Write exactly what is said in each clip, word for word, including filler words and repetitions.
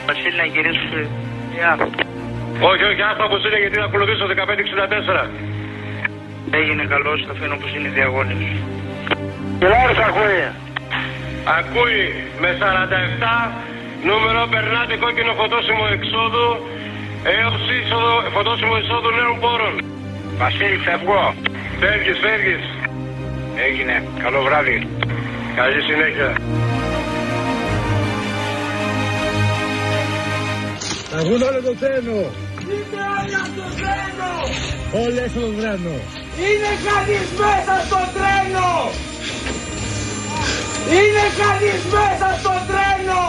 Βασίλη, να γυρίσουμε. Yeah. Όχι, όχι, άστα όπως είναι, γιατί να ακολουθήσω δεκαπέντε εξήντα τέσσερα. Έγινε καλός, θα αφήνω όπως είναι η διαγώνιση. Κιλάρης ακούει. Ακούει με σαράντα επτά, νούμερο περνάτε κόκκινο φωτόσημο εξόδου έως είσοδο, φωτόσημο εισόδου νέων πόρων. Βασίλη, φεύγω. Φεύγεις, φεύγεις. Έγινε. Καλό βράδυ. Καλή συνέχεια. Θα βγουν όλο το τρένο. Είναι όλοι από το τρένο. Όλοι έξω το τρένο. Είναι κανείς μέσα στο τρένο. Είναι κανείς μέσα στο τρένο.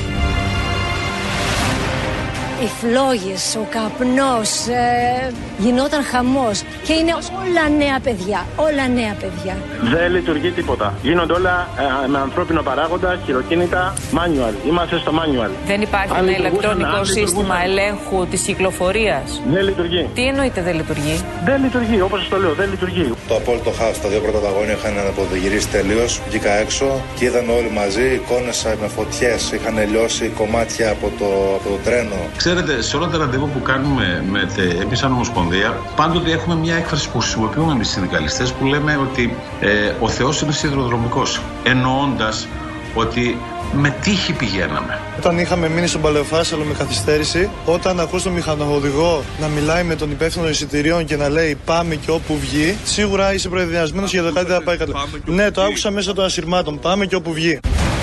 Οι φλόγες, ο καπνός, ε, γινόταν χαμός και είναι όλα νέα παιδιά, όλα νέα παιδιά. Δεν λειτουργεί τίποτα. Γίνονται όλα ε, με ανθρώπινο παράγοντα, χειροκίνητα, manual. Είμαστε στο manual. Δεν υπάρχει αν ένα ηλεκτρονικό αν σύστημα ελέγχου της κυκλοφορίας. Δεν λειτουργεί. Τι εννοείται δεν λειτουργεί? Δεν λειτουργεί, όπως σας το λέω, δεν λειτουργεί. Το απόλυτο χάος, τα δύο πρώτα βαγόνια είχαν αποδογυρίσει τελείως. Βγήκα έξω και είδαμε όλοι μαζί εικόνες με φωτιές. Είχαν λιώσει κομμάτια από το, από το τρένο. Ξέρετε, σε όλα τα ραντεβού που κάνουμε με τε, εμείς σαν Ομοσπονδία, πάντοτε έχουμε μια έκφραση που χρησιμοποιούμε εμείς οι συνδικαλιστές που λέμε ότι ε, ο Θεός είναι σιδηροδρομικός. Εννοώντας ότι με τύχη πηγαίναμε. Όταν είχαμε μείνει στον Παλαιοφάσαλο με καθυστέρηση, όταν ακούς τον μηχανοδηγό να μιλάει με τον υπεύθυνο εισιτηρίων και να λέει πάμε και όπου βγει, σίγουρα είσαι προεδριασμένος για το κάτι θα πάει καλά. Ναι, το άκουσα μέσα των ασυρμάτων. Πάμε και όπου βγει.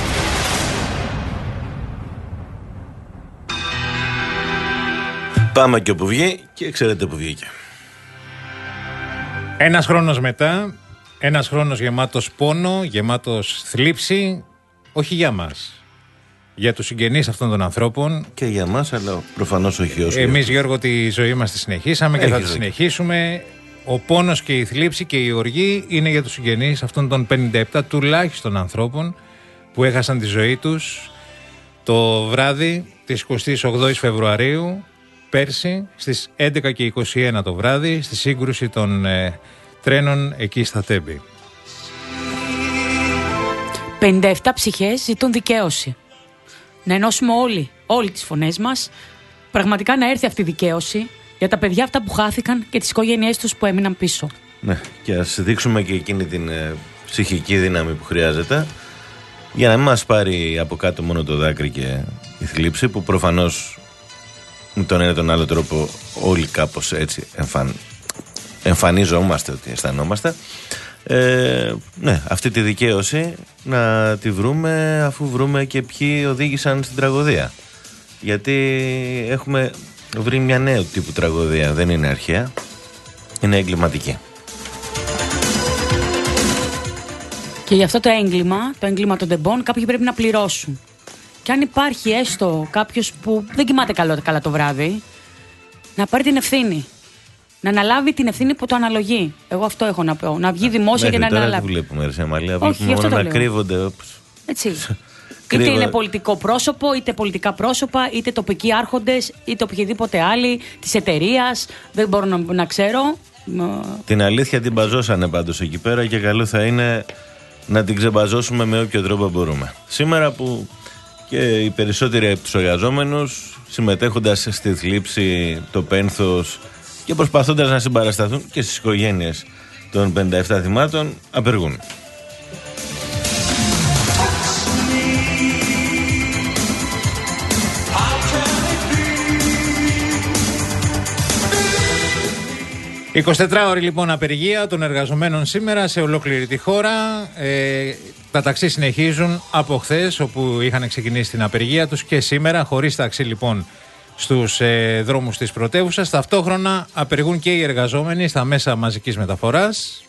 Πάμε και όπου βγει και ξέρετε που βγήκε. Ένας χρόνος μετά, ένας χρόνος γεμάτος πόνο, γεμάτος θλίψη, όχι για μας. Για τους συγγενείς αυτών των ανθρώπων. Και για μας, αλλά προφανώς όχι όσο. Εμείς, Γιώργο, τη ζωή μας τη συνεχίσαμε και Έχει θα τη ζωή. συνεχίσουμε. Ο πόνος και η θλίψη και η οργή είναι για τους συγγενείς αυτών των πενήντα επτά τουλάχιστον ανθρώπων που έχασαν τη ζωή τους το βράδυ της εικοστής ογδόης Φεβρουαρίου πέρσι στις έντεκα και είκοσι ένα το βράδυ στη σύγκρουση των ε, τρένων εκεί στα Τέμπη. πενήντα επτά ψυχές ζητούν δικαίωση. Να ενώσουμε όλοι, όλοι τις φωνές μας, πραγματικά να έρθει αυτή η δικαίωση για τα παιδιά αυτά που χάθηκαν και τις οικογένειές τους που έμειναν πίσω. Ναι, και ας δείξουμε και εκείνη την ε, ψυχική δύναμη που χρειάζεται για να μην μας πάρει από κάτω μόνο το δάκρυ και η θλίψη που προφανώς με τον ένα ή τον άλλο τρόπο όλοι κάπως έτσι εμφαν... εμφανίζομαστε ότι αισθανόμαστε. Ε, ναι, αυτή τη δικαίωση να τη βρούμε αφού βρούμε και ποιοι οδήγησαν στην τραγωδία. Γιατί έχουμε βρει μια νέου τύπου τραγωδία, δεν είναι αρχαία, είναι εγκληματική. Και γι' αυτό το έγκλημα, το έγκλημα των τεμπών, κάποιοι πρέπει να πληρώσουν. Και αν υπάρχει έστω κάποιος που δεν κοιμάται καλά, καλά το βράδυ, να πάρει την ευθύνη. Να αναλάβει την ευθύνη που το αναλογεί. Εγώ αυτό έχω να πω. Να βγει δημόσια και να τώρα αναλάβει. Τι βλέπουμε, Ρεσέ Αμαλία, Όχι, βλέπουμε μόνο να λέω. κρύβονται. Όπως... Έτσι. Είτε είναι πολιτικό πρόσωπο, είτε πολιτικά πρόσωπα, είτε τοπικοί άρχοντες, είτε οποιοδήποτε άλλοι της εταιρείας. Δεν μπορώ να, να ξέρω. Την αλήθεια την μπαζώσανε πάντως εκεί πέρα και καλό θα είναι να την ξεμπαζώσουμε με όποιο τρόπο μπορούμε. Σήμερα που και οι περισσότεροι από τους εργαζόμενους συμμετέχοντας στη θλίψη, το πένθος και προσπαθώντας να συμπαρασταθούν και στις οικογένειες των πενήντα επτά θυμάτων απεργούν. εικοσιτετράωρη λοιπόν απεργία των εργαζομένων σήμερα σε ολόκληρη τη χώρα. Ε, τα ταξί συνεχίζουν από χθες όπου είχαν ξεκινήσει την απεργία τους και σήμερα χωρίς ταξί λοιπόν στους ε, δρόμους της πρωτεύουσας. Ταυτόχρονα απεργούν και οι εργαζόμενοι στα μέσα μαζικής μεταφοράς.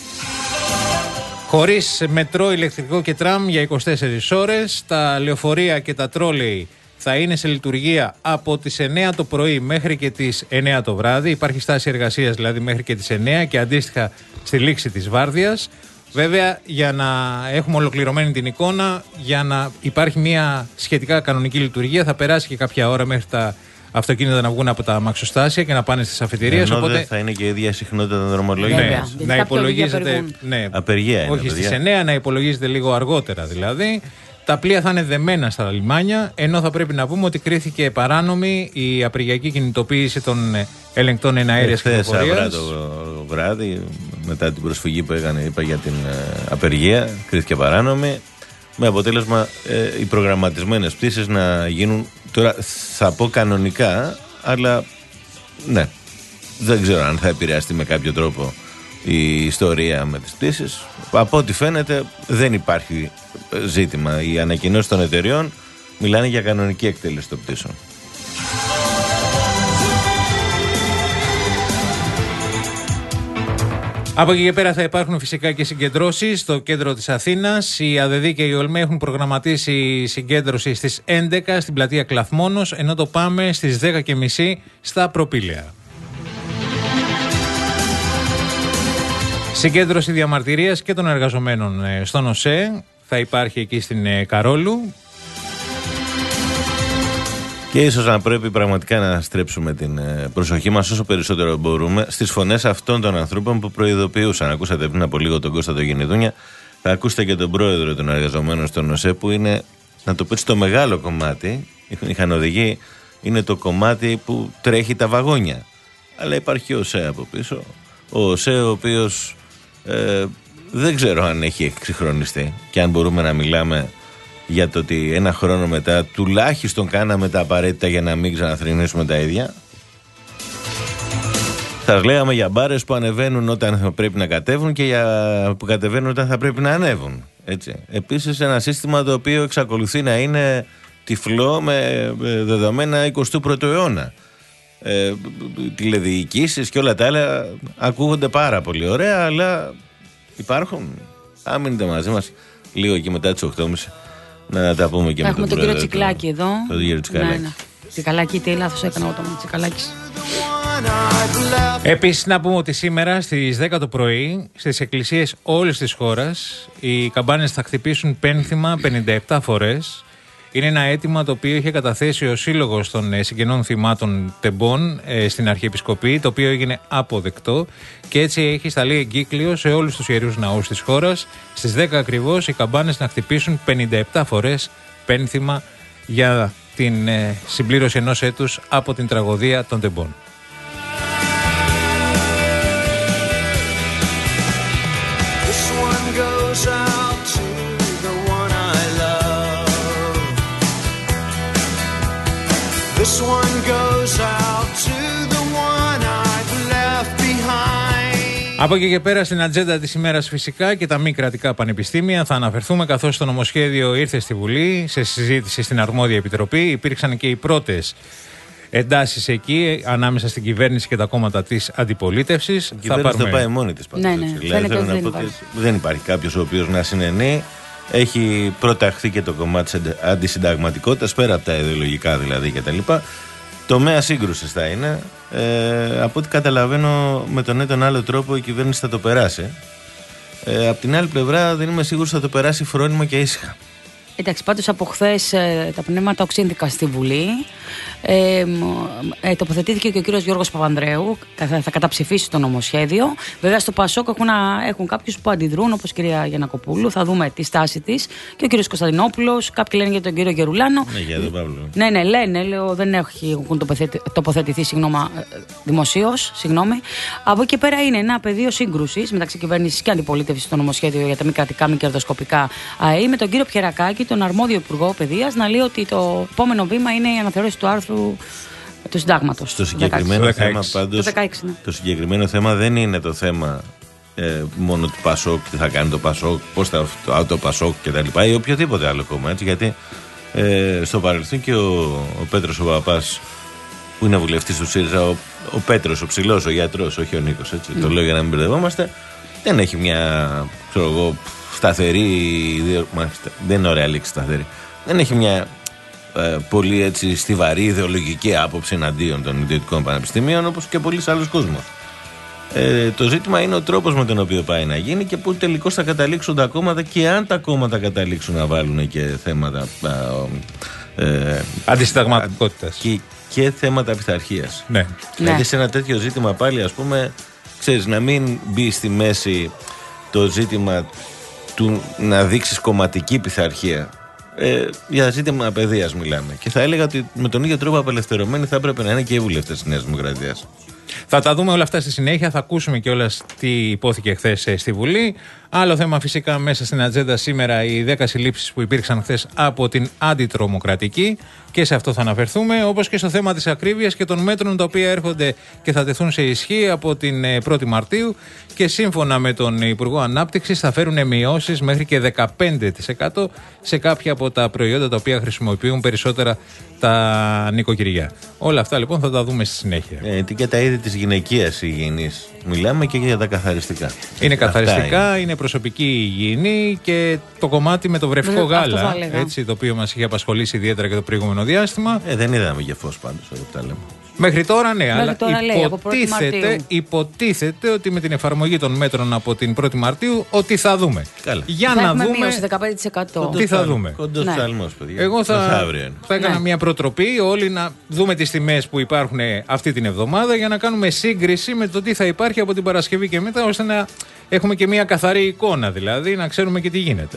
Χωρίς μετρό, ηλεκτρικό και τραμ για είκοσι τέσσερις ώρες. Τα λεωφορεία και τα τρόλεϊ θα είναι σε λειτουργία από τις εννιά το πρωί μέχρι και τις εννιά το βράδυ. Υπάρχει στάση εργασίας δηλαδή μέχρι και τις εννιά και αντίστοιχα στη λήξη της βάρδιας. Βέβαια, για να έχουμε ολοκληρωμένη την εικόνα, για να υπάρχει μια σχετικά κανονική λειτουργία, θα περάσει και κάποια ώρα μέχρι τα αυτοκίνητα να βγουν από τα αμαξοστάσια και να πάνε στις αφετηρίες. Ενώ οπότε δεν θα είναι και η ίδια συχνότητα των δρομολογίων. Ναι, να υπολογίζετε. Ναι, απεργία είναι. όχι στις εννιά, να υπολογίζετε λίγο αργότερα δηλαδή. Τα πλοία θα είναι δεμένα στα λιμάνια, ενώ θα πρέπει να πούμε ότι κρίθηκε παράνομη η απεργιακή κινητοποίηση των ελεγκτών εναέριας κυκλοφορίας. Χθες το βράδυ, μετά την προσφυγή που έκανε, είπα για την απεργία, κρίθηκε παράνομη, με αποτέλεσμα ε, οι προγραμματισμένες πτήσεις να γίνουν, τώρα θα πω κανονικά, αλλά ναι, δεν ξέρω αν θα επηρεαστεί με κάποιο τρόπο η ιστορία με τις πτήσεις. Από ό,τι φαίνεται δεν υπάρχει ζήτημα. Οι ανακοινώσεις των εταιριών μιλάνε για κανονική εκτέλεση των πτήσεων. Από εκεί και πέρα θα υπάρχουν φυσικά και συγκεντρώσεις στο κέντρο της Αθήνας. Η ΑΔΕΔΗ και η ΟΛΜΕ έχουν προγραμματίσει συγκέντρωση στις έντεκα στην πλατεία Κλαθμόνος, ενώ το ΠΑΜΕ στις δέκα και μισή στα Προπήλαια. Συγκέντρωση διαμαρτυρίας και των εργαζομένων στον ΟΣΕ θα υπάρχει εκεί στην Καρόλου. Και ίσως να πρέπει πραγματικά να στρέψουμε την προσοχή μας όσο περισσότερο μπορούμε στις φωνές αυτών των ανθρώπων που προειδοποιούσαν. Ακούσατε πριν από λίγο τον Κώστα τον Γενιδούνια, θα ακούσετε και τον πρόεδρο των εργαζομένων στον ΟΣΕ, που είναι, να το πω έτσι, το μεγάλο κομμάτι, είχαν οδηγεί, είναι το κομμάτι που τρέχει τα βαγόνια. Αλλά υπάρχει ο ΟΣΕ από πίσω, ο ΟΣΕ ο οποίος ε, δεν ξέρω αν έχει εξυγχρονιστεί και αν μπορούμε να μιλάμε για το ότι ένα χρόνο μετά τουλάχιστον κάναμε τα απαραίτητα για να μην ξαναθρηνήσουμε τα ίδια. Θα λέγαμε για μπάρες που ανεβαίνουν όταν θα πρέπει να κατέβουν και για που κατεβαίνουν όταν θα πρέπει να ανέβουν. Έτσι. Επίσης ένα σύστημα το οποίο εξακολουθεί να είναι τυφλό με δεδομένα εικοστού πρώτου αιώνα. Ε, τηλεδιοικήσεις και όλα τα άλλα ακούγονται πάρα πολύ ωραία, αλλά υπάρχουν. Αν μείνετε μαζί μας λίγο εκεί μετά τις οκτώ και μισή να τα πούμε και έχουμε με τον τον κύριο Τσικλάκη εδώ. Τον κύριο Τσικλάκη. Ναι, ναι. Τσικλάκη, τι λάθος έκανα εγώ το Τσικλάκης. Επίσης να πούμε ότι σήμερα στις δέκα το πρωί στις εκκλησίες όλης της χώρας οι καμπάνες θα χτυπήσουν πένθυμα πενήντα επτά φορές. Είναι ένα αίτημα το οποίο είχε καταθέσει ο Σύλλογος των Συγγενών Θυμάτων Τεμπών ε, στην Αρχιεπισκοπή, το οποίο έγινε αποδεκτό και έτσι έχει σταλεί εγκύκλιο σε όλους τους ιερούς ναούς της χώρας. Στις δέκα ακριβώς οι καμπάνες να χτυπήσουν πενήντα επτά φορές πένθυμα για την ε, συμπλήρωση ενός έτους από την τραγωδία των Τεμπών. This one goes out to the one I've left behind. Από εκεί και πέρα στην ατζέντα της ημέρας φυσικά και τα μη κρατικά πανεπιστήμια θα αναφερθούμε, καθώς το νομοσχέδιο ήρθε στη Βουλή σε συζήτηση στην αρμόδια επιτροπή. Υπήρξαν και οι πρώτες εντάσεις εκεί ανάμεσα στην κυβέρνηση και τα κόμματα της αντιπολίτευσης. Η κυβέρνηση θα, πάρουμε... θα πάει μόνη της πάντως. Ναι, ναι. Δηλαδή, θέλω να πω ότι δεν υπάρχει κάποιος ο οποίος να συνενεί. Έχει προταχθεί και το κομμάτι της αντισυνταγματικότητας, πέρα από τα ιδεολογικά δηλαδή κτλ. Τομέα σύγκρουσης θα είναι. Ε, από ό,τι καταλαβαίνω, με τον ένα τον άλλο τρόπο η κυβέρνηση θα το περάσει. Ε, απ' την άλλη πλευρά, δεν είμαι σίγουρος ότι θα το περάσει φρόνημα και ήσυχα. Εντάξει, πάντως από χθες ε, τα πνεύματα οξύνθηκαν στη Βουλή. Ε, ε, τοποθετήθηκε και ο κύριος Γιώργος Παπανδρέου, θα, θα καταψηφίσει το νομοσχέδιο. Βέβαια στο Πασόκ έχουν, έχουν κάποιους που αντιδρούν, όπως η κυρία Γιαννακοπούλου, θα δούμε τη στάση της. Και ο κύριος Κωνσταντινόπουλος, κάποιοι λένε για τον κύριο Γερουλάνο. Ναι, για τον Παύλο. Ναι, ναι, λένε, λέω, δεν έχουν τοποθετη, τοποθετηθεί δημοσίως. Από εκεί πέρα είναι ένα πεδίο σύγκρουσης μεταξύ κυβέρνησης και αντιπολίτευσης στο νομοσχέδιο για τα μη κρατικά, μη κερδοσκοπικά ΑΕΗ, με τον κύριο Πιερακάκη, τον αρμόδιο Υπουργό Παιδείας, να λέει ότι το επόμενο βήμα είναι η αναθεώρηση του άρθρου του συντάγματος. Το συγκεκριμένο το θέμα πάντως, το, δεκαέξι, ναι. Το συγκεκριμένο θέμα δεν είναι το θέμα ε, μόνο του Πασόκ, τι θα κάνει το Πασόκ, πώς θα το, το Πασόκ κτλ. Ή οποιοδήποτε άλλο κόμμα. Έτσι, γιατί ε, στο παρελθόν και ο, ο Πέτρος ο Παπάς, που είναι βουλευτής του ΣΥΡΙΖΑ, ο, ο Πέτρος, ο ψηλός, ο γιατρός, όχι ο Νίκος. Έτσι, mm. Το λέω για να μην μπερδευόμαστε. Δεν έχει μια, ξέρω εγώ, σταθερή. Δεν είναι ωραία λέξη σταθερή. Δεν έχει μια ε, πολύ έτσι στιβαρή ιδεολογική άποψη εναντίον των ιδιωτικών πανεπιστημίων, όπως και πολλοί άλλους κόσμος. Ε, το ζήτημα είναι ο τρόπος με τον οποίο πάει να γίνει και πού τελικώς θα καταλήξουν τα κόμματα, και αν τα κόμματα καταλήξουν να βάλουν και θέματα ε, ε, αντισυνταγματικότητας και, και θέματα πειθαρχίας. Ναι. Δηλαδή ναι. σε ένα τέτοιο ζήτημα πάλι, ας πούμε, ξέρεις, να μην μπει στη μέση το ζήτημα του να δείξεις κομματική πειθαρχία Ε, για ζήτημα παιδείας μιλάμε. Και θα έλεγα ότι με τον ίδιο τρόπο απελευθερωμένοι θα έπρεπε να είναι και οι βουλευτές της Νέας Δημοκρατίας. Θα τα δούμε όλα αυτά στη συνέχεια. Θα ακούσουμε κιόλας τι υπόθηκε χθες στη Βουλή. Άλλο θέμα φυσικά μέσα στην ατζέντα σήμερα, οι δέκα συλλήψεις που υπήρξαν χθες από την αντιτρομοκρατική. Και σε αυτό θα αναφερθούμε. Όπως και στο θέμα της ακρίβειας και των μέτρων τα οποία έρχονται και θα τεθούν σε ισχύ από την πρώτη Μαρτίου. Και σύμφωνα με τον Υπουργό Ανάπτυξης θα φέρουν μειώσεις μέχρι και δεκαπέντε τοις εκατό σε κάποια από τα προϊόντα τα οποία χρησιμοποιούν περισσότερα τα νοικοκυριά. Όλα αυτά λοιπόν θα τα δούμε στη συνέχεια. Ε, και τα είδη της γυναικείας υγιεινής. Μιλάμε και για τα καθαριστικά. Είναι καθαριστικά, είναι. είναι προσωπική υγιεινή και το κομμάτι με το βρεφικό Αυτό γάλα, έτσι, το οποίο μας είχε απασχολήσει ιδιαίτερα και το προηγούμενο διάστημα. Ε, δεν είδαμε για φως πάντως εδώ που τα λέμε. Μέχρι τώρα ναι, Μέχρι αλλά τώρα λέει, υποτίθεται, υποτίθεται ότι με την εφαρμογή των μέτρων από την πρώτη Μαρτίου ότι θα δούμε. Καλά. Για θα να έχουμε δούμε μείωση δεκαπέντε τοις εκατό. τι θα δούμε. Κοντός Ναι. ψαλμός, παιδιά. Εγώ θα, Μεθαύριο. θα έκανα Ναι. μια προτροπή όλοι να δούμε τις τιμές που υπάρχουν αυτή την εβδομάδα για να κάνουμε σύγκριση με το τι θα υπάρχει από την Παρασκευή και μετά, ώστε να έχουμε και μια καθαρή εικόνα, δηλαδή να ξέρουμε και τι γίνεται.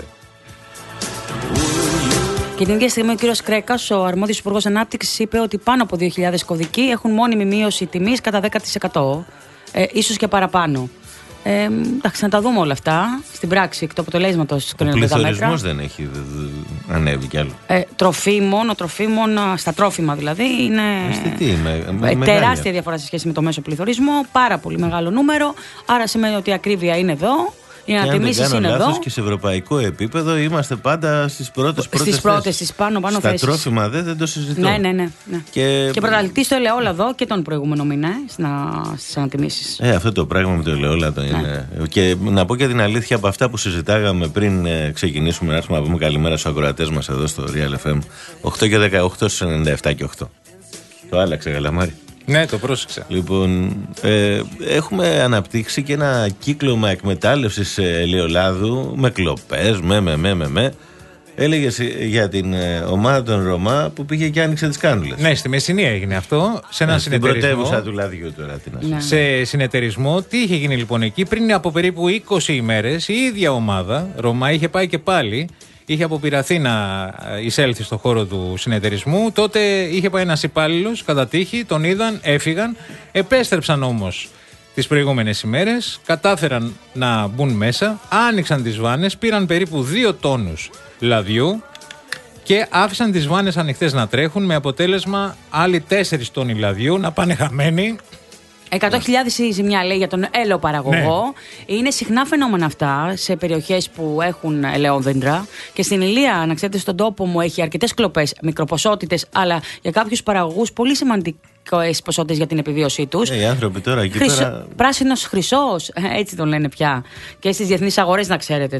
Και την ίδια στιγμή ο κύριος Κρέκας, ο αρμόδιος Υπουργός Ανάπτυξης, είπε ότι πάνω από δύο χιλιάδες κωδικοί έχουν μόνιμη μείωση τιμής κατά δέκα τοις εκατό, ε, ίσως και παραπάνω. Ε, εντάξει, να τα δούμε όλα αυτά στην πράξη, εκ του αποτελέσματος των Ο ενεργών μέτρων. πληθωρισμός δεν έχει δε, δε, ανέβει κι άλλο. Ε, τροφίμων, ο τροφίμων, α, στα τρόφιμα δηλαδή, είναι Αισθητή, με, με, ε, μεγάλη. τεράστια διαφορά σε σχέση με το μέσο πληθωρισμό, πάρα πολύ μεγάλο νούμερο. Άρα σημαίνει ότι η ακρίβεια είναι εδώ, οι Και αν δεν ανατιμήσεις κάνω είναι λάθος, εδώ. και σε ευρωπαϊκό επίπεδο είμαστε πάντα στις πρώτες πρώτες Στις πρώτες, θέσεις. στις πάνω πάνω Στα θέσεις. τρόφιμα δε, δεν το συζητώ. Ναι, ναι, ναι. ναι. Και, Και πρωταθλητής στο ελαιόλαδο και τον προηγούμενο μήνα ε, στις ανατιμήσεις. Ε, αυτό το πράγμα με το ελαιόλαδο είναι. Και να πω και την αλήθεια, από αυτά που συζητάγαμε πριν ε, ξεκινήσουμε, να έρθουμε να πούμε καλημέρα στους ακροατές μας εδώ στο Real εφ εμ. οκτώ και δεκαοκτώ στους ενενήντα επτά και οκτώ. Το άλλαξε, Καλαμάρη. Ναι, το πρόσεξα. Λοιπόν, ε, έχουμε αναπτύξει και ένα κύκλωμα εκμετάλλευσης ελαιολάδου με κλοπές, με, με, με, με, με. Έλεγες για την ε, ομάδα των Ρωμά που πήγε και άνοιξε τις κάνουλες. Ναι, στη Μεσσηνία έγινε αυτό, σε ένα Ε, στην συνεταιρισμό. πρωτεύουσα του λαδιού τώρα. Τι να Ναι. Σε συνεταιρισμό, τι είχε γίνει λοιπόν εκεί? Πριν από περίπου είκοσι ημέρες η ίδια ομάδα Ρωμά είχε πάει και πάλι. Είχε αποπειραθεί να εισέλθει στο χώρο του συνεταιρισμού. Τότε είχε πάει ένας υπάλληλος κατά τύχη, τον είδαν, έφυγαν. Επέστρεψαν όμως τις προηγούμενες ημέρες, κατάφεραν να μπουν μέσα, άνοιξαν τις βάνες, πήραν περίπου δύο τόνους λαδιού και άφησαν τις βάνες ανοιχτές να τρέχουν, με αποτέλεσμα άλλοι τέσσερις τόνοι λαδιού να πάνε χαμένοι. εκατό χιλιάδες η ζημιά, λέει, για τον ελαιοπαραγωγό. Ναι. Είναι συχνά φαινόμενα αυτά σε περιοχές που έχουν ελαιόδεντρα. Και στην Ηλία, να ξέρετε, στον τόπο μου έχει αρκετές κλοπές, μικροποσότητες, αλλά για κάποιους παραγωγούς πολύ σημαντικές ποσότητες για την επιβίωσή τους. Ε, οι άνθρωποι τώρα εκεί Χρυσο... πέρα. Πράσινος χρυσός, έτσι τον λένε πια. Και στις διεθνείς αγορές, να ξέρετε,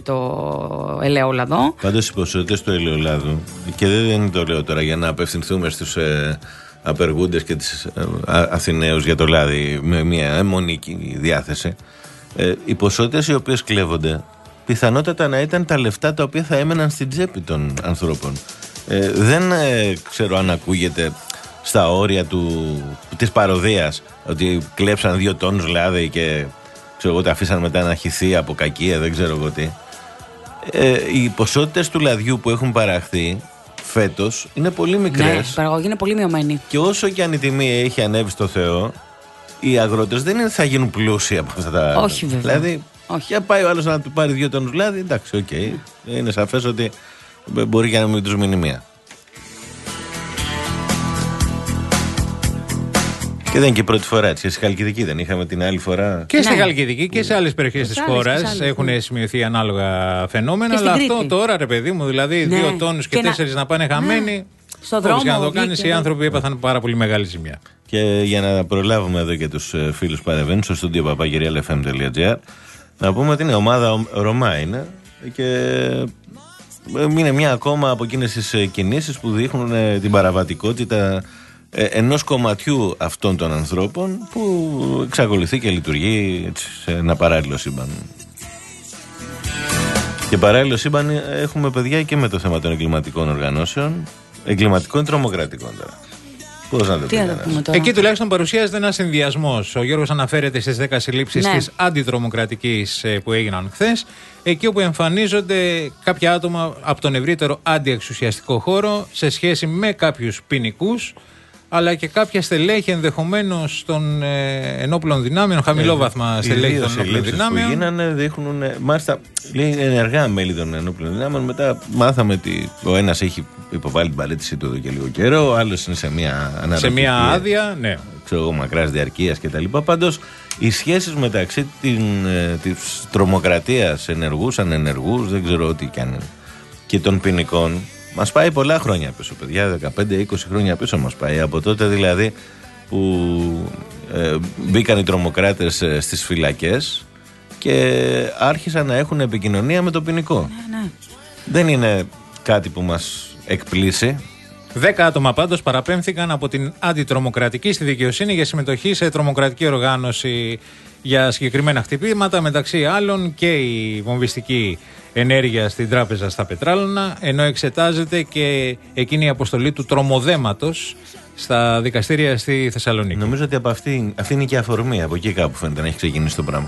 το ελαιόλαδο. Πάντως οι ποσότητες του ελαιολάδου, και δεν, δεν το λέω τώρα για να απευθυνθούμε στους ε, απεργούντες και τις ε, Αθηναίους για το λάδι με μια αιμονική διάθεση, ε, οι ποσότητες οι οποίες κλέβονται πιθανότατα να ήταν τα λεφτά τα οποία θα έμεναν στην τσέπη των ανθρώπων. Ε, δεν ε, ξέρω αν ακούγεται στα όρια του, της παροδίας ότι κλέψαν δύο τόνους λάδι και ξέρω εγώ, τα αφήσαν μετά να χυθεί από κακία, δεν ξέρω εγώ τι. Ε, οι ποσότητες του λαδιού που έχουν παραχθεί φέτος είναι πολύ μικρές. Ναι, η παραγωγή είναι πολύ μειωμένη. Και όσο και αν η τιμή έχει ανέβει στο Θεό, οι αγρότες δεν είναι, θα γίνουν πλούσιοι από αυτά τα. Όχι, βέβαια. Δηλαδή, όχι. Για πάει ο άλλος να του πάρει δύο τόνους λάδι, εντάξει, οκ. Okay. Είναι σαφές ότι μπορεί και να μην τους μείνει μία. Και δεν είναι και η πρώτη φορά έτσι. Στη Χαλκιδική δεν είχαμε την άλλη φορά. Και στη Ναι. Χαλκιδική και σε άλλες περιοχές της χώρας έχουν σημειωθεί ανάλογα φαινόμενα. Αλλά αυτό τώρα, ρε παιδί μου, δηλαδή Ναι. δύο τόνους και, Και να- τέσσερις να, πάνε χαμένοι. Ναι. Στο Όπως δρόμο και να το βγήκε, κάνεις, οι ναι. άνθρωποι έπαθαν πάρα πολύ μεγάλη ζημιά. Και για να προλάβουμε εδώ και τους ε, φίλους που παρεμβαίνουν στο στούντιο παπάκυ ρι ελ εφ εμ τελεία τζι άρ, να πούμε ότι είναι ομάδα Ρωμά είναι και ε, είναι μια ακόμα από εκείνες τις ε, κινήσεις που δείχνουν ε, την παραβατικότητα ε, ενός κομματιού αυτών των ανθρώπων που εξακολουθεί και λειτουργεί έτσι, σε ένα παράλληλο σύμπαν. Και παράλληλο σύμπαν ε, έχουμε παιδιά και με το θέμα των εγκληματικών οργανώσεων, εγκληματικών τρομοκρατικών τώρα. Πώς να το Τι πει να το κανένας. πούμε τώρα. Εκεί τουλάχιστον παρουσιάζεται ένας συνδυασμός. Ο Γιώργος αναφέρεται στις δέκα συλλήψεις Ναι. της αντιτρομοκρατικής ε, που έγιναν χθες. εκεί όπου εμφανίζονται κάποια άτομα από τον ευρύτερο αντιεξουσιαστικό χώρο σε σχέση με κάποιους ποινικούς, αλλά και κάποια στελέχη ενδεχομένως των ε, ενόπλων δυνάμεων, χαμηλόβαθμα ε, στελέχη των ενόπλων δυνάμεων. Που γίνανε δείχνουν, μάλιστα λέει ενεργά μέλη των ενόπλων δυνάμεων. Μετά μάθαμε ότι ο ένας έχει υποβάλει την παρέτησή του εδώ και λίγο καιρό, ο άλλος είναι σε μια αναρροφή. Σε μια άδεια, ναι. Ξέρω εγώ, μακράς διαρκείας κτλ. Πάντως οι σχέσεις μεταξύ την, ε, της τρομοκρατίας, ενεργούς, ανενεργούς, δεν ξέρω τι κι αν είναι, και των ποινικών. Μας πάει πολλά χρόνια πίσω, παιδιά, δεκαπέντε είκοσι χρόνια πίσω μας πάει. Από τότε δηλαδή που ε, μπήκαν οι τρομοκράτες ε, στις φυλακές και άρχισαν να έχουν επικοινωνία με το ποινικό. Ναι, ναι. Δεν είναι κάτι που μας εκπλήσει. Δέκα άτομα πάντως παραπέμφθηκαν από την αντιτρομοκρατική στη δικαιοσύνη για συμμετοχή σε τρομοκρατική οργάνωση για συγκεκριμένα χτυπήματα, μεταξύ άλλων και η βομβιστική ενέργεια στην τράπεζα στα Πετράλωνα, ενώ εξετάζεται και εκείνη η αποστολή του τρομοδέματος στα δικαστήρια στη Θεσσαλονίκη. Νομίζω ότι από αυτή, αυτή είναι και η αφορμή, από εκεί κάπου φαίνεται να έχει ξεκινήσει το πράγμα.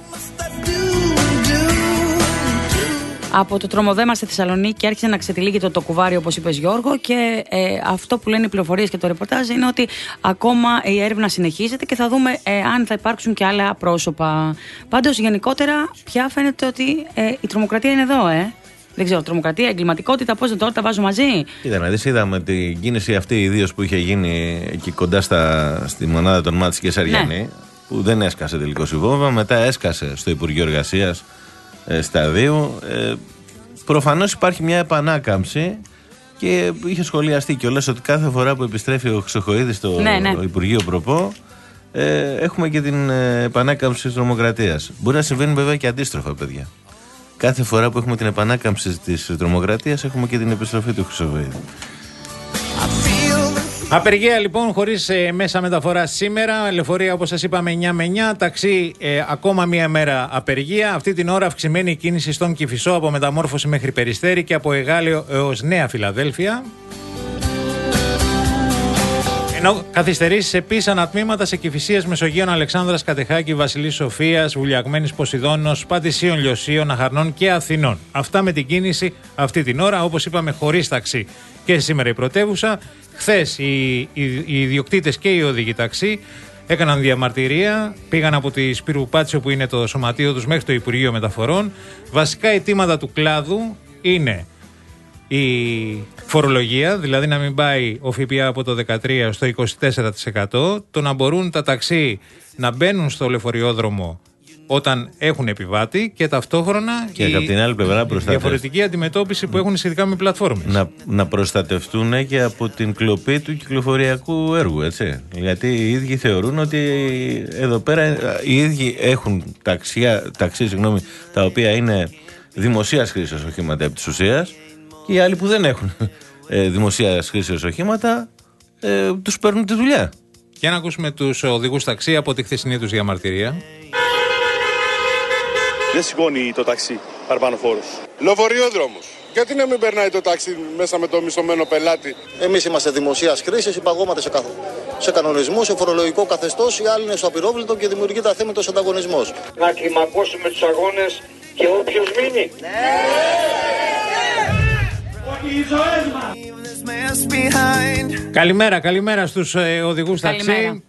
Από το τρομοδέμα στη Θεσσαλονίκη άρχισε να ξετυλίγεται το κουβάρι, όπως είπες Γιώργο, και ε, αυτό που λένε οι πληροφορίες και το ρεπορτάζ είναι ότι ακόμα η έρευνα συνεχίζεται και θα δούμε ε, αν θα υπάρξουν και άλλα πρόσωπα. Πάντως γενικότερα πια φαίνεται ότι ε, η τρομοκρατία είναι εδώ, ε. Δεν ξέρω, τρομοκρατία, εγκληματικότητα, πώς δεν τώρα τα βάζω μαζί. Κοίτα να δεις, είδαμε την κίνηση αυτή ιδίως που είχε γίνει εκεί κοντά στα, στη μονάδα των Μάτς και Σαριανή, ναι, που δεν έσκασε τελικώς η βόμβα, μετά έσκασε στο Υπουργείο Εργασίας ε, σταδίου. Ε, προφανώς υπάρχει μια επανάκαμψη και είχε σχολιαστεί κιόλας ότι κάθε φορά που επιστρέφει ο Χρυσοχοΐδης στο ναι, ναι. Υπουργείο Προπό, ε, έχουμε και την ε, επανάκαμψη της τρομοκρατίας. Μπορεί να συμβαίνει βέβαια και αντίστροφα, παιδιά. Κάθε φορά που έχουμε την επανάκαμψη της τρομοκρατίας, έχουμε και την επιστροφή του Χρυσοχοΐδη. Απεργία λοιπόν χωρίς ε, μέσα μεταφορά σήμερα. Λεωφορεία όπως σας είπαμε εννιά με εννιά. Ταξί ε, ακόμα μία μέρα απεργία. Αυτή την ώρα αυξημένη κίνηση στον Κηφισό από Μεταμόρφωση μέχρι Περιστέρι και από Εγάλεο έως Νέα Φιλαδέλφια. Ενώ καθυστερήσεις επίσης ανατμήματα σε Κηφισίας, Μεσογείων, Αλεξάνδρας, Κατεχάκη, Βασιλής Σοφίας, Βουλιαγμένης Ποσειδώνος, Πατησίων, Λιωσίων, Αχαρνών και Αθηνών. Αυτά με την κίνηση αυτή την ώρα, όπως είπαμε, χωρίς ταξί. Και σήμερα η πρωτεύουσα. Χθες οι, οι, οι ιδιοκτήτες και οι οδηγοί ταξί έκαναν διαμαρτυρία, πήγαν από τη Σπύρου Πάτσιο που είναι το σωματείο τους μέχρι το Υπουργείο Μεταφορών. Βασικά αιτήματα του κλάδου είναι η φορολογία, δηλαδή να μην πάει ο ΦΠΑ από το δεκατρία στο είκοσι τέσσερα τοις εκατό, το να μπορούν τα ταξί να μπαίνουν στο λεωφοριόδρομο όταν έχουν επιβάτη και ταυτόχρονα και η από την άλλη πλευρά διαφορετική αντιμετώπιση που έχουν σχετικά με πλατφόρμες. Να, να προστατευτούν και από την κλοπή του κυκλοφοριακού έργου, έτσι. Γιατί οι ίδιοι θεωρούν ότι εδώ πέρα οι ίδιοι έχουν ταξιά, ταξί, συγγνώμη, τα οποία είναι δημοσίας χρήσεως οχήματα επί της ουσίας, και οι άλλοι που δεν έχουν ε, δημοσίας χρήσεως οχήματα ε, τους παίρνουν τη δουλειά. Για να ακούσουμε τους οδηγούς ταξί από τη χθεσινή τους διαμαρτυρία. Δεν σηκώνει το ταξί παραπάνω φόρους. Λεωφοριόδρομος. Γιατί να μην περνάει το ταξί μέσα με το μισθωμένο πελάτη. Εμείς είμαστε δημοσίας χρήσης, υπαγόμαστε σε, καθ... σε κανονισμούς, σε φορολογικό καθεστώς. Οι άλλοι είναι στο απειρόβλητο και δημιουργείται αθέμητος ανταγωνισμός. Να κλιμακώσουμε τους αγώνες και όποιος μείνει. Ναι! Καλημέρα, καλημέρα στους ε, οδηγούς ταξί.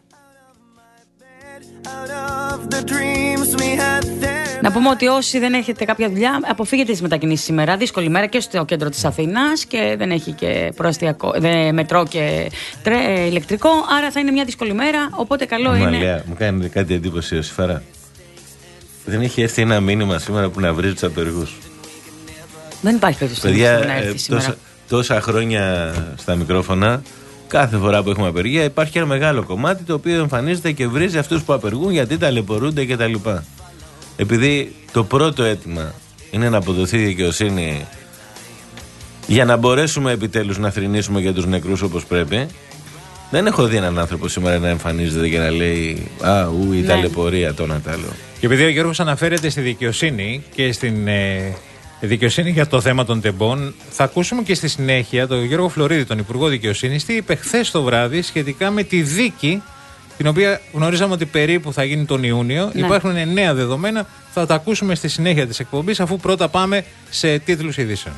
Να πούμε ότι όσοι δεν έχετε κάποια δουλειά, αποφύγετε τις μετακινήσεις σήμερα. Δύσκολη μέρα και στο κέντρο της Αθήνας και δεν έχει και προαστιακό, δε, μετρό και τρέ, ηλεκτρικό. Άρα θα είναι μια δύσκολη μέρα. Οπότε καλό Μαλιά, είναι. Λέω, μου κάνει κάτι εντύπωση ο Σιφαρά. Δεν έχει έρθει ένα μήνυμα σήμερα που να βρει τους απεργούς. Δεν υπάρχει περίπτωση Παιδιά, να έρθει σήμερα. Τόσα, τόσα χρόνια στα μικρόφωνα, κάθε φορά που έχουμε απεργία, υπάρχει ένα μεγάλο κομμάτι το οποίο εμφανίζεται και βρίζει αυτούς που απεργούν γιατί ταλαιπωρούνται κτλ. Επειδή το πρώτο αίτημα είναι να αποδοθεί δικαιοσύνη για να μπορέσουμε επιτέλους να θρηνήσουμε για τους νεκρούς όπως πρέπει, δεν έχω δει έναν άνθρωπο σήμερα να εμφανίζεται και να λέει «Α, ου, η ναι. ταλαιπωρία, το να τα λέω». Και επειδή ο Γιώργος αναφέρεται στη δικαιοσύνη και στην ε, δικαιοσύνη για το θέμα των τεμπών, θα ακούσουμε και στη συνέχεια τον Γιώργο Φλωρίδη, τον Υπουργό Δικαιοσύνης, τι είπε χθες το βράδυ σχετικά με τη δίκη την οποία γνωρίζαμε ότι περίπου θα γίνει τον Ιούνιο. Ναι. Υπάρχουν νέα δεδομένα, θα τα ακούσουμε στη συνέχεια της εκπομπής, αφού πρώτα πάμε σε τίτλους ειδήσεων.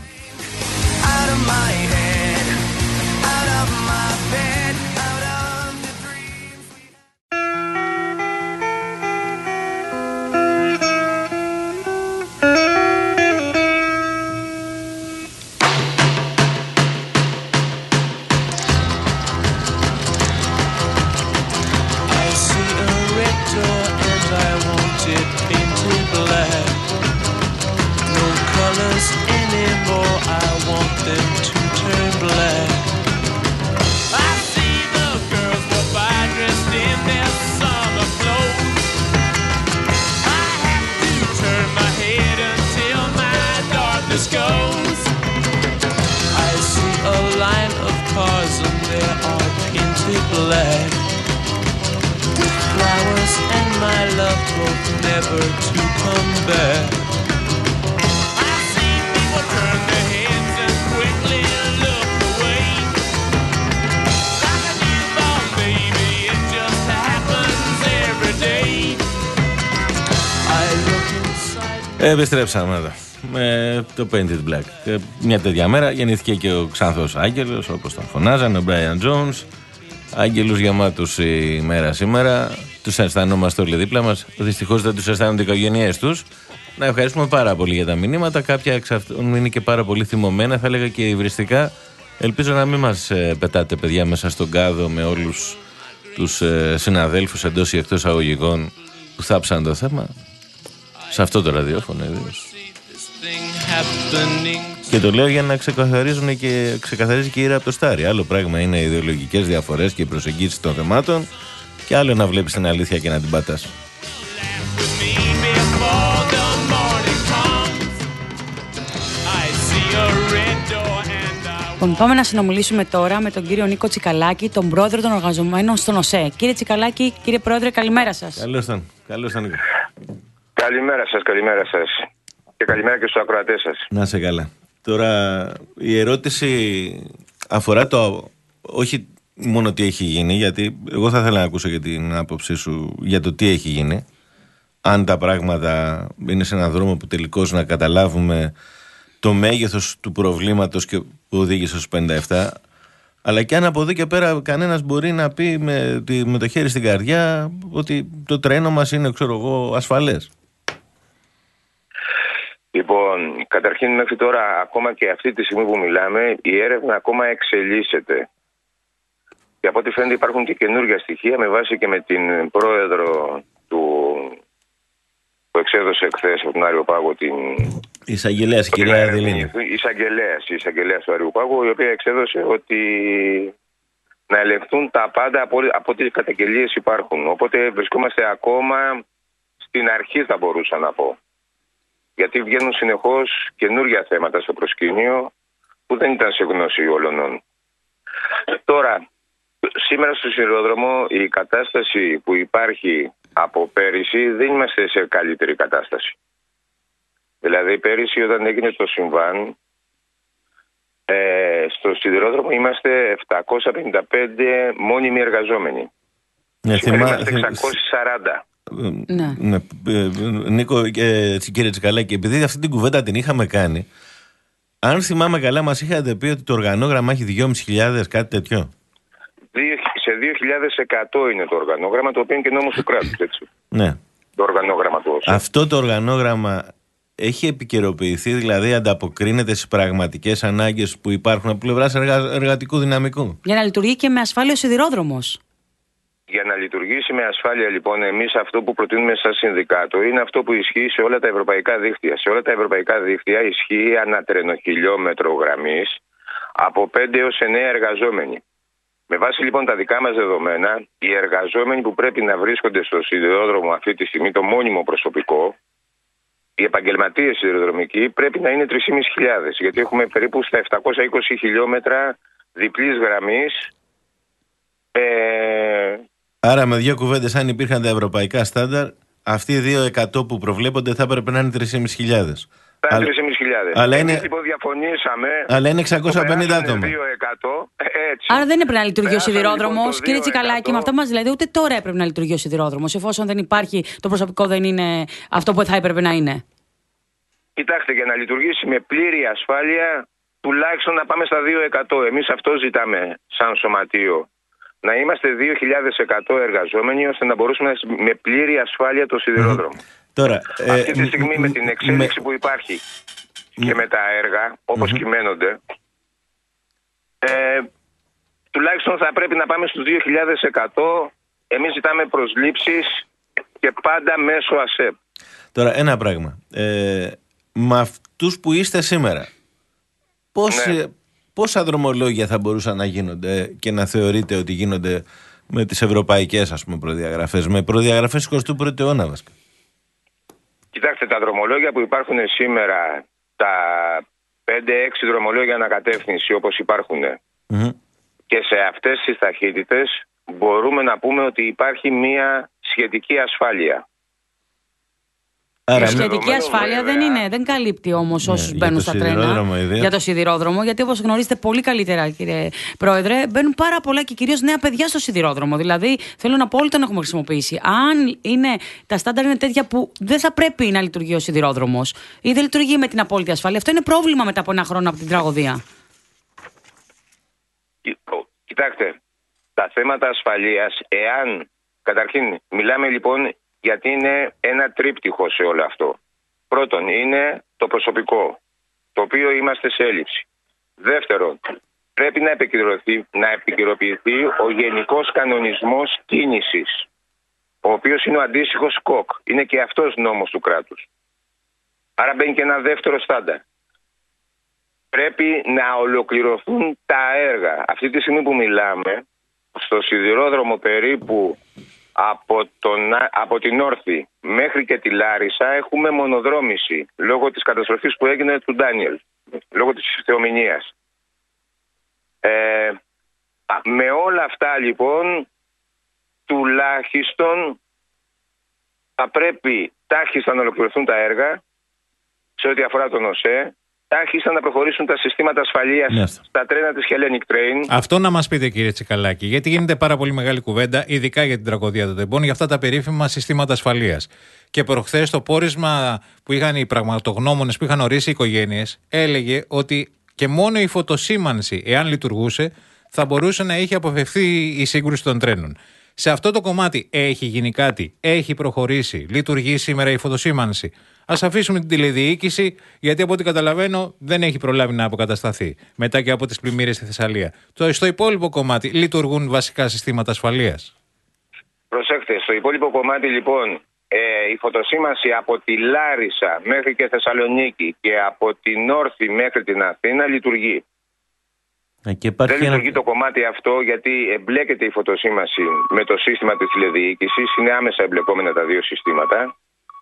Επιστρέψαμε εδώ με το Painted Black. Μια τέτοια μέρα γεννήθηκε και ο Ξανθός Άγγελος, όπως τον φωνάζανε, ο Brian Jones. Άγγελους γεμάτους η μέρα σήμερα. Τους αισθανόμαστε όλοι δίπλα μας. Δυστυχώς δεν τους αισθάνονται οι οικογένειές τους. Να ευχαριστούμε πάρα πολύ για τα μηνύματα. Κάποια εξ αυτών είναι και πάρα πολύ θυμωμένα, θα έλεγα και υβριστικά. Ελπίζω να μην μας πετάτε, παιδιά, μέσα στον κάδο με όλους τους συναδέλφους εντός ή εκτός αγωγικών που θάψαν το θέμα. Σε αυτό το ραδιόφωνο, ιδίως. Και το λέω για να ξεκαθαρίζουν και ξεκαθαρίζει και η Ήρα από το Στάρι. Άλλο πράγμα είναι οι ιδεολογικές διαφορές και οι προσεγγίσεις των θεμάτων, και άλλο να βλέπεις την αλήθεια και να την πατάς. Λοιπόν, πάμε να συνομιλήσουμε τώρα με τον κύριο Νίκο Τσικαλάκη, τον πρόεδρο των εργαζομένων στον ΟΣΕ. Κύριε Τσικαλάκη, κύριε πρόεδρε, καλημέρα σας. Καλώς τον, καλώς τον Νίκο. Καλημέρα σας, καλημέρα σας. Και καλημέρα και στους ακροατές σας. Να σε καλά. Τώρα η ερώτηση αφορά το, όχι μόνο τι έχει γίνει, γιατί εγώ θα ήθελα να ακούσω και την άποψή σου για το τι έχει γίνει. Αν τα πράγματα είναι σε έναν δρόμο που τελικώς να καταλάβουμε το μέγεθος του προβλήματος και που οδήγησε στους πενήντα επτά, αλλά και αν από εδώ και πέρα κανένας μπορεί να πει με, με το χέρι στην καρδιά ότι το τρένο μας είναι, ξέρω εγώ, ασφαλές. Λοιπόν, καταρχήν μέχρι τώρα, ακόμα και αυτή τη στιγμή που μιλάμε, η έρευνα ακόμα εξελίσσεται. Και από ό,τι φαίνεται υπάρχουν και καινούργια στοιχεία, με βάση και με την πρόεδρο του που εξέδωσε εχθές από τον Αριοπάγο την... Η εισαγγελέας, η κυρία Αδελίνη. Η εισαγγελέας, η εισαγγελέας του Αριοπάγου, η οποία εξέδωσε ότι να ελεγχθούν τα πάντα από, από ό,τι καταγγελίες υπάρχουν. Οπότε βρισκόμαστε ακόμα στην αρχή, θα μπορούσα να πω. Γιατί βγαίνουν συνεχώς καινούργια θέματα στο προσκήνιο που δεν ήταν σε γνώση όλων. Τώρα, σήμερα στο σιδηρόδρομο η κατάσταση που υπάρχει από πέρυσι δεν είμαστε σε καλύτερη κατάσταση. Δηλαδή πέρυσι όταν έγινε το συμβάν, ε, στο σιδηρόδρομο είμαστε επτακόσια πενήντα πέντε μόνιμοι εργαζόμενοι. Ναι, σήμερα είμαστε εξακόσια σαράντα. Ναι. Ναι. Νίκο και κύριε Τσικαλάκη, επειδή αυτή την κουβέντα την είχαμε κάνει, αν θυμάμαι καλά μας είχατε πει ότι το οργανόγραμμα έχει δυόμισι χιλιάδες, κάτι τέτοιο. Σε δύο χιλιάδες εκατό είναι το οργανόγραμμα, το οποίο είναι και νόμος του κράτους, έτσι. Ναι. Το οργανόγραμμα του ΟΣΕ. Αυτό το οργανόγραμμα έχει επικαιροποιηθεί, δηλαδή ανταποκρίνεται στις πραγματικές ανάγκες που υπάρχουν από πλευράς εργα... εργατικού δυναμικού. Για να λειτουργεί και με ασφάλεια ο σιδηρόδρομος. Για να λειτουργήσει με ασφάλεια, λοιπόν, εμείς αυτό που προτείνουμε σαν συνδικάτο είναι αυτό που ισχύει σε όλα τα ευρωπαϊκά δίκτυα. Σε όλα τα ευρωπαϊκά δίκτυα ισχύει ανά τρενοχιλιόμετρο γραμμής από πέντε έως εννέα εργαζόμενοι. Με βάση λοιπόν τα δικά μας δεδομένα, οι εργαζόμενοι που πρέπει να βρίσκονται στο σιδηρόδρομο αυτή τη στιγμή, το μόνιμο προσωπικό, οι επαγγελματίες σιδηροδρομικοί, πρέπει να είναι τρεις χιλιάδες πεντακόσιες, γιατί έχουμε περίπου στα επτακόσια είκοσι χιλιόμετρα διπλής γραμμής. Ε... Άρα με δύο κουβέντες, αν υπήρχαν τα ευρωπαϊκά στάνταρ, αυτοί οι δύο εκατό που προβλέπονται θα έπρεπε να είναι τρεις χιλιάδες πεντακόσιες. Θα είναι τρεις χιλιάδες πεντακόσιοι. Αλλά Εμείς είναι... λοιπόν διαφωνήσαμε. Αλλά είναι εξακόσια πενήντα άτομα. δύο εκατό, έτσι. Άρα δεν έπρεπε να λειτουργεί ο σιδηρόδρομος. Λοιπόν, κύριε Τσικαλάκη, με αυτά μας λέτε, ούτε τώρα έπρεπε να λειτουργεί ο σιδηρόδρομος, εφόσον δεν υπάρχει, το προσωπικό δεν είναι αυτό που θα έπρεπε να είναι. Κοιτάξτε, για να λειτουργήσει με πλήρη ασφάλεια, τουλάχιστον να πάμε στα δύο εκατό. Εμείς αυτό ζητάμε σαν σωματείο. Να είμαστε δύο χιλιάδες εκατό εργαζόμενοι, ώστε να μπορούσαμε με πλήρη ασφάλεια το σιδηρόδρομο. Τώρα, αυτή ε, τη στιγμή με την εξέλιξη με... που υπάρχει και με τα έργα, όπως mm-hmm. κυμαίνονται, ε, τουλάχιστον θα πρέπει να πάμε στους δύο χιλιάδες εκατό. Εμείς ζητάμε προσλήψεις και πάντα μέσω ΑΣΕΠ. Τώρα, ένα πράγμα. Ε, με αυτούς που είστε σήμερα, πώς, ναι. πόσα δρομολόγια θα μπορούσαν να γίνονται και να θεωρείτε ότι γίνονται με τις ευρωπαϊκές, ας πούμε, προδιαγραφές, με προδιαγραφές εικοστού πρώτου αιώνα βασικά? Κοιτάξτε, τα δρομολόγια που υπάρχουν σήμερα, τα πέντε έξι δρομολόγια ανακατεύθυνση όπως υπάρχουν mm-hmm. και σε αυτές τις ταχύτητες μπορούμε να πούμε ότι υπάρχει μια σχετική ασφάλεια. Άρα, η σχετική ασφάλεια βέβαια, δεν είναι, δεν καλύπτει όμως όσους ναι, μπαίνουν στα τρένα ιδέα. Για το σιδηρόδρομο, γιατί όπως γνωρίζετε πολύ καλύτερα, κύριε Πρόεδρε, μπαίνουν πάρα πολλά και κυρίως νέα παιδιά στο σιδηρόδρομο. Δηλαδή, θέλω να πω, όλοι τον έχουμε χρησιμοποιήσει. Αν είναι, τα στάνταρ είναι τέτοια που δεν θα πρέπει να λειτουργεί ο σιδηρόδρομος ή δεν λειτουργεί με την απόλυτη ασφάλεια, αυτό είναι πρόβλημα μετά από ένα χρόνο από την τραγωδία. Κοιτάξτε, τα θέματα ασφαλείας, εάν καταρχήν μιλάμε λοιπόν. Γιατί είναι ένα τρίπτυχο σε όλο αυτό. Πρώτον, είναι το προσωπικό, το οποίο είμαστε σε έλλειψη. Δεύτερον, πρέπει να επικαιροποιηθεί, να επικαιροποιηθεί ο Γενικός Κανονισμός Κίνησης, ο οποίος είναι ο αντίστοιχος ΚΟΚ. Είναι και αυτός νόμος του κράτους. Άρα μπαίνει και ένα δεύτερο στάνταρ. Πρέπει να ολοκληρωθούν τα έργα. Αυτή τη στιγμή που μιλάμε, στο σιδηρόδρομο περίπου Από, τον, από την Όρθη μέχρι και τη Λάρισα έχουμε μονοδρόμηση λόγω της καταστροφής που έγινε του Ντάνιελ, λόγω της θεομηνίας. Ε, με όλα αυτά λοιπόν τουλάχιστον θα πρέπει τάχιστα να ολοκληρωθούν τα έργα σε ό,τι αφορά τον ΟΣΕ, τάχιστα να προχωρήσουν τα συστήματα ασφαλείας yes. στα τρένα της Hellenic Train. Αυτό να μας πείτε, κύριε Τσικαλάκη, γιατί γίνεται πάρα πολύ μεγάλη κουβέντα, ειδικά για την τραγωδία των τεμπών, για αυτά τα περίφημα συστήματα ασφαλείας. Και προχθές το πόρισμα που είχαν οι πραγματογνώμονες που είχαν ορίσει οι οικογένειες έλεγε ότι και μόνο η φωτοσήμανση, εάν λειτουργούσε, θα μπορούσε να είχε αποφευθεί η σύγκρουση των τρένων. Σε αυτό το κομμάτι έχει γίνει κάτι, έχει προχωρήσει, λειτουργεί σήμερα η φωτοσήμανση? Ας αφήσουμε την τηλεδιοίκηση, γιατί από ό,τι καταλαβαίνω δεν έχει προλάβει να αποκατασταθεί μετά και από τις πλημμύρες στη Θεσσαλία. Το, στο υπόλοιπο κομμάτι λειτουργούν βασικά συστήματα ασφαλείας? Προσέξτε, στο υπόλοιπο κομμάτι λοιπόν ε, η φωτοσήμανση από τη Λάρισα μέχρι και Θεσσαλονίκη και από την Όρθη μέχρι την Αθήνα λειτουργεί. Και δεν λειτουργεί ένα... το κομμάτι αυτό γιατί εμπλέκεται η φωτοσήμανση με το σύστημα της τηλεδιοίκησης, είναι άμεσα εμπλεκόμενα τα δύο συστήματα.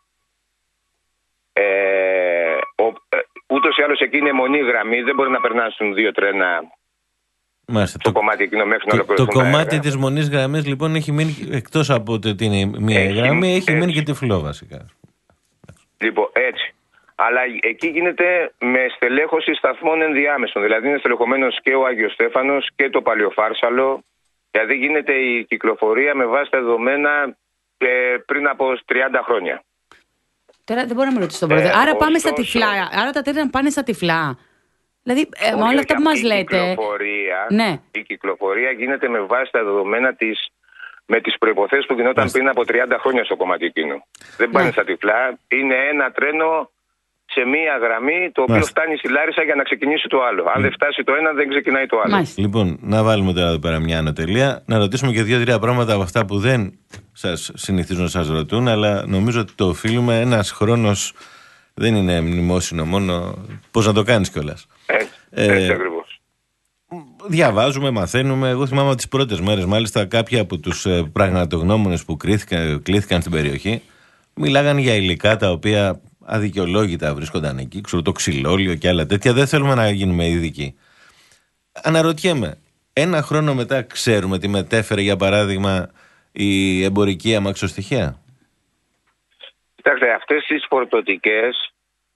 Ε, ο, ε, ούτως ή άλλως εκεί είναι μονή γραμμή, δεν μπορεί να περνάσουν δύο τρένα. Μάλιστα, το, το κομμάτι εκείνο μέχρι να ολοκληρωθούν. Το κομμάτι της μονής γραμμής λοιπόν έχει μείνει, εκτός από ότι είναι μία έχει, γραμμή, έχει έτσι. μείνει και τυφλό βασικά. Λοιπόν, έτσι. Αλλά εκεί γίνεται με στελέχωση σταθμών ενδιάμεσων. Δηλαδή είναι στελεχωμένος και ο Άγιος Στέφανος και το Παλαιοφάρσαλο. Δηλαδή γίνεται η κυκλοφορία με βάση τα δεδομένα ε, πριν από τριάντα χρόνια. Τώρα δεν μπορώ να με ρωτήσω τον πρόεδρε. Ε, Άρα πάμε στα τυφλά. Άρα τα τρένα πάνε στα τυφλά. Δηλαδή, ε, με όλα αυτά που μας λέτε. Κυκλοφορία, ναι. Η κυκλοφορία γίνεται με βάση τα δεδομένα της, με τις προϋποθέσεις που γινόταν Μάλιστα. πριν από τριάντα χρόνια στο κομμάτι εκείνο. Δεν πάνε ναι. στα τυφλά. Είναι ένα τρένο σε μία γραμμή το οποίο Μάλιστα. φτάνει στη Λάρισα για να ξεκινήσει το άλλο. Αν mm. δεν φτάσει το ένα, δεν ξεκινάει το άλλο. Μάλιστα. Λοιπόν, να βάλουμε τώρα εδώ πέρα μια ανατελεία. Να ρωτήσουμε και δύο-τρία πράγματα από αυτά που δεν σας συνηθίζουν να σας ρωτούν, αλλά νομίζω ότι το οφείλουμε. Ένας χρόνος δεν είναι μνημόσυνο μόνο. Πώς να το κάνεις κιόλας. Έτσι, ε, έτσι ακριβώς. Διαβάζουμε, μαθαίνουμε. Εγώ θυμάμαι τις πρώτες μέρες, μάλιστα, κάποιοι από τους ε, πραγματογνώμονες που κλήθηκαν, κλήθηκαν στην περιοχή μιλάγαν για υλικά τα οποία αδικαιολόγητα βρίσκονταν εκεί, ξέρω, το ξυλόλιο και άλλα τέτοια. Δεν θέλουμε να γίνουμε ειδικοί. Αναρωτιέμαι, ένα χρόνο μετά ξέρουμε τι μετέφερε, για παράδειγμα, η εμπορική αμαξοστοιχεία? Κοιτάξτε, αυτές τις φορτωτικές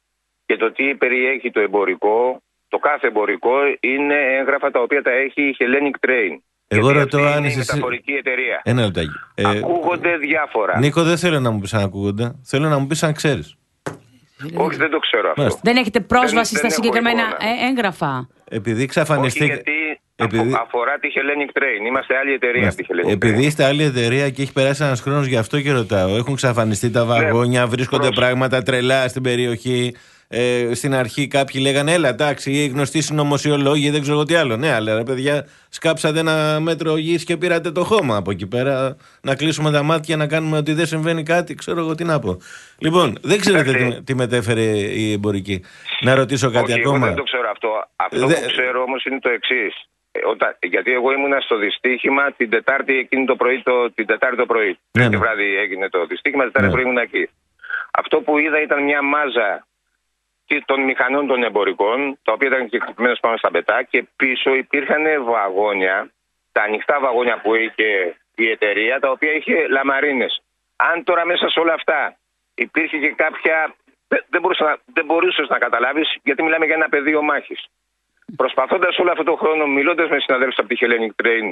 και το τι περιέχει το εμπορικό, το κάθε εμπορικό είναι έγγραφα τα οποία τα έχει η Hellenic Train. Εγώ ρωτώ αν είναι είσαι. η μεταφορική εταιρεία. Ένα λεπτάκι. Ε, ακούγονται διάφορα. Νίκο, δεν θέλω να μου πεις αν ακούγονται. Θέλω να μου πεις αν ξέρεις. Όχι, δεν το ξέρω αυτό. Μάλιστα. Δεν έχετε πρόσβαση Δεν- στα δεν έχω συγκεκριμένα εικόνα. ε, έγγραφα. Επειδή εξαφανιστεί. Όχι, γιατί επειδή... αφορά τη Hellenic Train. Είμαστε άλλη εταιρεία από τη Hellenic Train. Επειδή είστε άλλη εταιρεία και έχει περάσει ένας χρόνος, γι' αυτό και ρωτάω. Έχουν εξαφανιστεί τα βαγόνια, βρίσκονται πρόσεχε. πράγματα τρελά στην περιοχή. Ε, στην αρχή κάποιοι λέγανε έλα, εντάξει, οι γνωστοί συνωμοσιολόγοι, δεν ξέρω τι άλλο. Ναι, αλλά ρε παιδιά, σκάψατε ένα μέτρο γης και πήρατε το χώμα από εκεί πέρα. Να κλείσουμε τα μάτια, να κάνουμε ότι δεν συμβαίνει κάτι. Ξέρω εγώ τι να πω. Λοιπόν, δεν ξέρετε τι, τι μετέφερε η εμπορική. Να ρωτήσω κάτι Όχι, ακόμα. Εγώ δεν το ξέρω αυτό. Αυτό Δε- που ξέρω όμως είναι το εξής. Ε, όταν- γιατί εγώ ήμουνα στο δυστύχημα την Τετάρτη εκείνη το πρωί, το, την Τετάρτη το πρωί. Ναι, Τη ναι. βράδυ έγινε το δυστύχημα, Τετάρτη Ναι. πρωί ήμουν εκεί. Αυτό που είδα ήταν μια μάζα τι- των μηχανών των εμπορικών, τα οποία ήταν κεκτημένες πάνω στα πετά και πίσω υπήρχαν βαγόνια, τα ανοιχτά βαγόνια που είχε η εταιρεία, τα οποία είχε λαμαρίνες. Αν τώρα μέσα σε όλα αυτά υπήρχε και κάποια. Δεν, δεν, μπορούσα να, δεν μπορούσες να καταλάβεις, γιατί μιλάμε για ένα πεδίο μάχης. Προσπαθώντας όλο αυτόν τον χρόνο, μιλώντας με συναδέλφους από τη Hellenic Train,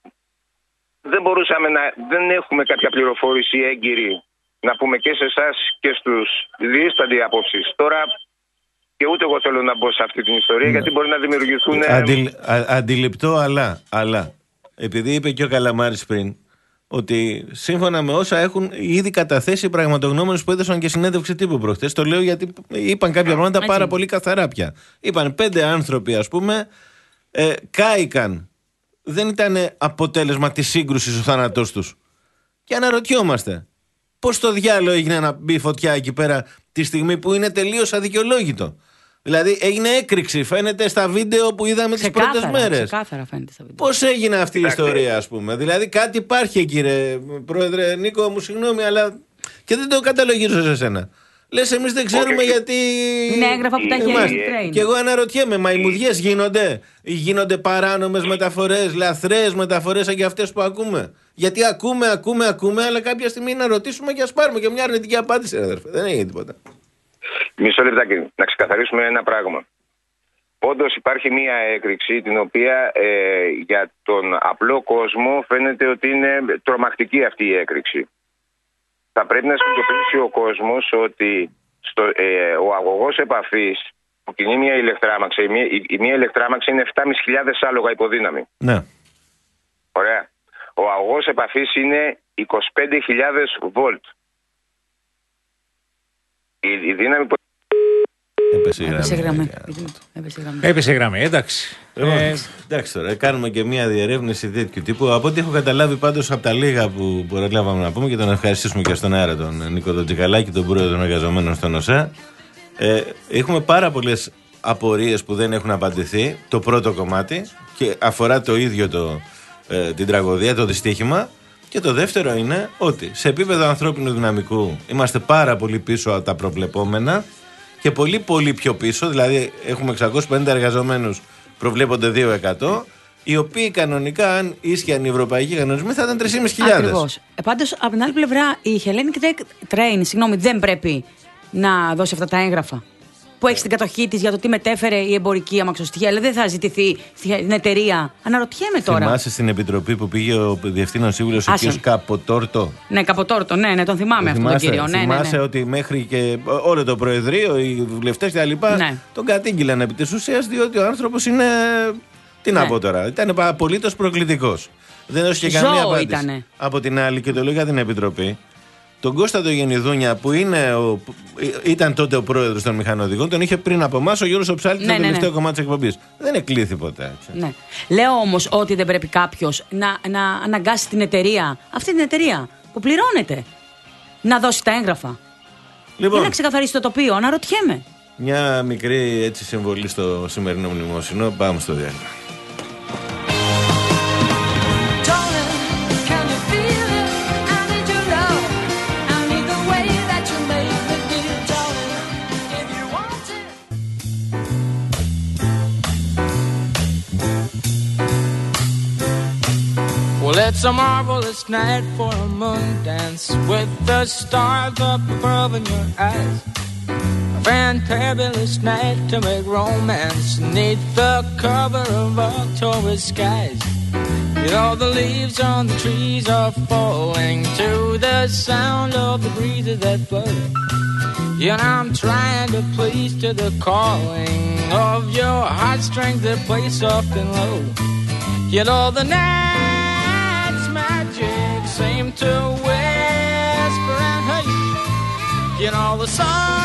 δεν μπορούσαμε να. Δεν έχουμε κάποια πληροφόρηση έγκυρη να πούμε και σε εσάς και στους διήστανται απόψεις. Τώρα και ούτε εγώ θέλω να μπω σε αυτή την ιστορία, γιατί μπορεί να δημιουργηθούν. Αντι, α, αντιληπτό, αλλά, αλλά επειδή είπε και ο Καλαμάρης πριν ότι σύμφωνα με όσα έχουν ήδη καταθέσει οι πραγματογνώμονες που έδωσαν και συνέντευξη τύπου προχτές, το λέω γιατί είπαν κάποια πράγματα Έτσι. πάρα πολύ καθαρά πια. Είπαν πέντε άνθρωποι, ας πούμε, ε, κάηκαν. Δεν ήταν αποτέλεσμα της σύγκρουσης ο θάνατός τους. Και αναρωτιόμαστε, πώς το διάλογο έγινε να μπει φωτιά εκεί πέρα τη στιγμή που είναι τελείως αδικαιολόγητο. Δηλαδή έγινε έκρηξη, φαίνεται στα βίντεο που είδαμε τις πρώτες μέρες. Ξεκάθαρα φαίνεται στα βίντεο. Πώς έγινε αυτή η ιστορία, ας πούμε. Δηλαδή κάτι υπάρχει εκεί, ρε Πρόεδρε Νίκο, μου συγγνώμη, αλλά και δεν το καταλογίζω σε σένα. Λες εμείς δεν ξέρουμε Όχι. γιατί. Είναι έγγραφα που τα έχει Είμαστε. η Train. Και εγώ αναρωτιέμαι, μαϊμουδιές γίνονται. Γίνονται παράνομες μεταφορές, λαθρές μεταφορές σαν και αυτές που ακούμε. Γιατί ακούμε, ακούμε, ακούμε, αλλά κάποια στιγμή να ρωτήσουμε και ας πάρουμε και μια αρνητική απάντηση, ρε αδερφέ. Δεν έγινε τίποτα. Μισό λεπτάκι, να ξεκαθαρίσουμε ένα πράγμα. Όντως υπάρχει μία έκρηξη την οποία ε, για τον απλό κόσμο φαίνεται ότι είναι τρομακτική αυτή η έκρηξη. Θα πρέπει να συνειδητοποιήσει ο κόσμος ότι στο, ε, ο αγωγός επαφής που κινεί μια ηλεκτράμαξη, η, μία- η, η μία ηλεκτράμαξη είναι επτά χιλιάδες πεντακόσια άλογα υποδύναμη. Ναι. Ωραία. Ο αγωγός επαφής είναι είκοσι πέντε χιλιάδες βολτ. Η, η δύναμη που Έπεσε η Έπεσε γραμμή. γραμμή. Έπεσε γραμμή. Έπεσε η γραμμή, εντάξει. Λοιπόν, Ε, εντάξει τώρα, κάνουμε και μια διερεύνηση τέτοιου τύπου. Από ό,τι έχω καταλάβει πάντως από τα λίγα που προλάβαμε να πούμε και τον ευχαριστήσουμε και στον αέρα τον Νίκο τον Τζικαλάκη, τον πρόεδρο των εργαζομένων στον ΟΣΕ. Ε, έχουμε πάρα πολλές απορίες που δεν έχουν απαντηθεί. Το πρώτο κομμάτι και αφορά το ίδιο το, ε, την τραγωδία, το δυστύχημα. Και το δεύτερο είναι ότι σε επίπεδο ανθρώπινου δυναμικού είμαστε πάρα πολύ πίσω από τα προβλεπόμενα και πολύ πολύ πιο πίσω, δηλαδή έχουμε εξακόσιους πενήντα εργαζομένους, προβλέπονται δύο τοις εκατό, οι οποίοι κανονικά αν ίσχυαν οι ευρωπαϊκοί κανονισμοί θα ήταν τρεις χιλιάδες πεντακόσιοι. Ακριβώς. Ε, πάντως, από την άλλη πλευρά, η Hellenic Train, συγγνώμη, δεν πρέπει να δώσει αυτά τα έγγραφα που έχει στην κατοχή της για το τι μετέφερε η εμπορική αμαξοστοιχεία. Δηλαδή δεν θα ζητηθεί στην εταιρεία. Αναρωτιέμαι τώρα. Θυμάσαι στην επιτροπή που πήγε ο διευθύνων σύμβουλος ο Άσε. κ. Καποτόρτο. Ναι, Καποτόρτο, ναι, ναι, τον θυμάμαι αυτόν τον Θυμάσαι, κύριο. Ναι, ναι, θυμάσαι ναι. ότι μέχρι και όλο το Προεδρείο, οι βουλευτές και τα λοιπά, Ναι. τον κατήγγειλαν επί της ουσίας, διότι ο άνθρωπος είναι. Τι να Ναι. πω τώρα, ήταν απολύτως προκλητικός. Δεν έδωσε και Ζώο καμία απάντηση. ήτανε. Από την άλλη, και το λέω για την Επιτροπή, τον Κώστα τον Γενιδούνια, που είναι ο, ήταν τότε ο πρόεδρος των μηχανοδηγών, τον είχε πριν από εμάς ο Γιώργος Οψάλτης, Ναι, το ναι, ναι. τελευταίο κομμάτι της εκπομπής. Δεν εκλήθη ποτέ. Έτσι. Ναι. Λέω όμως ότι δεν πρέπει κάποιος να, να αναγκάσει την εταιρεία, αυτή την εταιρεία που πληρώνεται, να δώσει τα έγγραφα. Λοιπόν, Για να ξεκαθαρίσει το τοπίο, αναρωτιέμαι. μια μικρή έτσι συμβολή στο σημερινό μνημόσυνο. Πάμε στο διάλειμμα. Well, it's a marvelous night for a moon dance with the stars up above in your eyes. A fantabulous night to make romance neath the cover of October skies. Yet all the leaves on the trees are falling to the sound of the breezes that blow. And I'm trying to please to the calling of your heartstrings that play soft and low. Yet all the night's magic seem to whisper and hush. Yet all the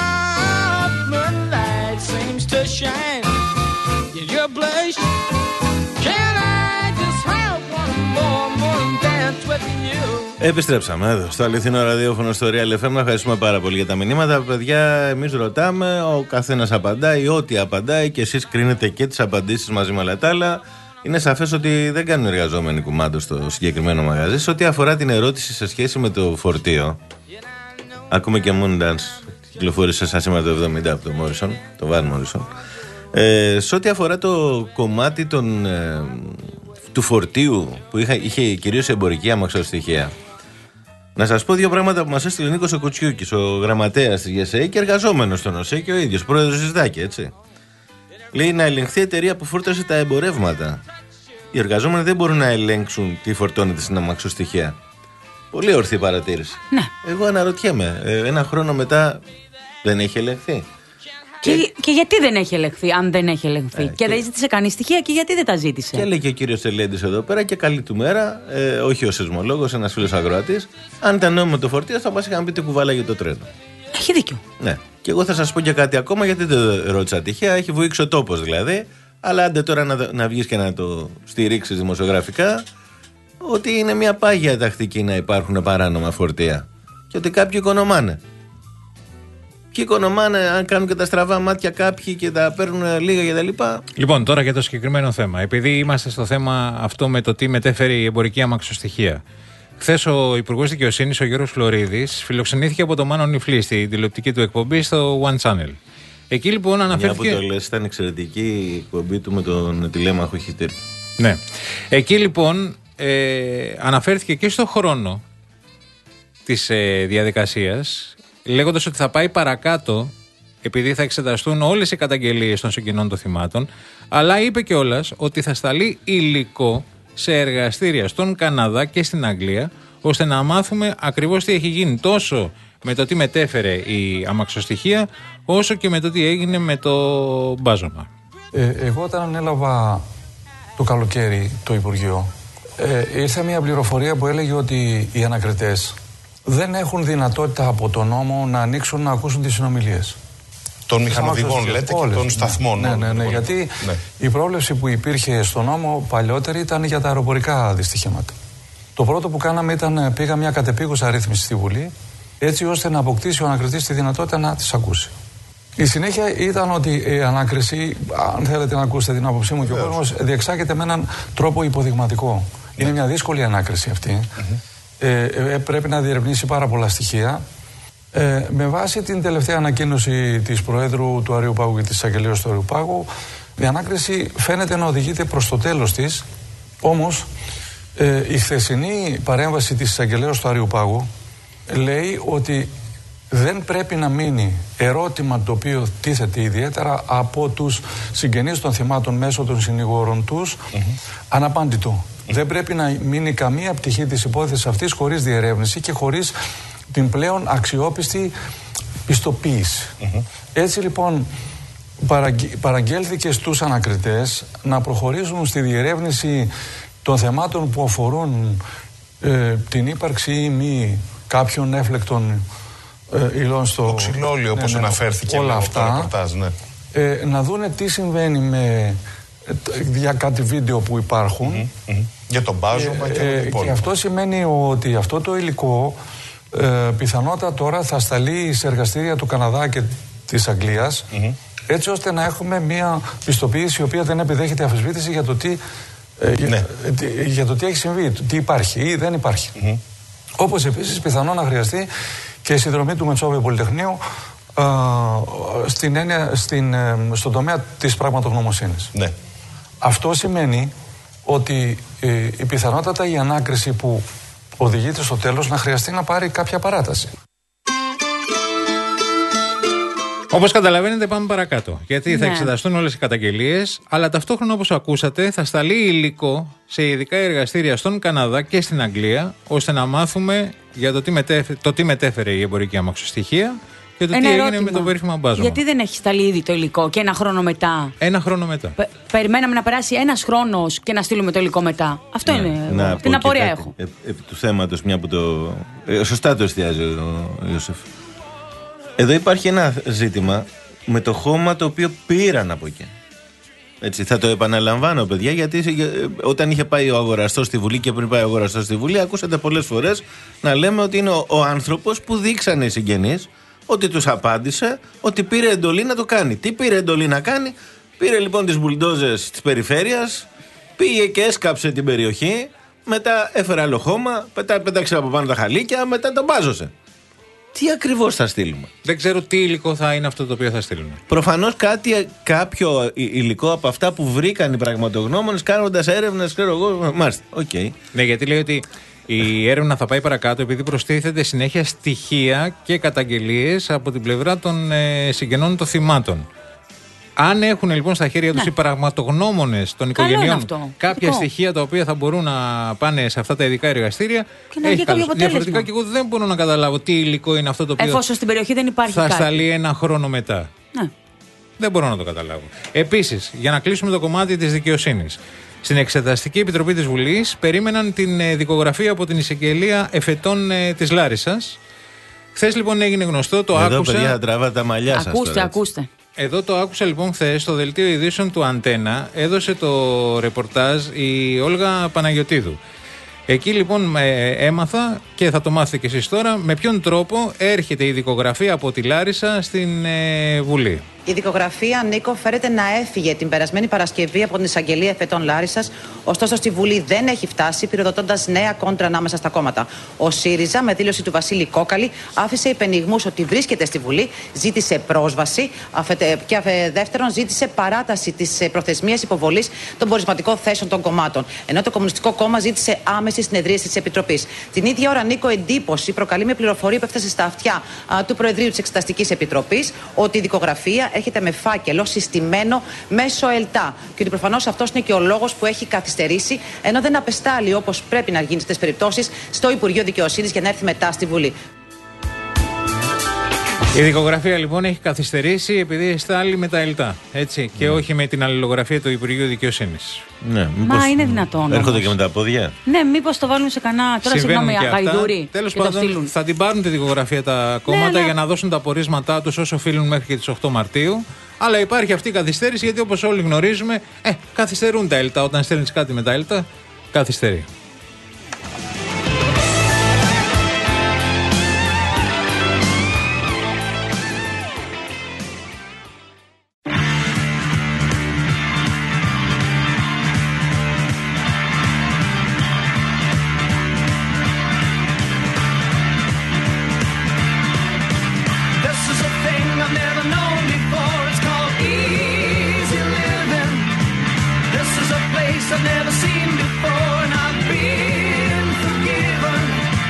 soft moonlight seems to shine in your blush. Can I just have one more morning dance with you? Επιστρέψαμε εδώ στο αληθινό ραδιόφωνο στο Real εφ εμ. Ευχαριστούμε πάρα πολύ για τα μηνύματα. Παιδιά, εμείς ρωτάμε, ο καθένας απαντάει ό,τι απαντάει και εσείς κρίνετε και τις απαντήσεις μαζί με όλα τα άλλα. Είναι σαφές ότι δεν κάνουν εργαζόμενοι κουμάντο στο συγκεκριμένο μαγαζί. Σε ό,τι αφορά την ερώτηση σε σχέση με το φορτίο, ακούμε και Moondance, κυκλοφόρησε σαν σήμερα το εβδομήντα από το Morrison, το Van Morrison. Ε, σε ό,τι αφορά το κομμάτι των, ε, του φορτίου που είχα, είχε κυρίως εμπορική αμαξοστοιχεία, να σας πω δύο πράγματα που μας έστειλε ο Νίκος ο Κουτσιούκης, ο γραμματέας της ΓΕΣΕΗ και εργαζόμενος στον ΟΣΕ και ο ίδιος, πρόεδρος της ΔΑΚΕ, έτσι. Λέει να ελεγχθεί η εταιρεία που φόρτωσε τα εμπορεύματα. Οι εργαζόμενοι δεν μπορούν να ελέγξουν τι φορτώνεται στην αμαξοστοιχεία. Πολύ ορθή παρατήρηση. Ναι. Εγώ αναρωτιέμαι, ένα χρόνο μετά δεν έχει ελεγχθεί. Και, και... και γιατί δεν έχει ελεγχθεί, αν δεν έχει ελεγχθεί. Ε, και, και δεν ζήτησε κανεί στοιχεία και γιατί δεν τα ζήτησε. Και λέει και ο κύριος Τελέντης εδώ πέρα και καλή του μέρα, ε, όχι ο σεισμολόγος, ένας φίλος αγρότης. Αν ήταν νόμιμο το φορτίο, θα μας είχαν πει τι κουβάλα για το τρένο. Έχει δίκιο. Ναι. Και εγώ θα σας πω και κάτι ακόμα, γιατί δεν το ρώτησα τυχαία. Έχει βουήξει ο τόπος δηλαδή. Αλλά άντε τώρα να, να βγεις και να το στηρίξεις δημοσιογραφικά, ότι είναι μια πάγια τακτική να υπάρχουν παράνομα φορτία. Και ότι κάποιοι οικονομάνε. Ποιοι οικονομάνε, αν κάνουν και τα στραβά μάτια κάποιοι και τα παίρνουν λίγα κτλ. Λοιπόν, τώρα για το συγκεκριμένο θέμα. Επειδή είμαστε στο θέμα αυτό με το τι μετέφερε η εμπορική αμαξοστοιχεία. Χθες ο Υπουργός Δικαιοσύνης, ο Γιώργος Φλωρίδης, φιλοξενήθηκε από το Μάνο Νιφλή στην τηλεοπτική του εκπομπή στο One Channel. Εκεί λοιπόν αναφέρθηκε. Μια που το λες, ήταν εξαιρετική η εκπομπή του με τον τηλέμαχο Χιτήρ. Ναι. Εκεί λοιπόν ε, αναφέρθηκε και στο χρόνο της ε, διαδικασίας, λέγοντας ότι θα πάει παρακάτω, επειδή θα εξεταστούν όλες οι καταγγελίες των συγγενών των θυμάτων, αλλά είπε κιόλας ότι θα σταλεί υλικό σε εργαστήρια στον Καναδά και στην Αγγλία, ώστε να μάθουμε ακριβώς τι έχει γίνει τόσο με το τι μετέφερε η αμαξοστοιχεία, όσο και με το τι έγινε με το μπάζωμα. Ε, εγώ όταν ανέλαβα το καλοκαίρι το Υπουργείο, ε, ήρθε μια πληροφορία που έλεγε ότι οι ανακριτές δεν έχουν δυνατότητα από τον νόμο να ανοίξουν να ακούσουν τις συνομιλίες. Των μηχανοδηγών λέτε όλες, και των σταθμών. Ναι, ναι, ναι, ναι, γιατί ναι. η πρόβλεψη που υπήρχε στον νόμο παλιότερη ήταν για τα αεροπορικά δυστυχήματα. Το πρώτο που κάναμε ήταν πήγα μια κατεπίγουσα ρύθμιση στη Βουλή, έτσι ώστε να αποκτήσει ο ανακριτής τη δυνατότητα να τις ακούσει. Η συνέχεια ήταν ότι η ανάκριση, αν θέλετε να ακούσετε την άποψή μου και ο κόσμος, διεξάγεται με έναν τρόπο υποδειγματικό. Yeah. Είναι μια δύσκολη ανάκριση αυτή. Mm-hmm. Ε, ε, πρέπει να διερευνήσει πάρα πολλά στοιχεία. Ε, με βάση την τελευταία ανακοίνωση της Προέδρου του Αριουπάγου και της Εισαγγελέως του Αριουπάγου, η ανάκριση φαίνεται να οδηγείται προς το τέλος της. Όμως, ε, η χθεσινή παρέμβαση της Εισαγγελέως του Αριουπάγου λέει ότι δεν πρέπει να μείνει ερώτημα το οποίο τίθεται ιδιαίτερα από τους συγγενείς των θυμάτων μέσω των συνηγόρων τους mm-hmm. αναπάντητο. Mm-hmm. Δεν πρέπει να μείνει καμία πτυχή της υπόθεσης αυτής χωρίς διερεύνηση και χωρίς την πλέον αξιόπιστη πιστοποίηση. Mm-hmm. Έτσι λοιπόν παραγγέλθηκε στους ανακριτές να προχωρήσουν στη διερεύνηση των θεμάτων που αφορούν ε, την ύπαρξη ή μη κάποιων έφλεκτων ε, υλών στο... Το ξυλόλιο, όπως ναι, ναι, αναφέρθηκε όλα αυτά, το ρεπορτάζ, ναι. ε, να δούνε τι συμβαίνει με, για κάτι βίντεο που υπάρχουν. Mm-hmm, mm-hmm. Για τον μπάζωμα ε, και ε, το υπόλοιπο. Και αυτό σημαίνει ότι αυτό το υλικό ε, πιθανότατα τώρα θα σταλεί σε εργαστήρια του Καναδά και της Αγγλίας, mm-hmm. έτσι ώστε να έχουμε μια πιστοποίηση η οποία δεν επιδέχεται αφισβήτηση για το τι, ε, ναι. για, για το τι έχει συμβεί, τι υπάρχει ή δεν υπάρχει. Mm-hmm. Όπως επίσης πιθανό να χρειαστεί και η συνδρομή του Μετσόβιου Πολυτεχνείου ε, στην έννοια, στην, ε, στον τομέα της πραγματογνωμοσύνης. Ναι. Αυτό σημαίνει ότι ε, η πιθανότατα η ανάκριση που οδηγείται στο τέλος να χρειαστεί να πάρει κάποια παράταση. Όπως καταλαβαίνετε, πάμε παρακάτω. Γιατί θα Ναι. εξεταστούν όλες οι καταγγελίες, αλλά ταυτόχρονα, όπως ακούσατε, θα σταλεί υλικό σε ειδικά εργαστήρια στον Καναδά και στην Αγγλία, ώστε να μάθουμε για το τι μετέφερε, το τι μετέφερε η εμπορική αμαξοστοιχεία και το Ένα τι έγινε ερώτημα. με το περίφημο μπάζωμα. Γιατί δεν έχει σταλεί ήδη το υλικό και ένα χρόνο μετά? Ένα χρόνο μετά. Πε- περιμέναμε να περάσει ένας χρόνος και να στείλουμε το υλικό μετά. Αυτό Ναι. είναι. Να εγώ. πω Την και απορία κάτι. έχω. Ε, επί του θέματος, μια που το. Ε, σωστά το εστιάζει ο, ο Ιωσήφ. Εδώ υπάρχει ένα ζήτημα με το χώμα το οποίο πήραν από εκεί. Έτσι, θα το επαναλαμβάνω, παιδιά, γιατί ε, όταν είχε πάει ο αγοραστός στη Βουλή και πριν πάει ο αγοραστός στη Βουλή, ακούσατε πολλές φορές να λέμε ότι είναι ο, ο άνθρωπος που δείξανε οι συγγενείς, ότι τους απάντησε ότι πήρε εντολή να το κάνει. Τι πήρε εντολή να κάνει? Πήρε λοιπόν τις μπουλντόζες της περιφέρειας, πήγε και έσκαψε την περιοχή, μετά έφερε άλλο χώμα, μετά πέταξε από πάνω τα χαλίκια, μετά τον μπάζωσε. Τι ακριβώς θα στείλουμε? Δεν ξέρω τι υλικό θα είναι αυτό το οποίο θα στείλουμε. Προφανώς κάτι, κάποιο υλικό από αυτά που βρήκαν οι πραγματογνώμονες κάνοντας έρευνες, ξέρω εγώ. Μάλιστα, οκ. Okay. Ναι, γιατί λέει ότι η έρευνα θα πάει παρακάτω επειδή προστίθεται συνέχεια στοιχεία και καταγγελίες από την πλευρά των ε, συγγενών των θυμάτων. Αν έχουν λοιπόν στα χέρια τους Ναι. οι πραγματογνώμονες των Καλό είναι οικογενειών αυτό. κάποια Θετικό. στοιχεία τα οποία θα μπορούν να πάνε σε αυτά τα ειδικά εργαστήρια, Και να βγει κάποιο καλώς. αποτέλεσμα. Διαφορετικά και εγώ δεν μπορώ να καταλάβω τι υλικό είναι αυτό το οποίο Εφόσον στην περιοχή δεν υπάρχει θα κάτι. σταλεί ένα χρόνο μετά. Ναι. Δεν μπορώ να το καταλάβω. Επίσης, για να κλείσουμε το κομμάτι της δικαιοσύνης. Στην Εξεταστική Επιτροπή της Βουλής περίμεναν την ε, δικογραφία από την εισαγγελία εφετών ε, της Λάρισσας. Χθες λοιπόν έγινε γνωστό, το Εδώ, άκουσα. παιδιά, θα τραβάτε τα μαλλιά σας. Ακούστε, τώρα, έτσι. ακούστε. Εδώ το άκουσα λοιπόν χθες στο δελτίο ειδήσεων του Αντένα. Έδωσε το ρεπορτάζ η Όλγα Παναγιωτίδου. Εκεί λοιπόν ε, έμαθα και θα το μάθετε κι εσείς τώρα με ποιον τρόπο έρχεται η δικογραφία από τη Λάρισα στην ε, Βουλή. Η δικογραφία, Νίκο, φέρεται να έφυγε την περασμένη Παρασκευή από την εισαγγελία εφετών Λάρισσας. Ωστόσο, στη Βουλή δεν έχει φτάσει, πυροδοτώντας νέα κόντρα ανάμεσα στα κόμματα. Ο ΣΥΡΙΖΑ, με δήλωση του Βασίλη Κόκαλη, άφησε υπενιγμούς ότι βρίσκεται στη Βουλή, ζήτησε πρόσβαση και δεύτερον, ζήτησε παράταση της προθεσμίας υποβολής των πορισματικών θέσεων των κομμάτων. Ενώ το Κομμουνιστικό Κόμμα ζήτησε άμεση συνεδρίαση της Επιτροπής. Την ίδια ώρα, Νίκο, εντύπωση προκαλεί με πληροφορία που έφτασε στα αυτιά α, του Προεδρείου της Εξεταστικής Επιτροπής ότι η δικογραφία έρχεται με φάκελο συστημένο μέσω ΕΛΤΑ. Και ότι προφανώς αυτός είναι και ο λόγος που έχει καθυστερήσει, ενώ δεν απεστάλλει όπως πρέπει να γίνει σε αυτές τις περιπτώσεις στο Υπουργείο Δικαιοσύνης για να έρθει μετά στη Βουλή. Η δικογραφία λοιπόν έχει καθυστερήσει επειδή στάλει με τα ΕΛΤΑ. Έτσι, και όχι με την αλληλογραφία του Υπουργείου Δικαιοσύνης. Ναι, Μα είναι δυνατόν. Έρχονται όμως. και με τα πόδια. Ναι, μήπως το βάλουν σε κανένα. Τώρα συγγνώμη, γαϊδούρι. Τέλος και το πάντων, στείλουν. θα την πάρουν τη δικογραφία τα κόμματα ναι. για να δώσουν τα πορίσματά τους όσο οφείλουν μέχρι και τις οκτώ Μαρτίου. Αλλά υπάρχει αυτή η καθυστέρηση γιατί όπως όλοι γνωρίζουμε, ε, καθυστερούν τα ΕΛΤΑ. Όταν στέλνεις κάτι με τα ΕΛΤΑ, καθυστερεί. This is a thing I've never known before. It's called easy living. This is a place I've never seen before, and I've been forgiven.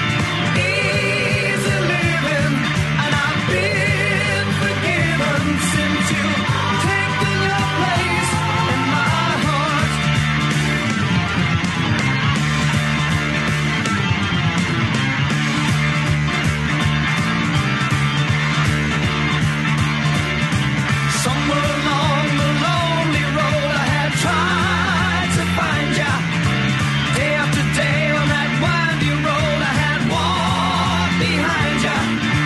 Easy living, and I've been forgiven since you've taken your place in my heart. Somewhere along the lonely road I had tried to find ya. Day after day on that winding road I had walked behind ya.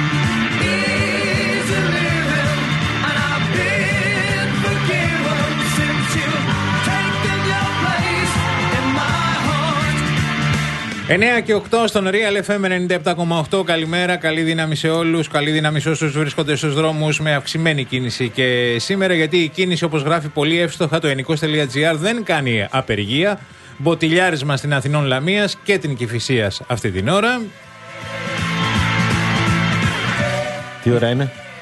Easy living, and I've been forgiven since you've taken your place in my heart. εννιά και οκτώ στον Real εφ εμ ενενήντα επτά κόμμα οκτώ. Καλημέρα, καλή δύναμη σε όλους. Καλή δύναμη σε όσους βρίσκονται στους δρόμους με αυξημένη κίνηση και σήμερα, γιατί η κίνηση, όπως γράφει πολύ εύστοχα το ενικός τελεία τζι άρ, δεν κάνει απεργία. Μποτιλιάρισμα στην Αθηνών Λαμίας και την Κηφισίας αυτή την ώρα. Τι ώρα είναι?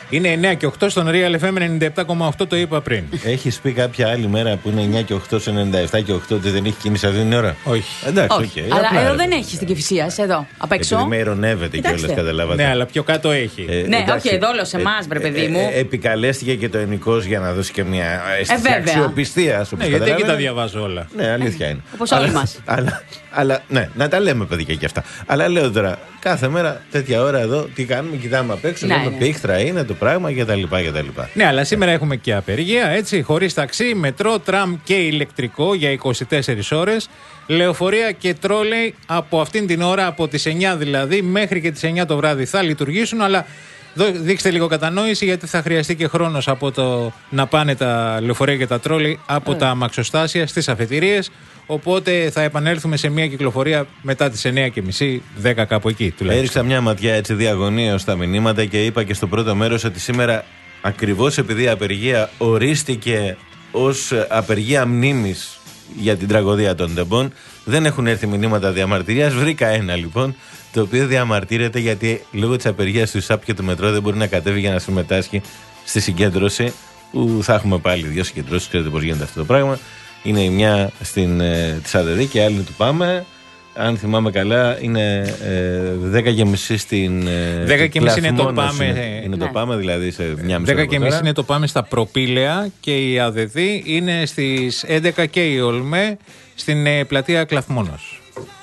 Είναι εννιά και οκτώ στον Real εφ εμ ενενήντα επτά κόμμα οκτώ, το είπα πριν. Έχεις πει κάποια άλλη μέρα που είναι εννιά και οκτώ σε ενενήντα επτά και οκτώ ότι δεν έχει κίνηση αυτή την ώρα? Όχι. Εντάξει, Όχι. okay. Αλλά Απλά, εδώ ρε. δεν έχει στην Κηφισίας, εδώ. Απ' έξω. Επειδή με ειρωνεύεται κιόλας, καταλάβατε. Ναι, αλλά πιο κάτω έχει. Ε, Ναι, εντάξει, όχι, εδώ όλο σε εμάς, βρε παιδί μου. Ε, ε, επικαλέστηκε και το ενικός για να δώσει και μια αίσθηση βέβαια. αξιοπιστίας. Ναι, γιατί εκεί τα διαβάζω όλα. Ναι, αλήθεια είναι. Όπως όλοι Αλλά- μας. Αλλά, αλλά, ναι, να τα λέμε παιδιά και αυτά. Αλλά λέω τώρα, κάθε μέρα τέτοια ώρα εδώ, τι κάνουμε, κοιτάμε απ' έξω, Ναι, λέμε ναι. πίχτρα είναι το πράγμα κτλ. κτλ. Ναι, αλλά σήμερα έχουμε και απεργία, έτσι, χωρίς ταξί, μετρό, τραμ και ηλεκτρικό για είκοσι τέσσερις ώρες. Λεωφορεία και τρόλεϊ από αυτήν την ώρα, από τις εννιά δηλαδή, μέχρι και τις εννιά το βράδυ θα λειτουργήσουν, αλλά δώ- δείξτε λίγο κατανόηση, γιατί θα χρειαστεί και χρόνος από το να πάνε τα λεωφορεία και τα τρόλεϊ από Ε. τα αμαξοστάσια στις αφετηρίες. Οπότε θα επανέλθουμε σε μια κυκλοφορία μετά τις εννιά και μισή, δέκα κάπου εκεί τουλάχιστον. Έριξα μια ματιά έτσι διαγωνίως στα μηνύματα και είπα και στο πρώτο μέρος ότι σήμερα, ακριβώς επειδή η απεργία ορίστηκε ως απεργία μνήμης για την τραγωδία των τεμπών, δεν έχουν έρθει μηνύματα διαμαρτυρίας. Βρήκα ένα λοιπόν, το οποίο διαμαρτύρεται γιατί λόγω της απεργίας του ΣΑΠ και του μετρό δεν μπορεί να κατέβει για να συμμετάσχει στη συγκέντρωση. Που θα έχουμε πάλι δύο συγκεντρώσεις, ξέρετε πώς γίνεται αυτό το πράγμα. Είναι η μια στην, ε, της ΑΔΕΔ και η άλλη του ΠΑΜΕ. Αν θυμάμαι καλά, είναι ε, δέκα και μισή στην. Ε, δέκα και μισή είναι το Κλαθμόνος ΠΑΜΕ. Είναι, είναι Ναι. το ΠΑΜΕ, δηλαδή σε μια μισή δέκα ώρα και από μισή τώρα. είναι το πάμε στα προπήλαια και η ΑΔΔ είναι στις έντεκα και η ΟΛΜΕ στην ε, πλατεία Κλαθμόνος.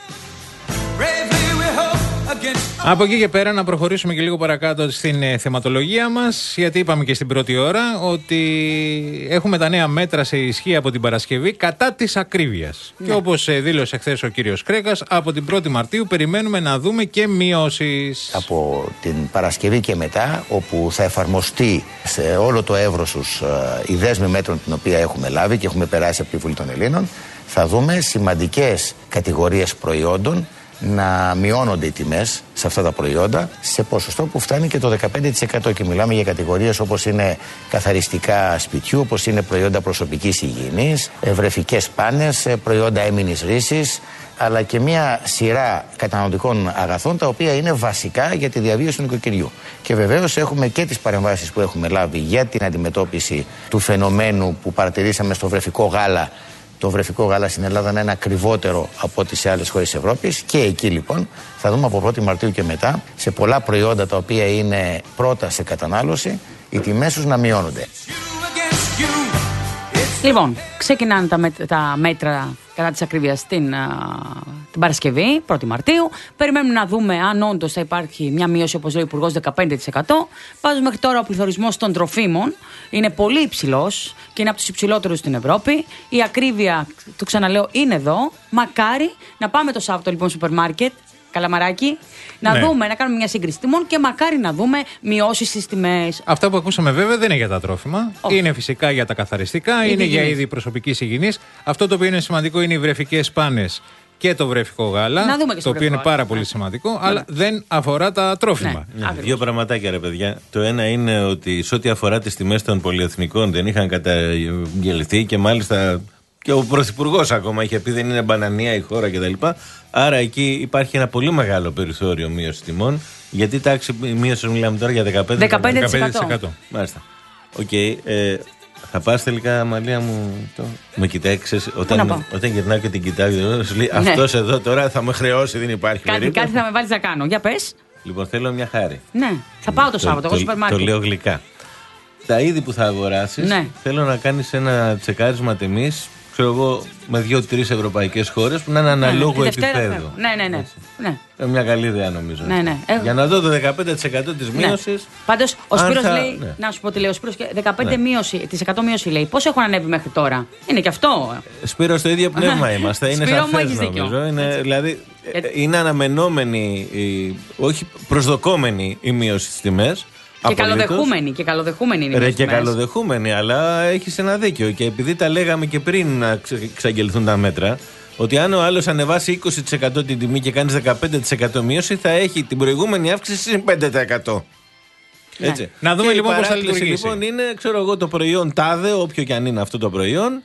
Από εκεί και πέρα να προχωρήσουμε και λίγο παρακάτω στην ε, θεματολογία μας, γιατί είπαμε και στην πρώτη ώρα ότι έχουμε τα νέα μέτρα σε ισχύ από την Παρασκευή κατά της ακρίβειας. Ναι. Και όπως ε, δήλωσε χθες ο κύριος Κρέκας, από την πρώτη Μαρτίου περιμένουμε να δούμε και μειώσεις. Από την Παρασκευή και μετά, όπου θα εφαρμοστεί σε όλο το εύρος τους ε, η δέσμη μέτρων την οποία έχουμε λάβει και έχουμε περάσει από τη Βουλή των Ελλήνων, θα δούμε σημαντικές κατηγορίες προϊόντων να μειώνονται οι τιμές σε αυτά τα προϊόντα σε ποσοστό που φτάνει και το δεκαπέντε τοις εκατό, και μιλάμε για κατηγορίες όπως είναι καθαριστικά σπιτιού, όπως είναι προϊόντα προσωπικής υγιεινής, βρεφικές πάνες, προϊόντα έμμηνης ρύσης, αλλά και μια σειρά καταναλωτικών αγαθών τα οποία είναι βασικά για τη διαβίωση του νοικοκυριού. Και βεβαίως έχουμε και τις παρεμβάσεις που έχουμε λάβει για την αντιμετώπιση του φαινομένου που παρατηρήσαμε στο βρεφικό γάλα. Το βρεφικό γάλα στην Ελλάδα να είναι ακριβότερο από ό,τι σε άλλες χώρες της Ευρώπης, και εκεί λοιπόν θα δούμε από πρώτη Μαρτίου και μετά σε πολλά προϊόντα τα οποία είναι πρώτα σε κατανάλωση οι τιμές τους να μειώνονται. Λοιπόν, ξεκινάνε τα, μέτρα, τα μέτρα κατά της ακρίβειας την, α, την Παρασκευή, πρώτη Μαρτίου. Περιμένουμε να δούμε αν όντως θα υπάρχει μια μείωση, όπως λέει ο Υπουργός, δεκαπέντε τοις εκατό. Πάντως μέχρι τώρα ο πληθωρισμός των τροφίμων είναι πολύ υψηλός και είναι από τους υψηλότερους στην Ευρώπη. Η ακρίβεια, το ξαναλέω, είναι εδώ. Μακάρι να πάμε το Σάββατο λοιπόν στο σούπερ μάρκετ, Καλαμαράκι, να Ναι. δούμε, να κάνουμε μια σύγκριση τιμών και μακάρι να δούμε μειώσεις στις τιμές. Αυτά που ακούσαμε βέβαια δεν είναι για τα τρόφιμα. Όχι. Είναι φυσικά για τα καθαριστικά, Είδη είναι για υγιεινής. είδη προσωπικής υγιεινής. Αυτό το οποίο είναι σημαντικό είναι οι βρεφικές πάνες και το βρεφικό γάλα. Να δούμε και το στο οποίο είναι βρεφικό πάρα γάλα, πολύ ναι. σημαντικό, αλλά δεν αφορά τα τρόφιμα. Ναι, δύο πραγματάκια ρε παιδιά. Το ένα είναι ότι σε ό,τι αφορά τις τιμές των πολυεθνικών δεν είχαν καταγγελθεί και μάλιστα και ο Πρωθυπουργός ακόμα είχε πει δεν είναι μπανανία η χώρα κτλ. Άρα εκεί υπάρχει ένα πολύ μεγάλο περιθώριο μείωση τιμών. Γιατί τάξη μείωση μιλάμε τώρα για δεκαπέντε δεκαπέντε τοις εκατό. Μάλιστα. Οκ. ε, θα πας τελικά, Μαλία μου, το... με κοιτάξεις, να όταν, πάω? όταν γυρνάω και την κοιτάω, σου λέει Ναι. αυτός εδώ τώρα θα με χρεώσει, δεν υπάρχει Κάτι, περίπτωση. κάτι θα με βάλεις να κάνω. Για πες. Λοιπόν, θέλω μια χάρη. Ναι, θα πάω το Σάββατο, εγώ στο το, σούπερ μάρκετ. το λέω γλυκά. Τα είδη που θα αγοράσεις, Ναι. θέλω να κάνεις ένα τσεκάρισμα τιμής, ξέρω εγώ, με δύο-τρεις ευρωπαϊκές χώρες που να είναι αναλόγου Τη Δευτέρα επίπεδου. φεύγω. Ναι, ναι, ναι. ναι. Ε, μια καλή ιδέα νομίζω. Ναι, ναι. Έχω- Για να δω το δεκαπέντε τοις εκατό της Ναι. μείωσης. Πάντως, ο αν Σπύρος θα- λέει, ναι. να σου πω τι λέει ο Σπύρος, και δεκαπέντε Ναι. μείωση, της εκατό μείωση λέει. Πώς έχουν ανέβει μέχρι τώρα. Είναι και αυτό. Σπύρο, στο ίδιο πνεύμα είμαστε. Είναι Σπύρο μου, σαφές έχεις δίκιο. νομίζω. Είναι, δηλαδή, ε, Ε, είναι αναμενόμενη, η, όχι προσδοκόμενη η μείωση στις τιμές. Και απολύτως. καλοδεχούμενη, και καλοδεχούμενη είναι η Ρε μείωση και τιμές. καλοδεχούμενη, αλλά έχει ένα δίκιο. Και επειδή τα λέγαμε και πριν να ξε- εξαγγελθούν τα μέτρα, ότι αν ο άλλος ανεβάσει είκοσι τοις εκατό την τιμή και κάνει δεκαπέντε τοις εκατό μείωση, θα έχει την προηγούμενη αύξηση συν πέντε τοις εκατό. Έτσι. Ναι. Να δούμε Και λοιπόν η πώς θα παράκληση, λειτουργήσει. Λοιπόν, είναι, ξέρω εγώ, το προϊόν τάδε, όποιο και αν είναι αυτό το προϊόν,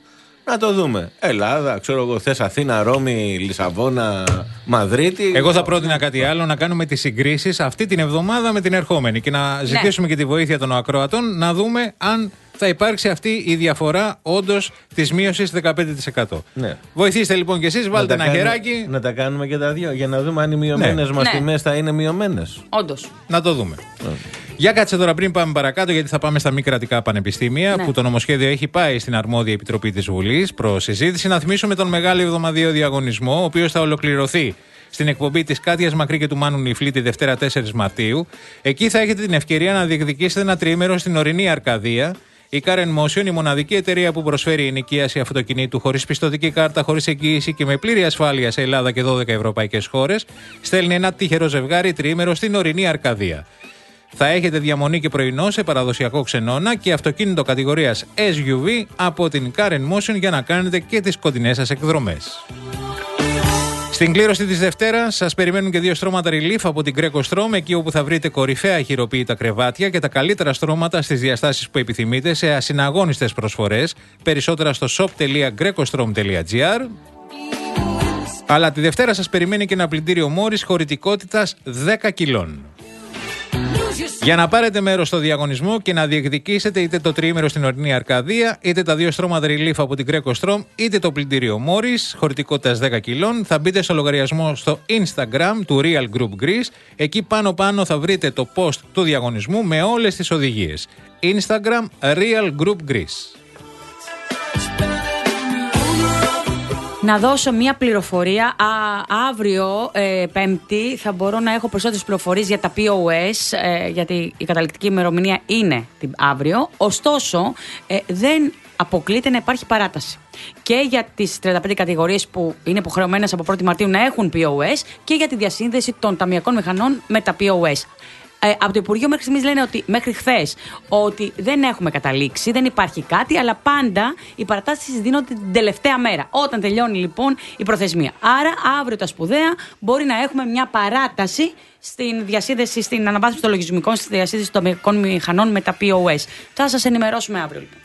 Να το δούμε. Ελλάδα, ξέρω εγώ, θες Αθήνα, Ρώμη, Λισαβόνα, Μαδρίτη. Εγώ θα πρότεινα κάτι άλλο, να κάνουμε τις συγκρίσεις αυτή την εβδομάδα με την ερχόμενη και να ναι. ζητήσουμε και τη βοήθεια των ακροατών να δούμε αν θα υπάρξει αυτή η διαφορά όντως της μείωσης δεκαπέντε τοις εκατό. Ναι. Βοηθήστε λοιπόν κι εσείς, βάλτε ένα κάνουμε, χεράκι. Να τα κάνουμε και τα δύο για να δούμε αν οι μειωμένες ναι. μας ναι. τιμές θα είναι μειωμένες. Όντως. Να το δούμε. Ναι. Για κάτσε τώρα πριν πάμε παρακάτω, γιατί θα πάμε στα μη κρατικά πανεπιστήμια, ναι. που το νομοσχέδιο έχει πάει στην αρμόδια επιτροπή της Βουλής προς συζήτηση. Να θυμίσουμε τον μεγάλο εβδομαδιαίο διαγωνισμό, ο οποίος θα ολοκληρωθεί στην εκπομπή της Κάτιας Μακρύ και του Μάνου Νιφλή τη Δευτέρα τέσσερις Μαρτίου. Εκεί θα έχετε την ευκαιρία να διεκδικήσετε ένα τριήμερο στην ορεινή Αρκαδία. Η Car εν Motion, η μοναδική εταιρεία που προσφέρει ενοικίαση αυτοκινήτου χωρίς πιστωτική κάρτα, χωρίς εγγύηση και με πλήρη ασφάλεια σε Ελλάδα και δώδεκα ευρωπαϊκές χώρες, στέλνει ένα τυχερό ζευγάρι τριήμερο στην ορεινή Αρκαδία. Θα έχετε διαμονή και πρωινό σε παραδοσιακό ξενώνα και αυτοκίνητο κατηγορίας ες γιου βι από την Car εν Motion για να κάνετε και τις κοντινές σας εκδρομές. Στην κλήρωση της Δευτέρας σας περιμένουν και δύο στρώματα relief από την Greco Strom, εκεί όπου θα βρείτε κορυφαία χειροποίητα κρεβάτια και τα καλύτερα στρώματα στις διαστάσεις που επιθυμείτε σε ασυναγώνιστες προσφορές. Περισσότερα στο shop τελεία grecostrom τελεία gr. Αλλά τη Δευτέρα σας περιμένει και ένα πλυντήριο Μόρις χωρητικότητας δέκα κιλών. Για να πάρετε μέρος στο διαγωνισμό και να διεκδικήσετε είτε το τριήμερο στην ορεινή Αρκαδία, είτε τα δύο στρώματα relief από την Greco Strom, είτε το πλυντήριο Morris χωρητικότητας δέκα κιλών, θα μπείτε στο λογαριασμό στο Instagram του Real Group Greece. Εκεί πάνω πάνω θα βρείτε το post του διαγωνισμού με όλες τις οδηγίες. Instagram Real Group Greece. Να δώσω μία πληροφορία. Α, αύριο, ε, Πέμπτη, θα μπορώ να έχω περισσότερες πληροφορίες για τα πι ο ες, ε, γιατί η καταληκτική ημερομηνία είναι την αύριο. Ωστόσο, ε, δεν αποκλείται να υπάρχει παράταση. Και για τις τριάντα πέντε κατηγορίες που είναι υποχρεωμένες από πρώτη Μαρτίου να έχουν πι ο ες και για τη διασύνδεση των ταμειακών μηχανών με τα πι ο ες. Ε, από το Υπουργείο μέχρι στιγμής λένε ότι μέχρι χθες ότι δεν έχουμε καταλήξει, δεν υπάρχει κάτι, αλλά πάντα οι παρατάσεις δίνονται την τελευταία μέρα, όταν τελειώνει λοιπόν η προθεσμία. Άρα αύριο τα σπουδαία μπορεί να έχουμε μια παράταση στην διασύνδεση, στην αναβάθμιση των λογισμικών, στη διασύνδεση των ταμειακών μηχανών με τα πι ο ες. Θα σας ενημερώσουμε αύριο λοιπόν.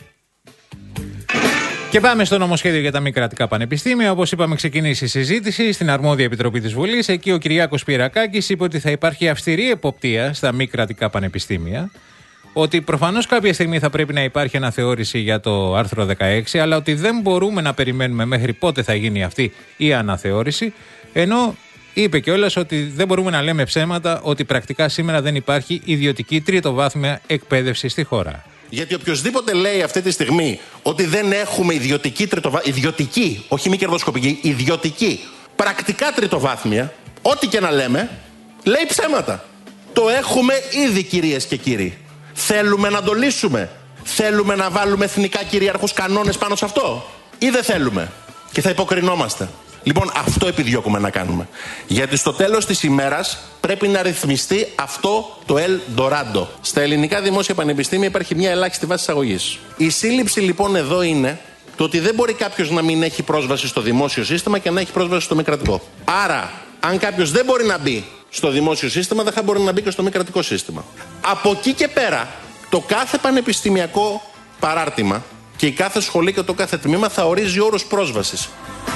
Και πάμε στο νομοσχέδιο για τα μη κρατικά πανεπιστήμια. Όπως είπαμε, ξεκινήσει η συζήτηση στην αρμόδια επιτροπή της Βουλής. Εκεί ο Κυριάκος Πυρακάκης είπε ότι θα υπάρχει αυστηρή εποπτεία στα μη κρατικά πανεπιστήμια. Ότι προφανώς κάποια στιγμή θα πρέπει να υπάρχει αναθεώρηση για το άρθρο δεκαέξι, αλλά ότι δεν μπορούμε να περιμένουμε μέχρι πότε θα γίνει αυτή η αναθεώρηση. Ενώ είπε κιόλας ότι δεν μπορούμε να λέμε ψέματα, ότι πρακτικά σήμερα δεν υπάρχει ιδιωτική τριτοβάθμια εκπαίδευση στη χώρα. Γιατί οποιοδήποτε λέει αυτή τη στιγμή ότι δεν έχουμε ιδιωτική τριτοβάθμια, ιδιωτική, όχι μη κερδοσκοπική, ιδιωτική, πρακτικά τριτοβάθμια, ό,τι και να λέμε, λέει ψέματα. Το έχουμε ήδη, κυρίες και κύριοι. Θέλουμε να το λύσουμε. Θέλουμε να βάλουμε εθνικά κυρίαρχους κανόνες πάνω σε αυτό, ή δεν θέλουμε και θα υποκρινόμαστε. Λοιπόν, αυτό επιδιώκουμε να κάνουμε. Γιατί στο τέλος της ημέρας πρέπει να ρυθμιστεί αυτό το Eldorado. Στα ελληνικά δημόσια πανεπιστήμια υπάρχει μια ελάχιστη βάση εισαγωγής. Η σύλληψη λοιπόν εδώ είναι το ότι δεν μπορεί κάποιος να μην έχει πρόσβαση στο δημόσιο σύστημα και να έχει πρόσβαση στο μη κρατικό. Άρα, αν κάποιος δεν μπορεί να μπει στο δημόσιο σύστημα, δεν θα μπορεί να μπει και στο μη κρατικό σύστημα. Από εκεί και πέρα, το κάθε πανεπιστημιακό παράρτημα και η κάθε σχολή και το κάθε τμήμα θα ορίζει όρους πρόσβασης.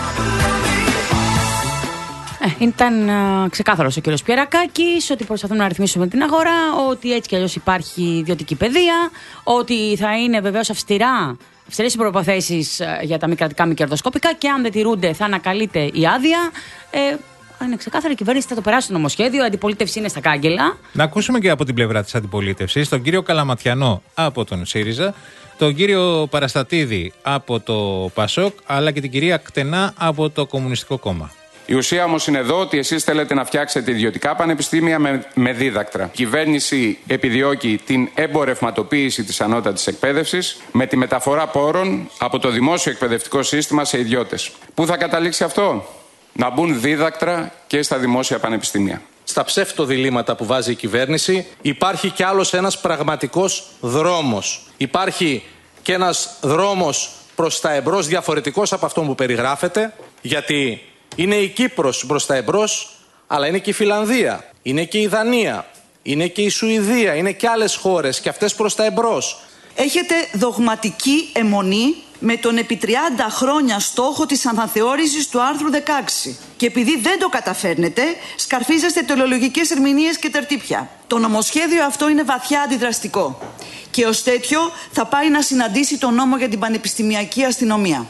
Ε, ήταν uh, ξεκάθαρος ο κ. Πιερακάκης ότι προσπαθούμε να ρυθμίσουμε την αγορά, ότι έτσι κι αλλιώς υπάρχει ιδιωτική παιδεία, ότι θα είναι βεβαίως αυστηρά, αυστηρές οι προϋποθέσεις uh, για τα μη κρατικά μη κερδοσκοπικά και αν δεν τηρούνται θα ανακαλείται η άδεια. Ε, είναι ξεκάθαρο, η κυβέρνηση θα το περάσει στο νομοσχέδιο, η αντιπολίτευση είναι στα κάγκελα. Να ακούσουμε και από την πλευρά της αντιπολίτευσης τον κύριο Καλαματιανό από τον ΣΥΡΙΖΑ, τον κύριο Παραστατίδη από το ΠΑΣΟΚ, αλλά και την κυρία Κτενά από το Κομμουνιστικό Κόμμα. Η ουσία όμως είναι εδώ ότι εσείς θέλετε να φτιάξετε ιδιωτικά πανεπιστήμια με, με δίδακτρα. Η κυβέρνηση επιδιώκει την εμπορευματοποίηση της ανώτατης εκπαίδευσης με τη μεταφορά πόρων από το δημόσιο εκπαιδευτικό σύστημα σε ιδιώτες. Πού θα καταλήξει αυτό? Να μπουν δίδακτρα και στα δημόσια πανεπιστήμια. Στα ψεύτοδιλήμματα που βάζει η κυβέρνηση υπάρχει κι άλλος ένας πραγματικός δρόμος. Υπάρχει και ένας δρόμος προς τα εμπρός διαφορετικός από αυτόν που περιγράφεται, γιατί είναι η Κύπρος προς τα εμπρός, αλλά είναι και η Φιλανδία, είναι και η Δανία, είναι και η Σουηδία, είναι και άλλες χώρες και αυτές προς τα εμπρός. Έχετε δογματική αιμονή με τον επί τριάντα χρόνια στόχο της αναθεώρησης του άρθρου δεκαέξι. Και επειδή δεν το καταφέρνετε, σκαρφίζεστε τελεολογικές ερμηνείες και τερτύπια. Το νομοσχέδιο αυτό είναι βαθιά αντιδραστικό και ως τέτοιο θα πάει να συναντήσει τον νόμο για την πανεπιστημιακή αστυνομία.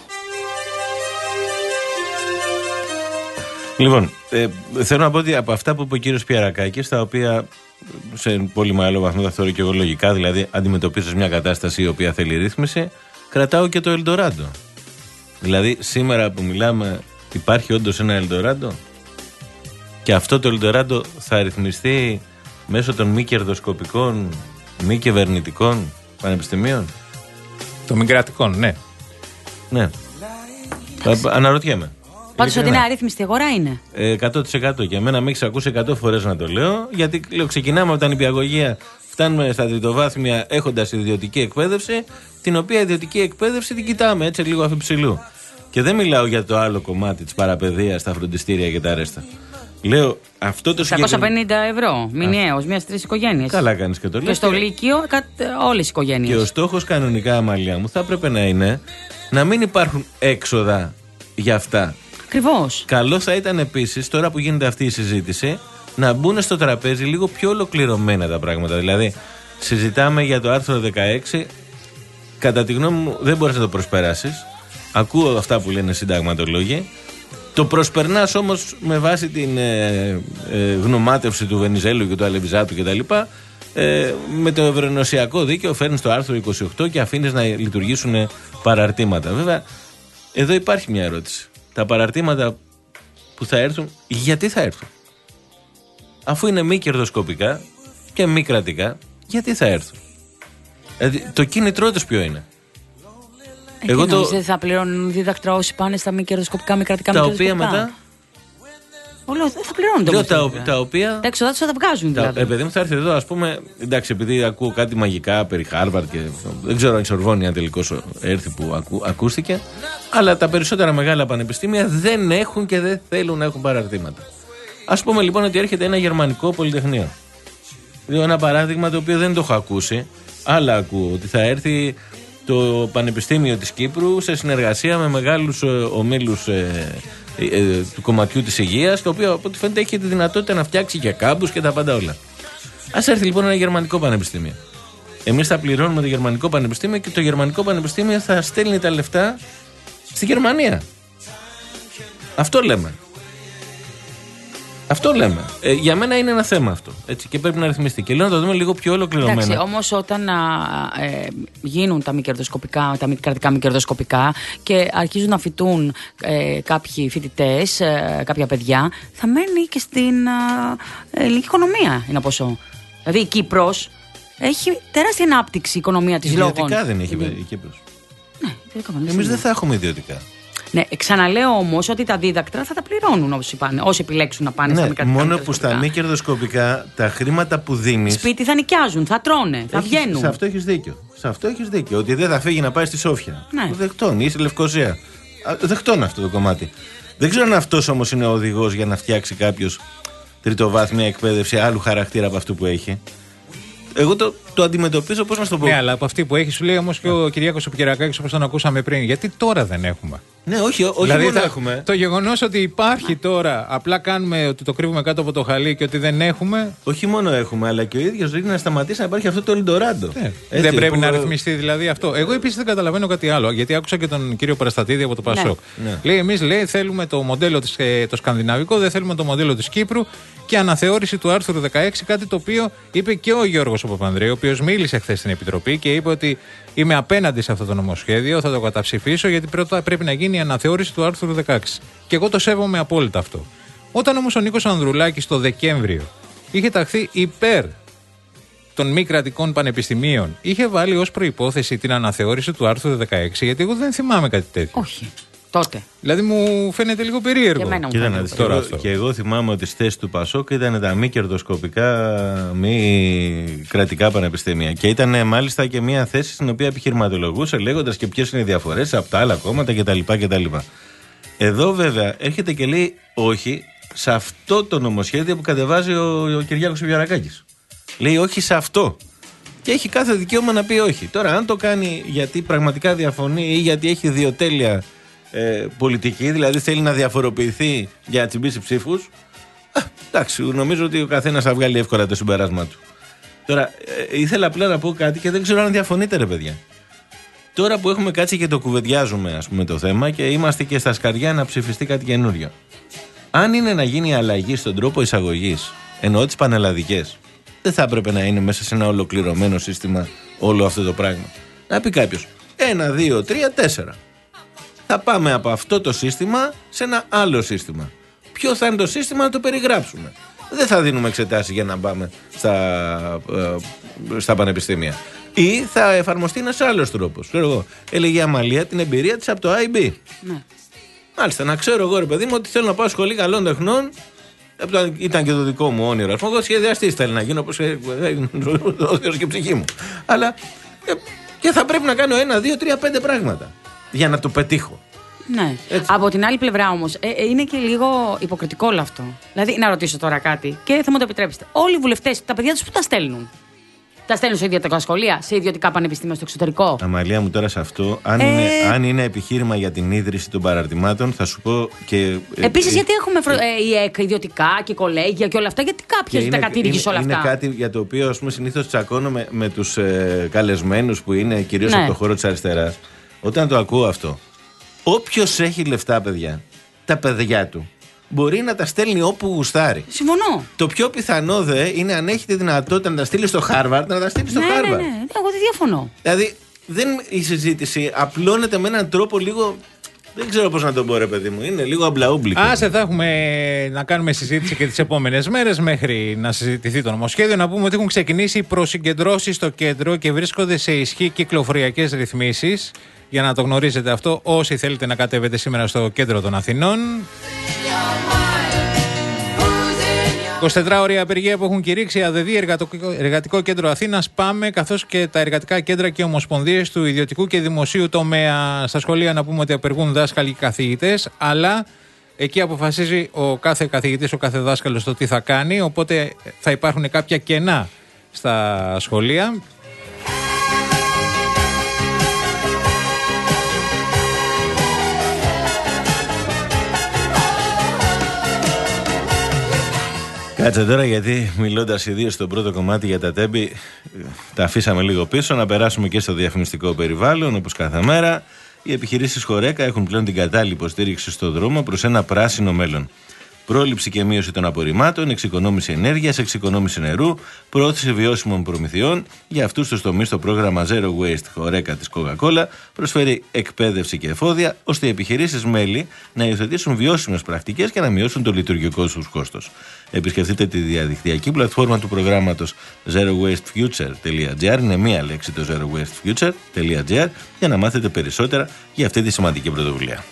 Λοιπόν, ε, θέλω να πω ότι από αυτά που είπε ο κύριος Πιερακάκης, τα οποία σε πολύ μεγάλο βαθμό τα θεωρώ και εγώ λογικά, δηλαδή αντιμετωπίζοντας μια κατάσταση η οποία θέλει ρύθμιση, κρατάω και το Ελντοράντο. Δηλαδή, σήμερα που μιλάμε, υπάρχει όντως ένα Ελντοράντο, και αυτό το Ελντοράντο θα ρυθμιστεί μέσω των μη κερδοσκοπικών, μη κυβερνητικών πανεπιστημίων. Των μη κρατικών, ναι. Ναι. Αναρωτιέμαι. Πάντως ότι είναι αρρύθμιστη αγορά είναι. Ε, εκατό τοις εκατό. Για μένα με έχεις ακούσει εκατό φορές να το λέω, γιατί λέω, ξεκινάμε από τα νηπιαγωγεία, φτάνουμε στα τριτοβάθμια έχοντας ιδιωτική εκπαίδευση, την οποία ιδιωτική εκπαίδευση την κοιτάμε έτσι λίγο αφιψηλού. Και δεν μιλάω για το άλλο κομμάτι της παραπαιδείας, τα φροντιστήρια και τα ρέστα. Λέω αυτό το εξακόσια πενήντα ευρώ μηνιαίως, μια τρεις οικογένειες. Καλά κάνεις και το λες. Και στο Λύκειο όλες οι οικογένειες. Και ο στόχος κανονικά, Αμαλία μου, θα έπρεπε να είναι να μην υπάρχουν έξοδα για αυτά. Ακριβώς. Καλό θα ήταν επίσης, τώρα που γίνεται αυτή η συζήτηση, να μπουν στο τραπέζι λίγο πιο ολοκληρωμένα τα πράγματα. Δηλαδή, συζητάμε για το άρθρο δεκαέξι. Κατά τη γνώμη μου, δεν μπορείς να το προσπεράσεις. Ακούω αυτά που λένε συνταγματολόγοι. Το προσπερνάς όμως με βάση την ε, ε, γνωμάτευση του Βενιζέλου και του Αλεβιζάτου κτλ. Ε, με το ευρωνοσιακό δίκαιο φέρνεις το άρθρο είκοσι οκτώ και αφήνεις να λειτουργήσουν παραρτήματα. Βέβαια, εδώ υπάρχει μια ερώτηση. Τα παραρτήματα που θα έρθουν, γιατί θα έρθουν? Αφού είναι μη κερδοσκοπικά και μη κρατικά, γιατί θα έρθουν? Δηλαδή, το κίνητρό τους ποιο είναι? Ε, Εγώ το... δεν θα πληρώνουν δίδακτρα όσοι πάνε στα μη κερδοσκοπικά, μη κρατικά, μη κερδοσκοπικά. Τα οποία μετά... Όλο, δεν θα πληρώνουν το τα, τα οποία... Τα έξοδα τους θα τα βγάζουν δηλαδή. Ε, παιδί μου, θα έρθει εδώ, ας πούμε, εντάξει, επειδή ακούω κάτι μαγικά περί Χάρβαρντ και δεν ξέρω αν η Σορβόνια τελικώς έρθει που ακού, ακούστηκε, αλλά τα περισσότερα μεγάλα πανεπιστήμια δεν έχουν και δεν θέλουν να έχουν παραρτήματα. Ας πούμε λοιπόν ότι έρχεται ένα γερμανικό πολυτεχνείο. Δηλαδή ένα παράδειγμα το οποίο δεν το έχω ακούσει, αλλά ακούω ότι θα έρθει το Πανεπιστήμιο της Κύπρου σε συνεργασία με μεγάλους ε, ομίλους ε, ε, ε, του κομματιού της υγείας, το οποίο από ό,τι φαίνεται έχει τη δυνατότητα να φτιάξει και κάμπους και τα πάντα όλα. Ας έρθει λοιπόν ένα γερμανικό πανεπιστήμιο. Εμείς θα πληρώνουμε το γερμανικό πανεπιστήμιο και το γερμανικό πανεπιστήμιο θα στέλνει τα λεφτά στη Γερμανία. Αυτό λέμε. Αυτό λέμε. Ε, για μένα είναι ένα θέμα αυτό. Έτσι, και πρέπει να ρυθμιστεί. Και λέω να το δούμε λίγο πιο ολοκληρωμένα. Εντάξει, όμως όταν α, ε, γίνουν τα μη κερδοσκοπικά, τα μη κρατικά μη κερδοσκοπικά και αρχίζουν να φοιτούν ε, κάποιοι φοιτητές, ε, κάποια παιδιά, θα μένει και στην α, ελληνική οικονομία ένα ποσό. Δηλαδή η Κύπρος έχει τεράστια ανάπτυξη η οικονομία της λόγω. Ιδιωτικά δεν έχει η Κύπρος. Ναι, εμείς δεν θα έχουμε ιδιωτικά. Ναι, ξαναλέω όμως ότι τα δίδακτρα θα τα πληρώνουν όσοι, πάνε, όσοι επιλέξουν να πάνε ναι, στα μη κρατικά. Μόνο που στα μη κερδοσκοπικά τα χρήματα που δίνεις. Σπίτι θα νοικιάζουν, θα τρώνε, θα έχεις, βγαίνουν. Σε αυτό έχεις δίκιο. Σε αυτό έχεις δίκιο. Ότι δεν θα φύγει να πάει στη Σόφια. Ναι. Δεχτών ή στη Λευκοσία. Δεχτών αυτό το κομμάτι. Δεν ξέρω αν αυτός όμως είναι ο οδηγός για να φτιάξει κάποιος τριτοβάθμια εκπαίδευση άλλου χαρακτήρα από αυτού που έχει. Εγώ το, το αντιμετωπίζω, πώς να σου το πω. Ναι, αλλά από αυτή που έχει, σου λέει όμως και ο Κυριάκος ο Πιερακάκης, όπως τον ακούσαμε πριν. Γιατί τώρα δεν έχουμε. Ναι, όχι, όχι δηλαδή, μόνο τα, έχουμε. Το γεγονός ότι υπάρχει τώρα, απλά κάνουμε ότι το κρύβουμε κάτω από το χαλί και ότι δεν έχουμε. Όχι μόνο έχουμε, αλλά και ο ίδιος δείχνει να σταματήσει να υπάρχει αυτό το Ελντοράντο. Ναι. Δεν πρέπει που... να ρυθμιστεί δηλαδή αυτό. Εγώ επίσης δεν καταλαβαίνω κάτι άλλο, γιατί άκουσα και τον κύριο Παραστατίδη από το Πασόκ. Ναι. Ναι. Λέει, εμείς λέει, θέλουμε το μοντέλο της, το σκανδιναβικό, δεν θέλουμε το μοντέλο της Κύπρου και αναθεώρηση του άρθρου δεκαέξι, κάτι το οποίο είπε και ο Γιώργος Παπανδρέου, ο οποίος μίλησε χθες στην Επιτροπή και είπε ότι είμαι απέναντι σε αυτό το νομοσχέδιο, θα το καταψηφίσω γιατί πρέπει να γίνει η αναθεώρηση του άρθρου δεκαέξι. Και εγώ το σέβομαι απόλυτα αυτό. Όταν όμως ο Νίκος Ανδρουλάκης το Δεκέμβριο είχε ταχθεί υπέρ των μη κρατικών πανεπιστημίων, είχε βάλει ως προϋπόθεση την αναθεώρηση του άρθρου δεκαέξι, γιατί εγώ δεν θυμάμαι κάτι τέτοιο. Όχι. Τότε. Δηλαδή μου φαίνεται λίγο περίεργο. Και, εμένα μου Κοίτα, φαίνεται τώρα αυτό. Και εγώ θυμάμαι ότι στη θέση του Πασόκ ήταν τα μη κερδοσκοπικά, μη κρατικά πανεπιστήμια. Και ήταν μάλιστα και μια θέση στην οποία επιχειρηματολογούσε λέγοντας και ποιες είναι οι διαφορές από τα άλλα κόμματα κτλ. κτλ. Εδώ βέβαια έρχεται και λέει όχι σε αυτό το νομοσχέδιο που κατεβάζει ο, ο Κυριάκος Πιερακάκης. Λέει όχι σε αυτό. Και έχει κάθε δικαίωμα να πει όχι. Τώρα, αν το κάνει γιατί πραγματικά διαφωνεί ή γιατί έχει ιδιοτέλεια ε, πολιτική, δηλαδή θέλει να διαφοροποιηθεί για να τσιμπήσει ψήφους, εντάξει, νομίζω ότι ο καθένας θα βγάλει εύκολα το συμπέρασμα του. Τώρα, ε, ήθελα απλά να πω κάτι και δεν ξέρω αν διαφωνείτε, ρε παιδιά. Τώρα που έχουμε κάτσει και το κουβεντιάζουμε, ας πούμε, το θέμα και είμαστε και στα σκαριά να ψηφιστεί κάτι καινούριο. Αν είναι να γίνει αλλαγή στον τρόπο εισαγωγής, εννοώ τις πανελλαδικές, δεν θα έπρεπε να είναι μέσα σε ένα ολοκληρωμένο σύστημα όλο αυτό το πράγμα. Να πει κάποιος, ένα, δύο, τρία, τέσσερα. Θα πάμε από αυτό το σύστημα σε ένα άλλο σύστημα. Ποιο θα είναι το σύστημα να το περιγράψουμε. Δεν θα δίνουμε εξετάσεις για να πάμε στα, ε, στα πανεπιστήμια. Ή θα εφαρμοστεί ένας άλλος τρόπος. Ξέρω εγώ, έλεγε η Αμαλία την εμπειρία της από το άι μπι. Ναι. Μάλιστα, να ξέρω εγώ, ρε παιδί μου, ότι θέλω να πάω σχολή καλών τεχνών. Ήταν και το δικό μου όνειρο. Ας πούμε, εγώ σχεδιαστής θέλει να γίνω, όπως ο Θεός και η ψυχή μου. Αλλά και θα πρέπει να κάνω ένα, δύο, τρία, πέντε πράγματα για να το πετύχω. Ναι. Έτσι. Από την άλλη πλευρά όμως, ε, ε, είναι και λίγο υποκριτικό όλο αυτό. Δηλαδή, να ρωτήσω τώρα κάτι και θα μου το επιτρέψετε. Όλοι οι βουλευτές, τα παιδιά τους που τα στέλνουν. Τα στέλνουν σε ιδιωτικά σχολεία, σε ιδιωτικά πανεπιστήμια στο εξωτερικό. Αμαλία μου, τώρα σε αυτό, αν, ε... είναι, αν είναι επιχείρημα για την ίδρυση των παραρτημάτων, θα σου πω και. Επίσης, ε, γιατί έχουμε φρο... ε, η ΕΚ, ιδιωτικά και κολέγια και όλα αυτά, γιατί κάποιος τα κατήργησε όλα είναι αυτά. Είναι κάτι για το οποίο, ας πούμε, συνήθως τσακώνομαι με τους ε, καλεσμένους που είναι κυρίως ναι. από το χώρο της αριστεράς. Όταν το ακούω αυτό, όποιος έχει λεφτά, παιδιά, τα παιδιά του, μπορεί να τα στέλνει όπου γουστάρει. Συμφωνώ. Το πιο πιθανό δε είναι, αν έχει τη δυνατότητα να τα στείλει στο Χάρβαρντ, να τα στείλει στο ναι, Χάρβαρντ. Ναι, ναι, ναι, εγώ δεν διαφωνώ. Δηλαδή, δεν, η συζήτηση απλώνεται με έναν τρόπο λίγο. Δεν ξέρω πώς να τον πω, ρε παιδί μου. Είναι λίγο αμπλαούμπλικο. Άσε, θα έχουμε να κάνουμε συζήτηση και τις επόμενες μέρες μέχρι να συζητηθεί το νομοσχέδιο. Να πούμε ότι έχουν ξεκινήσει οι προσυγκεντρώσεις στο κέντρο και βρίσκονται σε ισχύ κυκλοφοριακές ρυθμίσεις. Για να το γνωρίζετε αυτό, όσοι θέλετε να κατέβετε σήμερα στο κέντρο των Αθηνών. εικοσιτετράωρια απεργία που έχουν κηρύξει η ΑΔΕΔΗ, Εργατικό Κέντρο Αθήνας, ΠΑΜΕ, καθώς και τα εργατικά κέντρα και ομοσπονδίες του ιδιωτικού και δημοσίου τομέα. Στα σχολεία να πούμε ότι απεργούν δάσκαλοι και καθηγητές, αλλά εκεί αποφασίζει ο κάθε καθηγητής, ο κάθε δάσκαλος το τι θα κάνει, οπότε θα υπάρχουν κάποια κενά στα σχολεία. Κάτσε τώρα, γιατί μιλώντας ιδίως στο πρώτο κομμάτι για τα τέμπη, τα αφήσαμε λίγο πίσω, να περάσουμε και στο διαφημιστικό περιβάλλον. Όπως κάθε μέρα, οι επιχειρήσεις Χορέκα έχουν πλέον την κατάλληλη υποστήριξη στο δρόμο προς ένα πράσινο μέλλον. Πρόληψη και μείωση των απορριμμάτων, εξοικονόμηση ενέργειας, εξοικονόμηση νερού, προώθηση βιώσιμων προμηθειών. Για αυτούς τους τομείς, το πρόγραμμα Zero Waste Χορέκα της Coca-Cola προσφέρει εκπαίδευση και εφόδια, ώστε οι επιχειρήσεις μέλη να υιοθετήσουν βιώσιμες πρακτικές και να μειώσουν το λειτουργικό τους κόστος. Επισκεφτείτε τη διαδικτυακή πλατφόρμα του προγράμματος zero waste future τελεία gr, είναι μία λέξη το zero waste future τελεία gr, για να μάθετε περισσότερα για αυτή τη σημαντική πρωτοβουλία.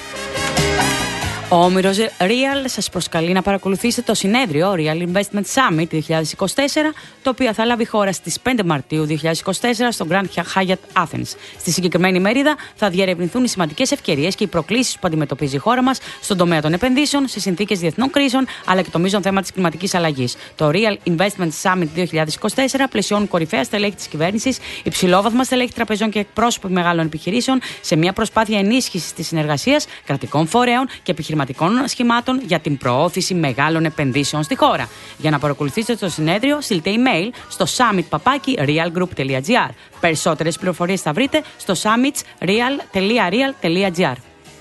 Ο Όμηρος Real σας προσκαλεί να παρακολουθήσετε το συνέδριο Real Investment Summit δύο χιλιάδες είκοσι τέσσερα, το οποίο θα λάβει χώρα στις πέντε Μαρτίου δύο χιλιάδες είκοσι τέσσερα στο Grand Hyatt Athens. Στη συγκεκριμένη μερίδα θα διερευνηθούν οι σημαντικές ευκαιρίες και οι προκλήσεις που αντιμετωπίζει η χώρα μας στον τομέα των επενδύσεων, σε συνθήκες διεθνών κρίσεων, αλλά και το μείζον θέμα της κλιματικής αλλαγής. Το Real Investment Summit δύο χιλιάδες είκοσι τέσσερα πλαισιώνουν κορυφαία στελέχη της κυβέρνησης, υψηλόβαθμα στελέχη τραπεζών και εκπρόσωποι μεγάλων επιχειρήσεων σε μια προσπάθεια ενίσχυσης της συνεργασίας κρατικών φορέων και επιχειρηματικών σχημάτων για την προώθηση μεγάλων επενδύσεων στη χώρα. Για να παρακολουθήσετε το συνέδριο, στείλτε email στο summit παπάκι realgroup τελεία gr. Περισσότερες πληροφορίες θα βρείτε στο summits real τελεία real τελεία gr.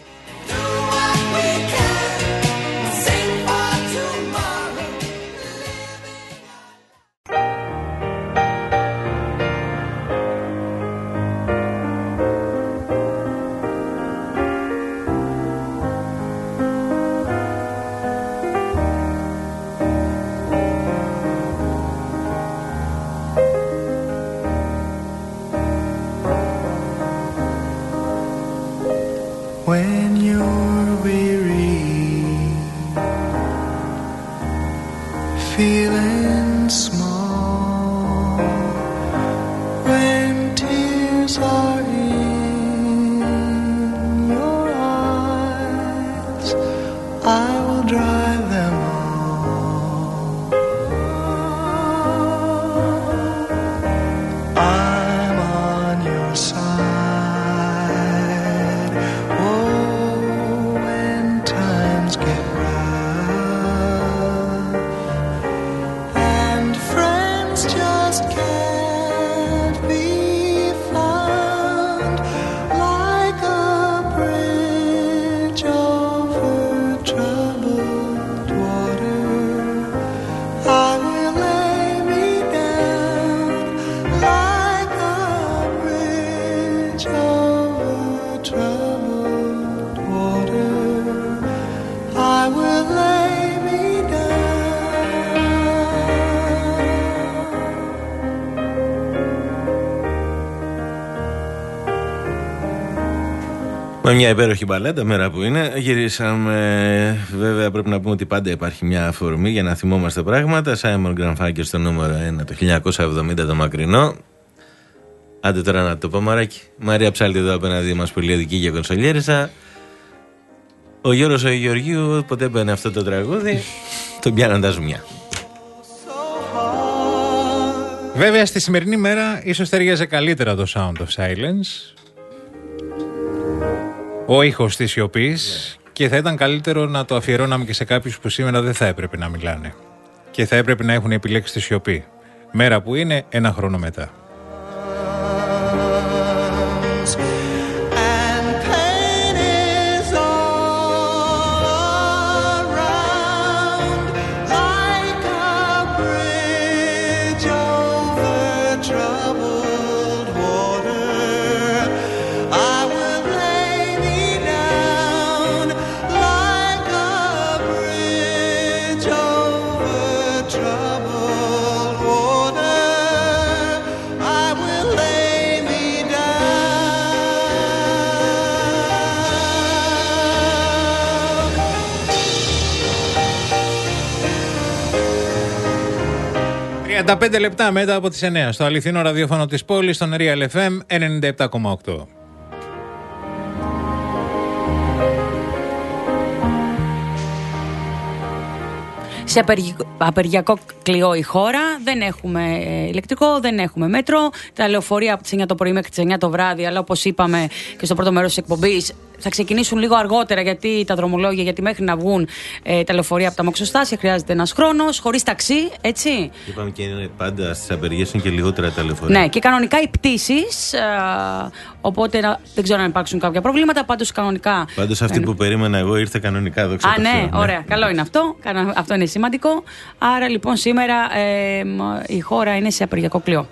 When you're weary, feeling small, when tears are in your eyes, I will dry them all. Με μια υπέροχη μπαλάντα, μέρα που είναι, γυρίσαμε. Βέβαια, πρέπει να πούμε ότι πάντα υπάρχει μια αφορμή για να θυμόμαστε πράγματα. Σάιμον Γκρανφάκερ στο νούμερο ένα το χίλια εννιακόσια εβδομήντα, το μακρινό. Άντε τώρα να το πω, μαράκι. Μαρία Ψάλτη εδώ απέναντί μας, πολυεδική και κονσολιέρισα. Ο Γιώργος ο Γεωργίου, ποτέ μπαίνει αυτό το τραγούδι, τον πιάναν τα ζουμιά. Βέβαια, στη σημερινή μέρα ίσως ταιριάζει καλύτερα το Sound of Silence, ο ήχος της σιωπής, και θα ήταν καλύτερο να το αφιερώναμε και σε κάποιους που σήμερα δεν θα έπρεπε να μιλάνε και θα έπρεπε να έχουν επιλέξει τη σιωπή. Μέρα που είναι ένα χρόνο μετά. τριάντα πέντε λεπτά μετά από τις εννιά στο αληθινό ραδιόφωνο της πόλης, στον Real εφ εμ ενενήντα επτά κόμμα οκτώ. Σε απεργιακό κλειό η χώρα, δεν έχουμε ηλεκτρικό, δεν έχουμε μέτρο. Τα λεωφορεία από τις εννιά το πρωί μέχρι τις εννιά το βράδυ, αλλά όπως είπαμε και στο πρώτο μέρος της εκπομπής, θα ξεκινήσουν λίγο αργότερα, γιατί τα δρομολόγια, γιατί μέχρι να βγουν ε, τα λεωφορεία από τα μοξοστάσια χρειάζεται ένας χρόνος, χωρίς ταξί, έτσι. Είπαμε και είναι πάντα στις απεργίες είναι και λιγότερα τα λεωφορεία. Ναι, και κανονικά οι πτήσεις, α, οπότε να, δεν ξέρω αν υπάρξουν κάποια προβλήματα, πάντως κανονικά. Πάντως αυτή που περίμενα εγώ ήρθε κανονικά, δόξα τω Θεώ. Α, ναι, ωραία, ναι. Καλό είναι αυτό, αυτό είναι σημαντικό. Άρα λοιπόν σήμερα ε, η χώρα είναι σε απεργιακό κλειό.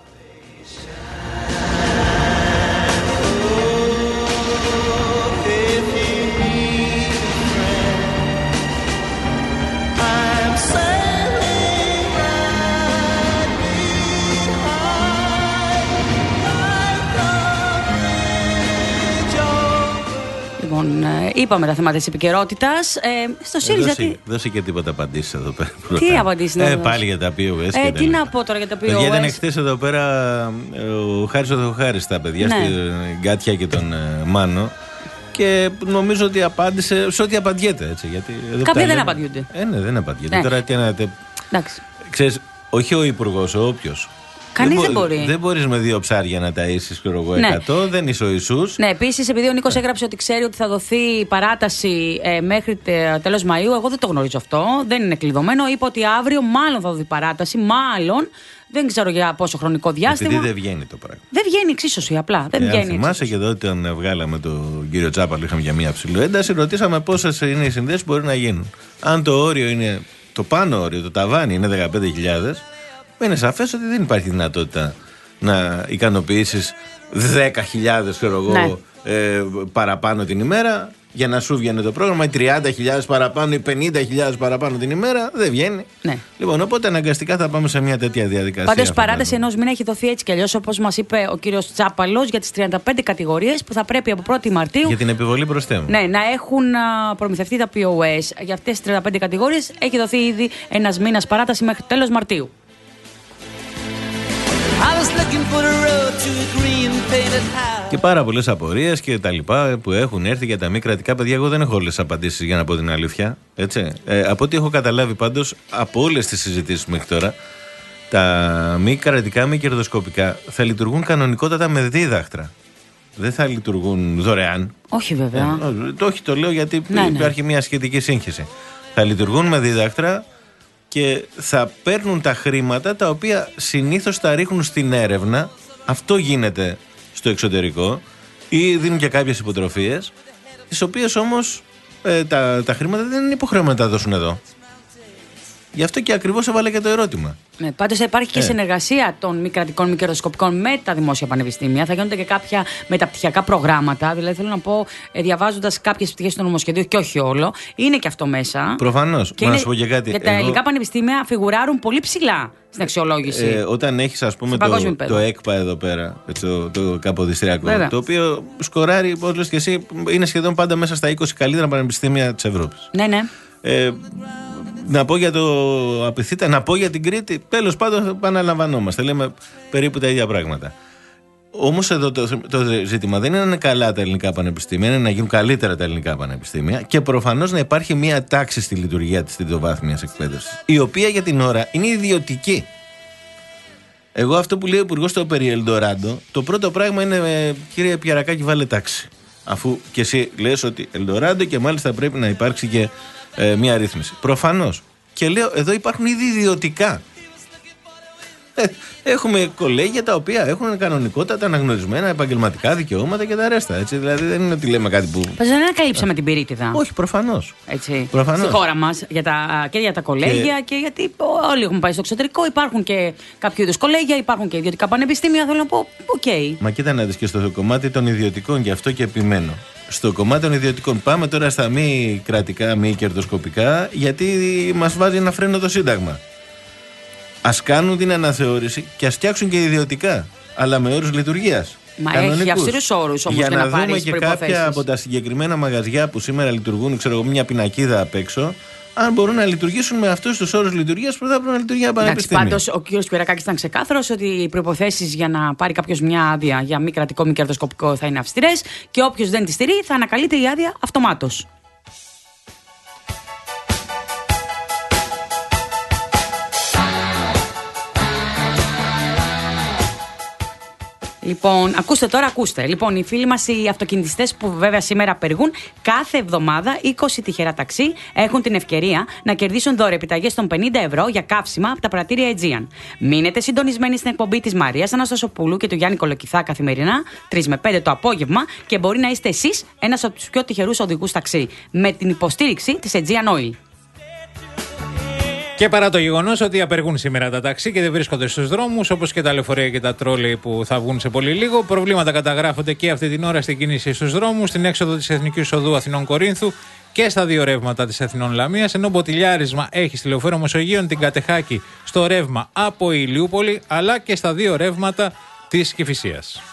Λοιπόν, είπαμε τα θέματα της επικαιρότητας. Ε, στο ΣΥΡΙΖΑ. Δώσε, τι... δώσε και τίποτα απαντήσεις εδώ πέρα. Τι απαντήσεις να ε, δώσεις? Πάλι για τα πι ο ες. Ε, τι να πω τώρα για τα πι ο ες. Γιατί ήταν χθες εδώ πέρα ο Χάρης ο Θεοχάρης τα παιδιά, ναι, στην Γκάτια και τον uh, Μάνο. Και νομίζω ότι απάντησε σε ό,τι απαντιέται. Έτσι, γιατί εδώ κάποια δεν λέμε... απαντιούνται. Ε, ναι, δεν απαντιέται. Ναι. Τώρα τι να. Εντάξει. Ξέρεις, όχι ο υπουργός, ο όποιος. Κανείς δεν, δεν μπο- μπορεί. Δεν μπορείς με δύο ψάρια να ταΐσεις, ξέρω εγώ, Ναι. εκατό, δεν είσαι ο Ιησούς. Ναι, επίσης, επειδή ο Νίκος έγραψε ότι ξέρει ότι θα δοθεί παράταση ε, μέχρι τέλος Μαΐου, εγώ δεν το γνωρίζω αυτό, δεν είναι κλειδωμένο. Είπα ότι αύριο μάλλον θα δοθεί παράταση, μάλλον. Δεν ξέρω για πόσο χρονικό διάστημα. Επειδή δεν βγαίνει το πράγμα. Δεν βγαίνει εξίσωση απλά. Δεν Ε, βγαίνει. αν θυμάσαι και εδώ όταν βγάλαμε τον κύριο Τσάπαλο, είχαμε για μία ψηλοένταση, ρωτήσαμε πόσες είναι οι συνδέσεις που μπορεί να γίνουν. Αν το όριο είναι, το πάνω όριο, το ταβάνι είναι δεκαπέντε χιλιάδες, είναι σαφές ότι δεν υπάρχει δυνατότητα να ικανοποιήσεις δέκα χιλιάδες, ξέρω εγώ, Ναι. ε, παραπάνω την ημέρα. Για να σου βγαίνει το πρόγραμμα, οι τριάντα χιλιάδες παραπάνω ή πενήντα χιλιάδες παραπάνω την ημέρα, δεν βγαίνει. Ναι. Λοιπόν, οπότε αναγκαστικά θα πάμε σε μια τέτοια διαδικασία. Πάντως, παράταση ενός μήνα έχει δοθεί έτσι κι αλλιώς, όπως μας είπε ο κύριος Τσάπαλος, για τις τριάντα πέντε κατηγορίες που θα πρέπει από πρώτη Μαρτίου. Για την επιβολή προστέμου. Ναι, να έχουν α, προμηθευτεί τα πι ο ες. Για αυτές τις τριάντα πέντε κατηγορίες έχει δοθεί ήδη ένας μήνας παράταση μέχρι τέλος Μαρτίου. Και πάρα πολλές απορίες και τα λοιπά που έχουν έρθει για τα μη κρατικά παιδιά. Εγώ δεν έχω όλες τις απαντήσεις, για να πω την αλήθεια. Έτσι. Ε, από ό,τι έχω καταλάβει πάντως από όλες τις συζητήσεις μέχρι τώρα, τα μη κρατικά, μη κερδοσκοπικά θα λειτουργούν κανονικότατα με δίδακτρα. Δεν θα λειτουργούν δωρεάν. Όχι βέβαια. Ε, το όχι, το λέω γιατί Ναι, ναι. υπάρχει μια σχετική σύγχυση. Θα λειτουργούν με δίδακτρα και θα παίρνουν τα χρήματα τα οποία συνήθως τα ρίχνουν στην έρευνα. Αυτό γίνεται στο εξωτερικό, ή δίνουν και κάποιες υποτροφίες, τις οποίες όμως ε, τα, τα χρήματα δεν είναι υποχρεωμένα να τα δώσουν εδώ. Γι' αυτό και ακριβώς έβαλε και το ερώτημα. Ναι, πάντως θα υπάρχει και Ε. συνεργασία των μη κρατικών, μη κερδοσκοπικών με τα δημόσια πανεπιστήμια. Θα γίνονται και κάποια μεταπτυχιακά προγράμματα. Δηλαδή, θέλω να πω, διαβάζοντας κάποιες πτυχές του νομοσχεδίου, και όχι όλο, είναι και αυτό μέσα. Προφανώς. Και Μα να είναι- σου πω και κάτι. Για τα Εγώ- ελληνικά πανεπιστήμια φιγουράρουν πολύ ψηλά στην αξιολόγηση. Ε, όταν έχεις, ας πούμε, Σε παγκόσμιο το, επίπεδο. το ΕΚΠΑ εδώ πέρα, το, το καποδιστριακό, Βέβαια. το οποίο σκοράρει, όπως λες και εσύ, είναι σχεδόν πάντα μέσα στα είκοσι καλύτερα πανεπιστήμια της Ευρώπης. Ναι, ναι. Ε, να πω για το Απιθύτα, να πω για την Κρήτη, τέλος πάντων επαναλαμβανόμαστε, λέμε περίπου τα ίδια πράγματα. Όμως εδώ το, το ζήτημα δεν είναι να είναι καλά τα ελληνικά πανεπιστήμια, είναι να γίνουν καλύτερα τα ελληνικά πανεπιστήμια και προφανώς να υπάρχει μια τάξη στη λειτουργία της τριτοβάθμιας εκπαίδευσης, η οποία για την ώρα είναι ιδιωτική. Εγώ αυτό που λέει ο Υπουργός στο περί Ελντοράντο, το πρώτο πράγμα είναι, ε, κύριε Πιαρακάκη, βάλε τάξη. Αφού και εσύ λες ότι Ελντοράντο και μάλιστα πρέπει να υπάρξει και ε, μια ρύθμιση. Προφανώς. Και λέω, εδώ υπάρχουν ήδη ιδιωτικά. Ε, έχουμε κολέγια τα οποία έχουν κανονικότατα αναγνωρισμένα επαγγελματικά δικαιώματα και τα ρέστα. Έτσι. Δηλαδή δεν είναι ότι λέμε κάτι που. Πας δεν ανακαλύψαμε την πυρίτιδα. Όχι, προφανώς. Έτσι. Προφανώς. Στη χώρα μας για τα, και για τα κολέγια και... και γιατί όλοι έχουμε πάει στο εξωτερικό. Υπάρχουν και κάποιο είδους κολέγια, υπάρχουν και ιδιωτικά πανεπιστήμια. Θέλω να πω, οκ. Okay. Μα κοίτα να δεις και στο κομμάτι των ιδιωτικών, γι' αυτό και επιμένω. Στο κομμάτι των ιδιωτικών, πάμε τώρα στα μη κρατικά, μη κερδοσκοπικά, γιατί μας βάζει ένα φρένο το Σύνταγμα. Ας κάνουν την αναθεώρηση και ας φτιάξουν και ιδιωτικά, αλλά με όρους λειτουργίας. Μα κανονικούς. έχει αυστηρούς όρους όμως για και να, να δούμε πάρεις και προϋποθέσεις. κάποια από τα συγκεκριμένα μαγαζιά που σήμερα λειτουργούν, ξέρω εγώ, μια πινακίδα απ' έξω, αν μπορούν να λειτουργήσουν με αυτούς τους όρους λειτουργίας που θα πρέπει να λειτουργεί ένα Εντάξει, πανεπιστήμιο. πάντως ο κύριος Πιερακάκης ήταν ξεκάθαρος ότι οι προϋποθέσεις για να πάρει κάποιος μια άδεια για μη κρατικό, μη κερδοσκοπικό θα είναι αυστηρές και όποιος δεν τη στηρεί θα ανακαλείται η άδεια αυτομάτως. Λοιπόν, ακούστε τώρα, ακούστε. Λοιπόν, οι φίλοι μας οι αυτοκινητιστές που βέβαια σήμερα απεργούν, κάθε εβδομάδα είκοσι τυχερά ταξί έχουν την ευκαιρία να κερδίσουν δωρεπιταγές των πενήντα ευρώ για καύσιμα από τα πρατήρια Aegean. Μείνετε συντονισμένοι στην εκπομπή της Μαρίας Αναστασοπούλου και του Γιάννη Κολοκυθά καθημερινά, τρεις με πέντε το απόγευμα, και μπορεί να είστε εσείς ένας από τους πιο τυχερούς οδηγούς ταξί. Με την υποστήριξη της Aegean Oil. Και παρά το γεγονός ότι απεργούν σήμερα τα ταξί και δεν βρίσκονται στους δρόμους, όπως και τα λεωφορεία και τα τρόλεϊ που θα βγουν σε πολύ λίγο, προβλήματα καταγράφονται και αυτή την ώρα στην κίνηση στους δρόμους, στην έξοδο της Εθνικής Οδού Αθηνών Κορίνθου και στα δύο ρεύματα της Αθηνών Λαμίας, ενώ μποτιλιάρισμα έχει στη λεωφόρο Μεσογείων, την Κατεχάκη, στο ρεύμα από Ηλιούπολη, αλλά και στα δύο ρεύματα της Κηφισίας.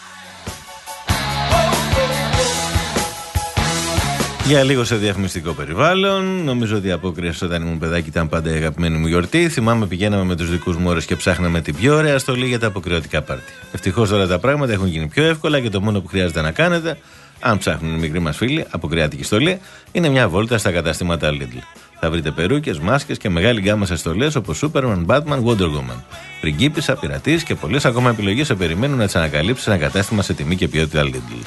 Για λίγο σε διαφημιστικό περιβάλλον. Νομίζω ότι η απόκριση όταν ήμουν παιδάκι ήταν πάντα η αγαπημένη μου γιορτή. Θυμάμαι πηγαίναμε με τους δικούς μου ώρες και ψάχναμε την πιο ωραία στολή για τα αποκριωτικά πάρτι. Ευτυχώς τώρα τα πράγματα έχουν γίνει πιο εύκολα και το μόνο που χρειάζεται να κάνετε, αν ψάχνουν οι μικροί μας φίλοι αποκριάτικη στολή, είναι μια βόλτα στα καταστήματα Lidl. Θα βρείτε περούκες, μάσκες και μεγάλη γκάμα σε στολές όπως Superman, Batman, Wonder Woman. Πριγκίπισσα, πειρατής και πολλές ακόμα επιλογές σε περιμένουν να τις ανακαλύψεις σε ένα κατάστημα σε τιμή και ποιότητα Lidl.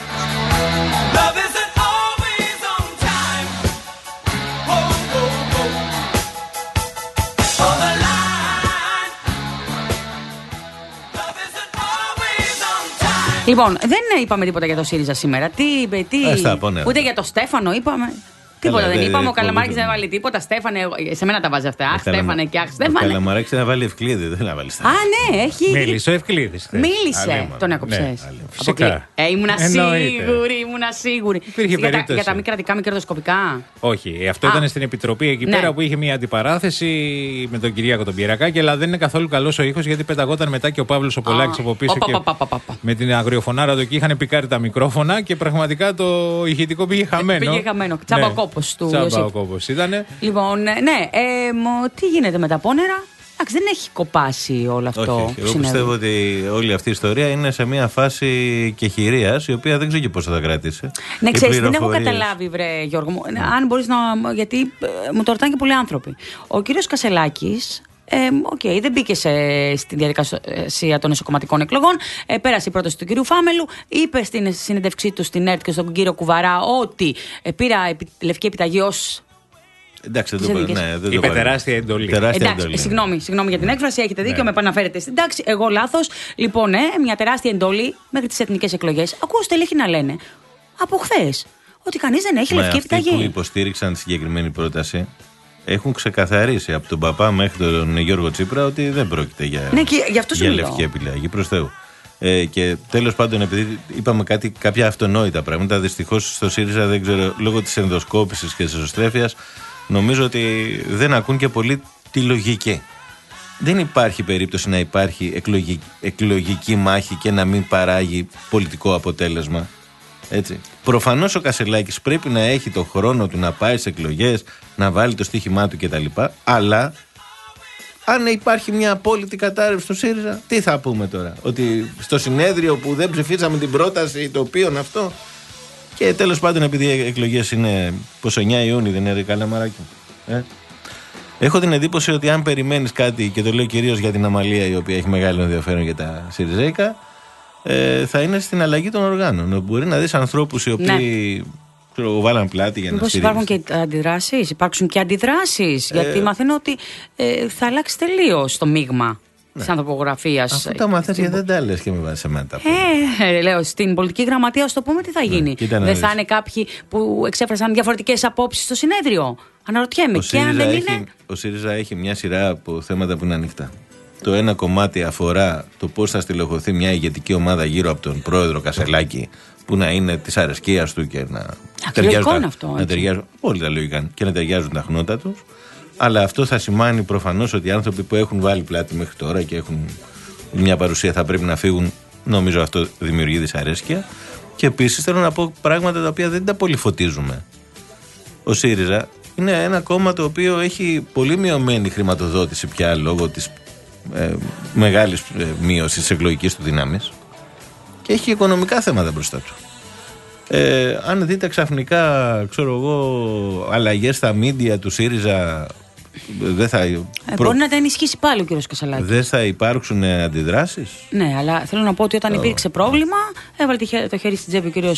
Λοιπόν, δεν είπαμε τίποτα για το ΣΥΡΙΖΑ σήμερα. Τι, τι, Ε, στα πω, ναι. Ούτε για το Στέφανο είπαμε. Τίποτα Καλά, δεν δε- είπαμε. δε- Ο Καλαμάρκης δε- δεν βάλει τίποτα. Στέφανε, σε μένα τα βάζει αυτά. Αχ, Καλαμα- Στέφανε και αχ, Ο Στέφανε. Καλαμαράκης να βάλει Ευκλήδη, δεν να βάλει Α, ναι, έχει. Μίλησε ο Ευκλήδης. χθες. Μίλησε. Αλίμονο. Τον Ναι, έκοψες. αλίμονο. Φυσικά. Ε, ήμουνα Εννοείται. σίγουρη, ήμουνα σίγουρη. Υπήρχε για, τα, περίπτωση. για τα μη κρατικά, μη κερδοσκοπικά. Όχι, αυτό Α. ήταν στην Επιτροπή εκεί Ναι. πέρα που είχε μια αντιπαράθεση με τον Κυριάκο τον Πιερακάκη, αλλά δεν είναι καθόλου καλός ο ήχος γιατί πεταγόταν μετά και ο Παύλος ο Πολάκης από πίσω Οπα, και πα, πα, πα, πα. με την αγριοφωνάρα του εκεί είχαν πικάρει τα μικρόφωνα και πραγματικά το ηχητικό πήγε χαμένο. Πήγε χαμένο. Τσάμπα ο κόπος του Τσάμπα Ιωσήφ. ο κόπος ήτανε. Λοιπόν, ναι, ε, μ, τι γίνεται με τα πόνερα. Εντάξει, δεν έχει κοπάσει όλο αυτό. Όχι, όχι. που Εγώ συνέβη. πιστεύω ότι όλη αυτή η ιστορία είναι σε μια φάση κεχηρίας η οποία δεν ξέρω και πόσο θα κρατήσει. Ναι, Οι ξέρεις, δεν έχω πληροφορίες- καταλάβει, βρε Γιώργο μου. Αν μπορείς να. Γιατί ε, μου το ρωτάνε και πολλοί άνθρωποι. Ο κύριος Κασελάκης. Ε, okay, δεν μπήκε σε, στη διαδικασία των εσωκομματικών εκλογών. Ε, πέρασε η πρόταση του κυρίου Φάμελου. Είπε στην συνέντευξή του στην ΕΡΤ και στον κύριο Κουβαρά ότι ε, πήρα επι, λευκή επιταγή ως. Εντάξει, δεν Τις το ειδικές. ναι, δεν Είπε το τεράστια εντολή. Τεράστια Εντάξει, εντολή. συγγνώμη, συγγνώμη για την έκφραση, έχετε δίκιο, Ναι. με επαναφέρετε στην τάξη. Εγώ λάθος. Λοιπόν, ναι, μια τεράστια εντολή μέχρι τις εθνικές εκλογές. Ακούω στελέχη να λένε από χθες ότι κανείς δεν έχει Μα λευκή αυτοί που επιταγή. υποστήριξαν τη συγκεκριμένη πρόταση έχουν ξεκαθαρίσει από τον παπά μέχρι τον Γιώργο Τσίπρα ότι δεν πρόκειται για, ναι, και γι' αυτό για λευκή επιλογή, προς Θεού. Ε, και τέλος πάντων, επειδή είπαμε κάτι, κάποια αυτονόητα πράγματα, δυστυχώς στο ΣΥΡΙΖΑ, δεν ξέρω, λόγω της ενδοσκόπησης και της εσωστρέφειας, νομίζω ότι δεν ακούν και πολύ τη λογική. Δεν υπάρχει περίπτωση να υπάρχει εκλογική, εκλογική μάχη και να μην παράγει πολιτικό αποτέλεσμα. Έτσι. Προφανώς ο Κασελάκης πρέπει να έχει το χρόνο του να πάει σε εκλογές, να βάλει το στοίχημά του κτλ. Αλλά αν υπάρχει μια απόλυτη κατάρρευση του ΣΥΡΙΖΑ, τι θα πούμε τώρα? Ότι στο συνέδριο που δεν ψηφίσαμε την πρόταση, το οποίο αυτό. Και τέλος πάντων, επειδή οι εκλογές είναι πως εννιά Ιούνιου, δεν είναι καλά μαράκι. Ε? Έχω την εντύπωση ότι αν περιμένεις κάτι, και το λέω κυρίως για την Αμαλία, η οποία έχει μεγάλο ενδιαφέρον για τα ΣΥΡΙΖΑΙΚΑ, ε, θα είναι στην αλλαγή των οργάνων. Μπορεί να δεις ανθρώπους οι οποίοι ναι. βάλαν πλάτη για Μήπως να υπάρχουν και αντιδράσεις, υπάρξουν και αντιδράσεις, ε, γιατί μαθαίνω ότι ε, θα αλλάξει τελείως το μείγμα ναι. της ανθρωπογραφίας. Αφού τα μαθαίνεις γιατί δεν τα λες και με βάζεις εμένα τα ε, λέω, στην πολιτική γραμματεία, ας το πούμε, τι θα γίνει. Ναι, δεν θα είναι κάποιοι που εξέφρασαν διαφορετικές απόψεις στο συνέδριο? Αναρωτιέμαι. Ο και αν δεν έχει, είναι... ο ΣΥΡΙΖΑ έχει μια σειρά από θέματα που είναι ανοιχτά. Το ένα κομμάτι αφορά το πώς θα στελεχωθεί μια ηγετική ομάδα γύρω από τον πρόεδρο Κασελάκη, που να είναι της αρεσκίας του και να ταιριάζουν, αυτό, να ταιριάζουν όλοι τα λογικά και να ταιριάζουν τα χνότα τους. Αλλά αυτό θα σημάνει προφανώς ότι οι άνθρωποι που έχουν βάλει πλάτη μέχρι τώρα και έχουν μια παρουσία θα πρέπει να φύγουν. Νομίζω αυτό δημιουργεί δυσαρέσκεια. Και επίσης θέλω να πω πράγματα τα οποία δεν τα πολύ φωτίζουμε. Ο ΣΥΡΙΖΑ είναι ένα κόμμα το οποίο έχει πολύ μειωμένη χρηματοδότηση πια λόγω της ε, μεγάλης ε, μείωσης της εκλογικής του δύναμης και έχει οικονομικά θέματα μπροστά του. Ε, αν δείτε ξαφνικά, ξέρω εγώ, αλλαγές στα μίντια του ΣΥΡΙΖΑ, δεν θα... Ε, προ... Μπορεί να τα ενισχύσει πάλι ο κ. Κασελάκης. Δεν θα υπάρξουν αντιδράσεις. Ναι, αλλά θέλω να πω ότι όταν oh. υπήρξε πρόβλημα, έβαλε το χέρι στην τσέπη ο κ.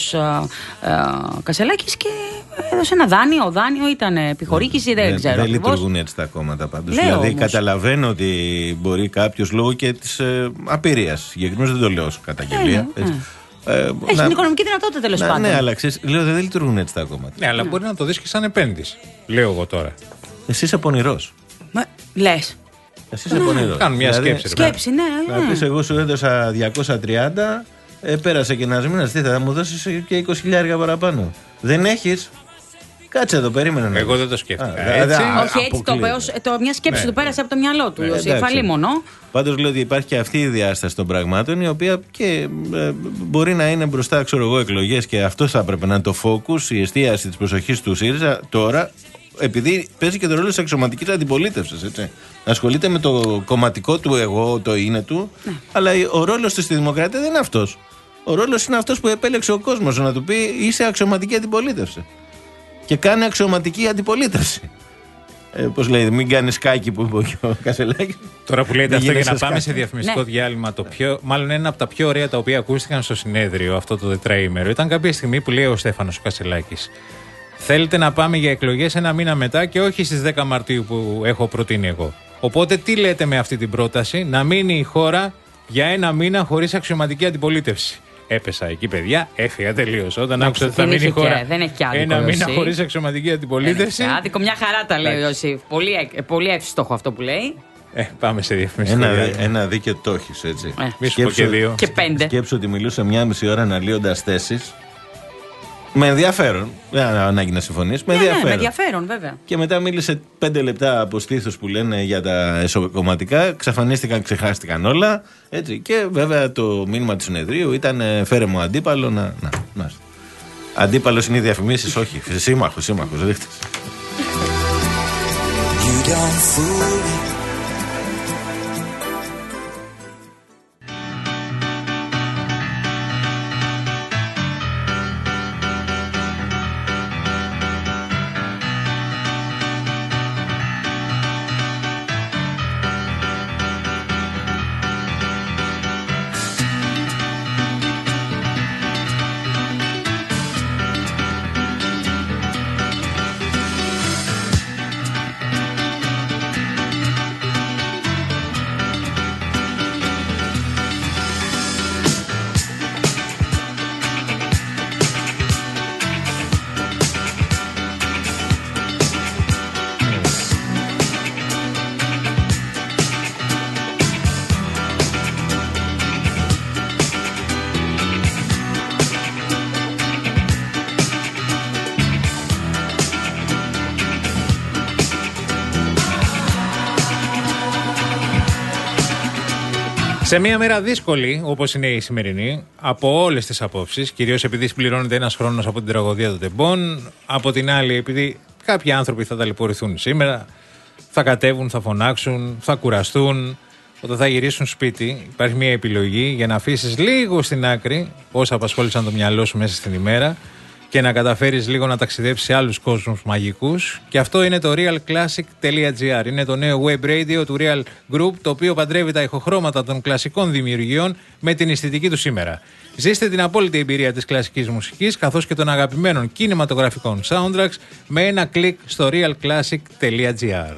Κασελάκης και έδωσε ένα δάνειο. Δάνειο ήταν επιχορήγηση, δεν, δεν ξέρω. Δεν λειτουργούν έτσι τα κόμματα πάντως. Λέω, δηλαδή, όμως. Καταλαβαίνω ότι μπορεί κάποιος λόγω και της ε, απειρίας. Συγκεκριμένως δεν το λέω ως καταγγελία. Ε, ναι. Ε, Έχει να... την οικονομική δυνατότητα τέλος να, πάντων. Ναι, αλλά ξέρεις, λέω δεν λειτουργούν έτσι τα κόμματα. Ναι, αλλά ναι. μπορεί να το δεις και σαν επένδυση. Λέω εγώ τώρα. Εσύ είσαι πονηρός. Μα λες. Εσύ είσαι πονηρός. Κάνουν μια δηλαδή, σκέψη. Σκέψη, ναι. Να ναι. πεις, εγώ σου έδωσα διακόσια τριάντα, ε, πέρασε και ένας μήνας, τι θα μου δώσεις και είκοσι χιλιάδες παραπάνω. Δεν έχεις. Κάτσε εδώ, περίμενε. Εγώ δεν το σκέφτηκα. Α, έτσι. Όχι, έτσι το είπα. Μια σκέψη ναι. του πέρασε από το μυαλό του. Ναι, Φαλίμονο. Πάντως λέω ότι υπάρχει και αυτή η διάσταση των πραγμάτων, η οποία και ε, μπορεί να είναι μπροστά, ξέρω εγώ, εκλογές και αυτό θα έπρεπε να είναι το focus, η εστίαση της προσοχής του ΣΥΡΙΖΑ τώρα, επειδή παίζει και το ρόλο της αξιωματικής αντιπολίτευσης. Έτσι. Ασχολείται με το κομματικό του εγώ, το είναι του, ναι. αλλά ο ρόλος του στη δημοκρατία δεν είναι αυτός. Ο ρόλος είναι αυτός που επέλεξε ο κόσμος, να του πει είσαι αξιωματική αντιπολίτευση. Και κάνει αξιωματική αντιπολίτευση. Ε, πώς λέει, μην κάνει σκάκι που είπε ο Κασελάκης. Τώρα που λέτε αυτό, για να πάμε σε διαφημιστικό ναι. διάλειμμα, το πιο, μάλλον ένα από τα πιο ωραία τα οποία ακούστηκαν στο συνέδριο αυτό το τετραήμερο, ήταν κάποια στιγμή που λέει ο Στέφανος ο Κασελάκης: θέλετε να πάμε για εκλογές ένα μήνα μετά και όχι στις δέκα Μαρτίου που έχω προτείνει εγώ. Οπότε τι λέτε με αυτή την πρόταση, να μείνει η χώρα για ένα μήνα χωρίς αξιωματική αντιπολίτευση? Έπεσα εκεί, παιδιά, έφυγα τελείως. Όταν άκουσα ότι θα μείνει η χώρα δεν έχει άδικο, ένα μήνα χωρίς αξιωματική αντιπολίτευση. Άδικο, μια χαρά τα λέει ο Ιωσήφ. Πολύ, πολύ εύστοχο αυτό που λέει. Ε, πάμε σε διαφημιστικό. Ένα, ένα δίκαιο το έχεις, έτσι. Ε, σκέψου, και δύο. Και πέντε. Σκέψου ότι μιλούσε μια μισή ώρα αναλύοντας θέσεις. Με ενδιαφέρον. Δεν ανάγκη να συμφωνείς. Με, ναι, ενδιαφέρον. Ναι, με ενδιαφέρον, βέβαια. Και μετά μίλησε πέντε λεπτά από στήθους που λένε για τα εσωκομματικά. Ξαφανίστηκαν, ξεχάστηκαν όλα. Έτσι. Και βέβαια το μήνυμα του συνεδρίου ήταν φέρε μου αντίπαλο να. να, να. Αντίπαλος είναι οι διαφημίσεις, όχι. Σύμμαχος, σύμμαχος. Ρίχτες. Σε μια μέρα δύσκολη, όπως είναι η σημερινή, από όλες τις απόψεις, κυρίως επειδή συμπληρώνεται ένας χρόνος από την τραγωδία των τεμπών, από την άλλη επειδή κάποιοι άνθρωποι θα ταλαιπωρηθούν σήμερα, θα κατέβουν, θα φωνάξουν, θα κουραστούν. Όταν θα γυρίσουν σπίτι, υπάρχει μια επιλογή για να αφήσεις λίγο στην άκρη όσα απασχόλησαν το μυαλό σου μέσα στην ημέρα και να καταφέρεις λίγο να ταξιδέψεις σε άλλους κόσμους μαγικούς. Και αυτό είναι το real classic τελεία τζι άρ. Είναι το νέο web radio του Real Group, το οποίο παντρεύει τα ηχοχρώματα των κλασικών δημιουργιών με την αισθητική του σήμερα. Ζήστε την απόλυτη εμπειρία της κλασικής μουσικής καθώς και των αγαπημένων κινηματογραφικών soundtracks με ένα κλικ στο real classic τελεία τζι άρ.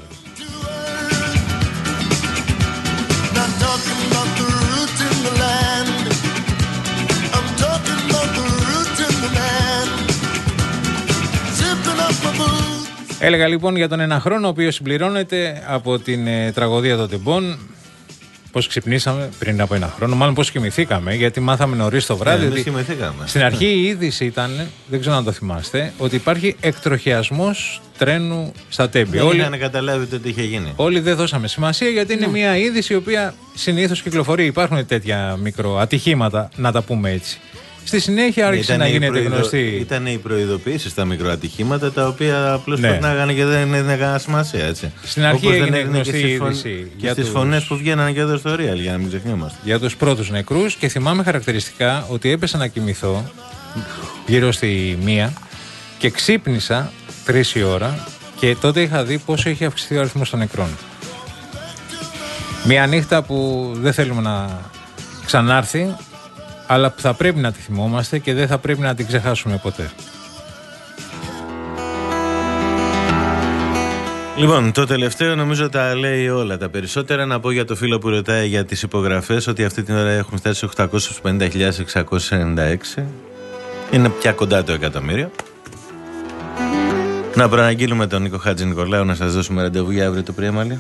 Έλεγα λοιπόν για τον ένα χρόνο, ο οποίος συμπληρώνεται από την ε, τραγωδία των τεμπών. Πώς ξυπνήσαμε πριν από ένα χρόνο, μάλλον πώς κοιμηθήκαμε, γιατί μάθαμε νωρίς το βράδυ. Ναι, ότι στην αρχή η είδηση ήταν, δεν ξέρω αν το θυμάστε, ότι υπάρχει εκτροχιασμός τρένου στα Τέμπη. Δεν όλοι είχαν καταλάβει το τι είχε γίνει. Όλοι δεν δώσαμε σημασία, γιατί είναι μια είδηση η οποία συνήθως κυκλοφορεί. Υπάρχουν τέτοια μικροατυχήματα, να τα πούμε έτσι. Στη συνέχεια άρχισε να γίνεται προειδο... γνωστή. Ήταν οι προειδοποιήσεις στα μικροατυχήματα, τα οποία απλώς ναι. περνάγανε και δεν έδιναν σημασία. Έτσι. Στην αρχή όπως έγινε δεν γνωστή η φων... είδηση για στις τους... φωνές που βγαίνανε και εδώ στο Real, για να μην ξεχνιόμαστε. Για τους πρώτους νεκρούς, και θυμάμαι χαρακτηριστικά ότι έπεσα να κοιμηθώ γύρω στη μία και ξύπνησα τρεις η ώρα και τότε είχα δει πόσο είχε αυξηθεί ο αριθμός των νεκρών. Μια νύχτα που δεν θέλουμε να ξανάρθει, αλλά που θα πρέπει να τη θυμόμαστε και δεν θα πρέπει να την ξεχάσουμε ποτέ. Λοιπόν, το τελευταίο νομίζω τα λέει όλα τα περισσότερα. Να πω για το φίλο που ρωτάει για τις υπογραφές ότι αυτή την ώρα έχουν φτάσει σε οκτακόσιες πενήντα χιλιάδες εξακόσιες ενενήντα έξι. Είναι πια κοντά το εκατομμύριο. Να προαναγγείλουμε τον Νίκο Χάτζη Νικολάου να σας δώσουμε ραντεβού για αύριο το πρωί, Μάλια.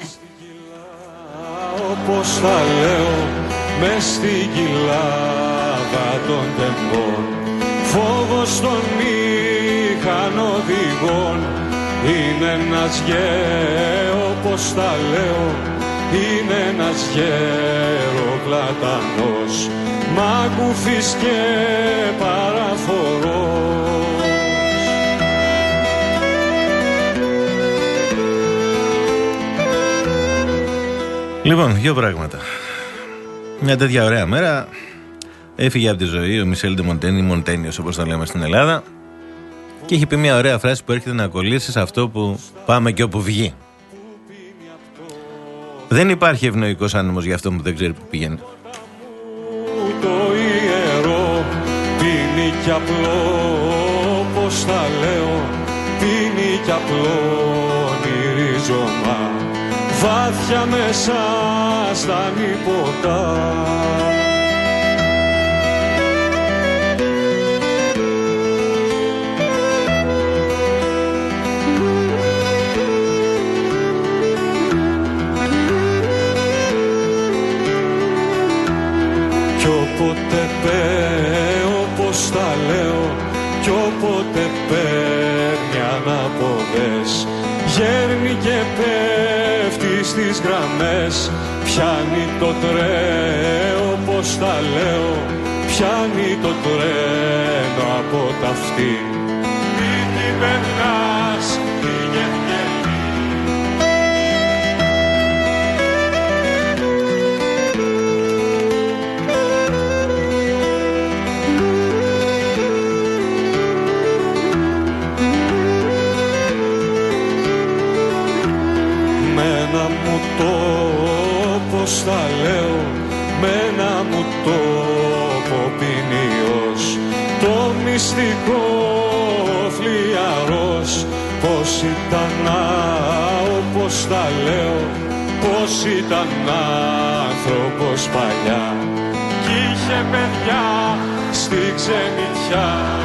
Όπως θα λέω μες στην κοιλάδα των τεμπών, φόβος των μηχανοδηγών είναι ένας γέρο, όπως τα λέω, είναι ένας γεροκλατανός, μάκουφης και παραφορός. Λοιπόν, δύο πράγματα. Μια τέτοια ωραία μέρα έφυγε από τη ζωή ο Μισελ ντε Μοντένι, Μοντένιος όπως το λέμε στην Ελλάδα, και έχει πει μια ωραία φράση που έρχεται να κολλήσει σε αυτό που πάμε και όπου βγει. Δεν υπάρχει ευνοϊκός άνεμος για αυτό που δεν ξέρει που πηγαίνει. Το ιερό πίνει κι απλό, όπως τα λέω, πίνει κι απλό ρίζωμα βάθια μέσα στα νηποτά. Κι όποτε πέ, όπως τα λέω, κι όποτε παίρνει αναποδές, γέρνει και πέφτει στις γραμμές, πιάνει το τρένο, όπως τα λέω, πιάνει το τρένο από τα αυτή. Μη την περνάς, πήγε όπως τα λέω, με ένα μου τόπο ποινίος, το μυστικό φλιαρός, πως ήταν, όπως τα λέω, πως ήταν άνθρωπος παλιά κι είχε παιδιά στη ξενιτιά.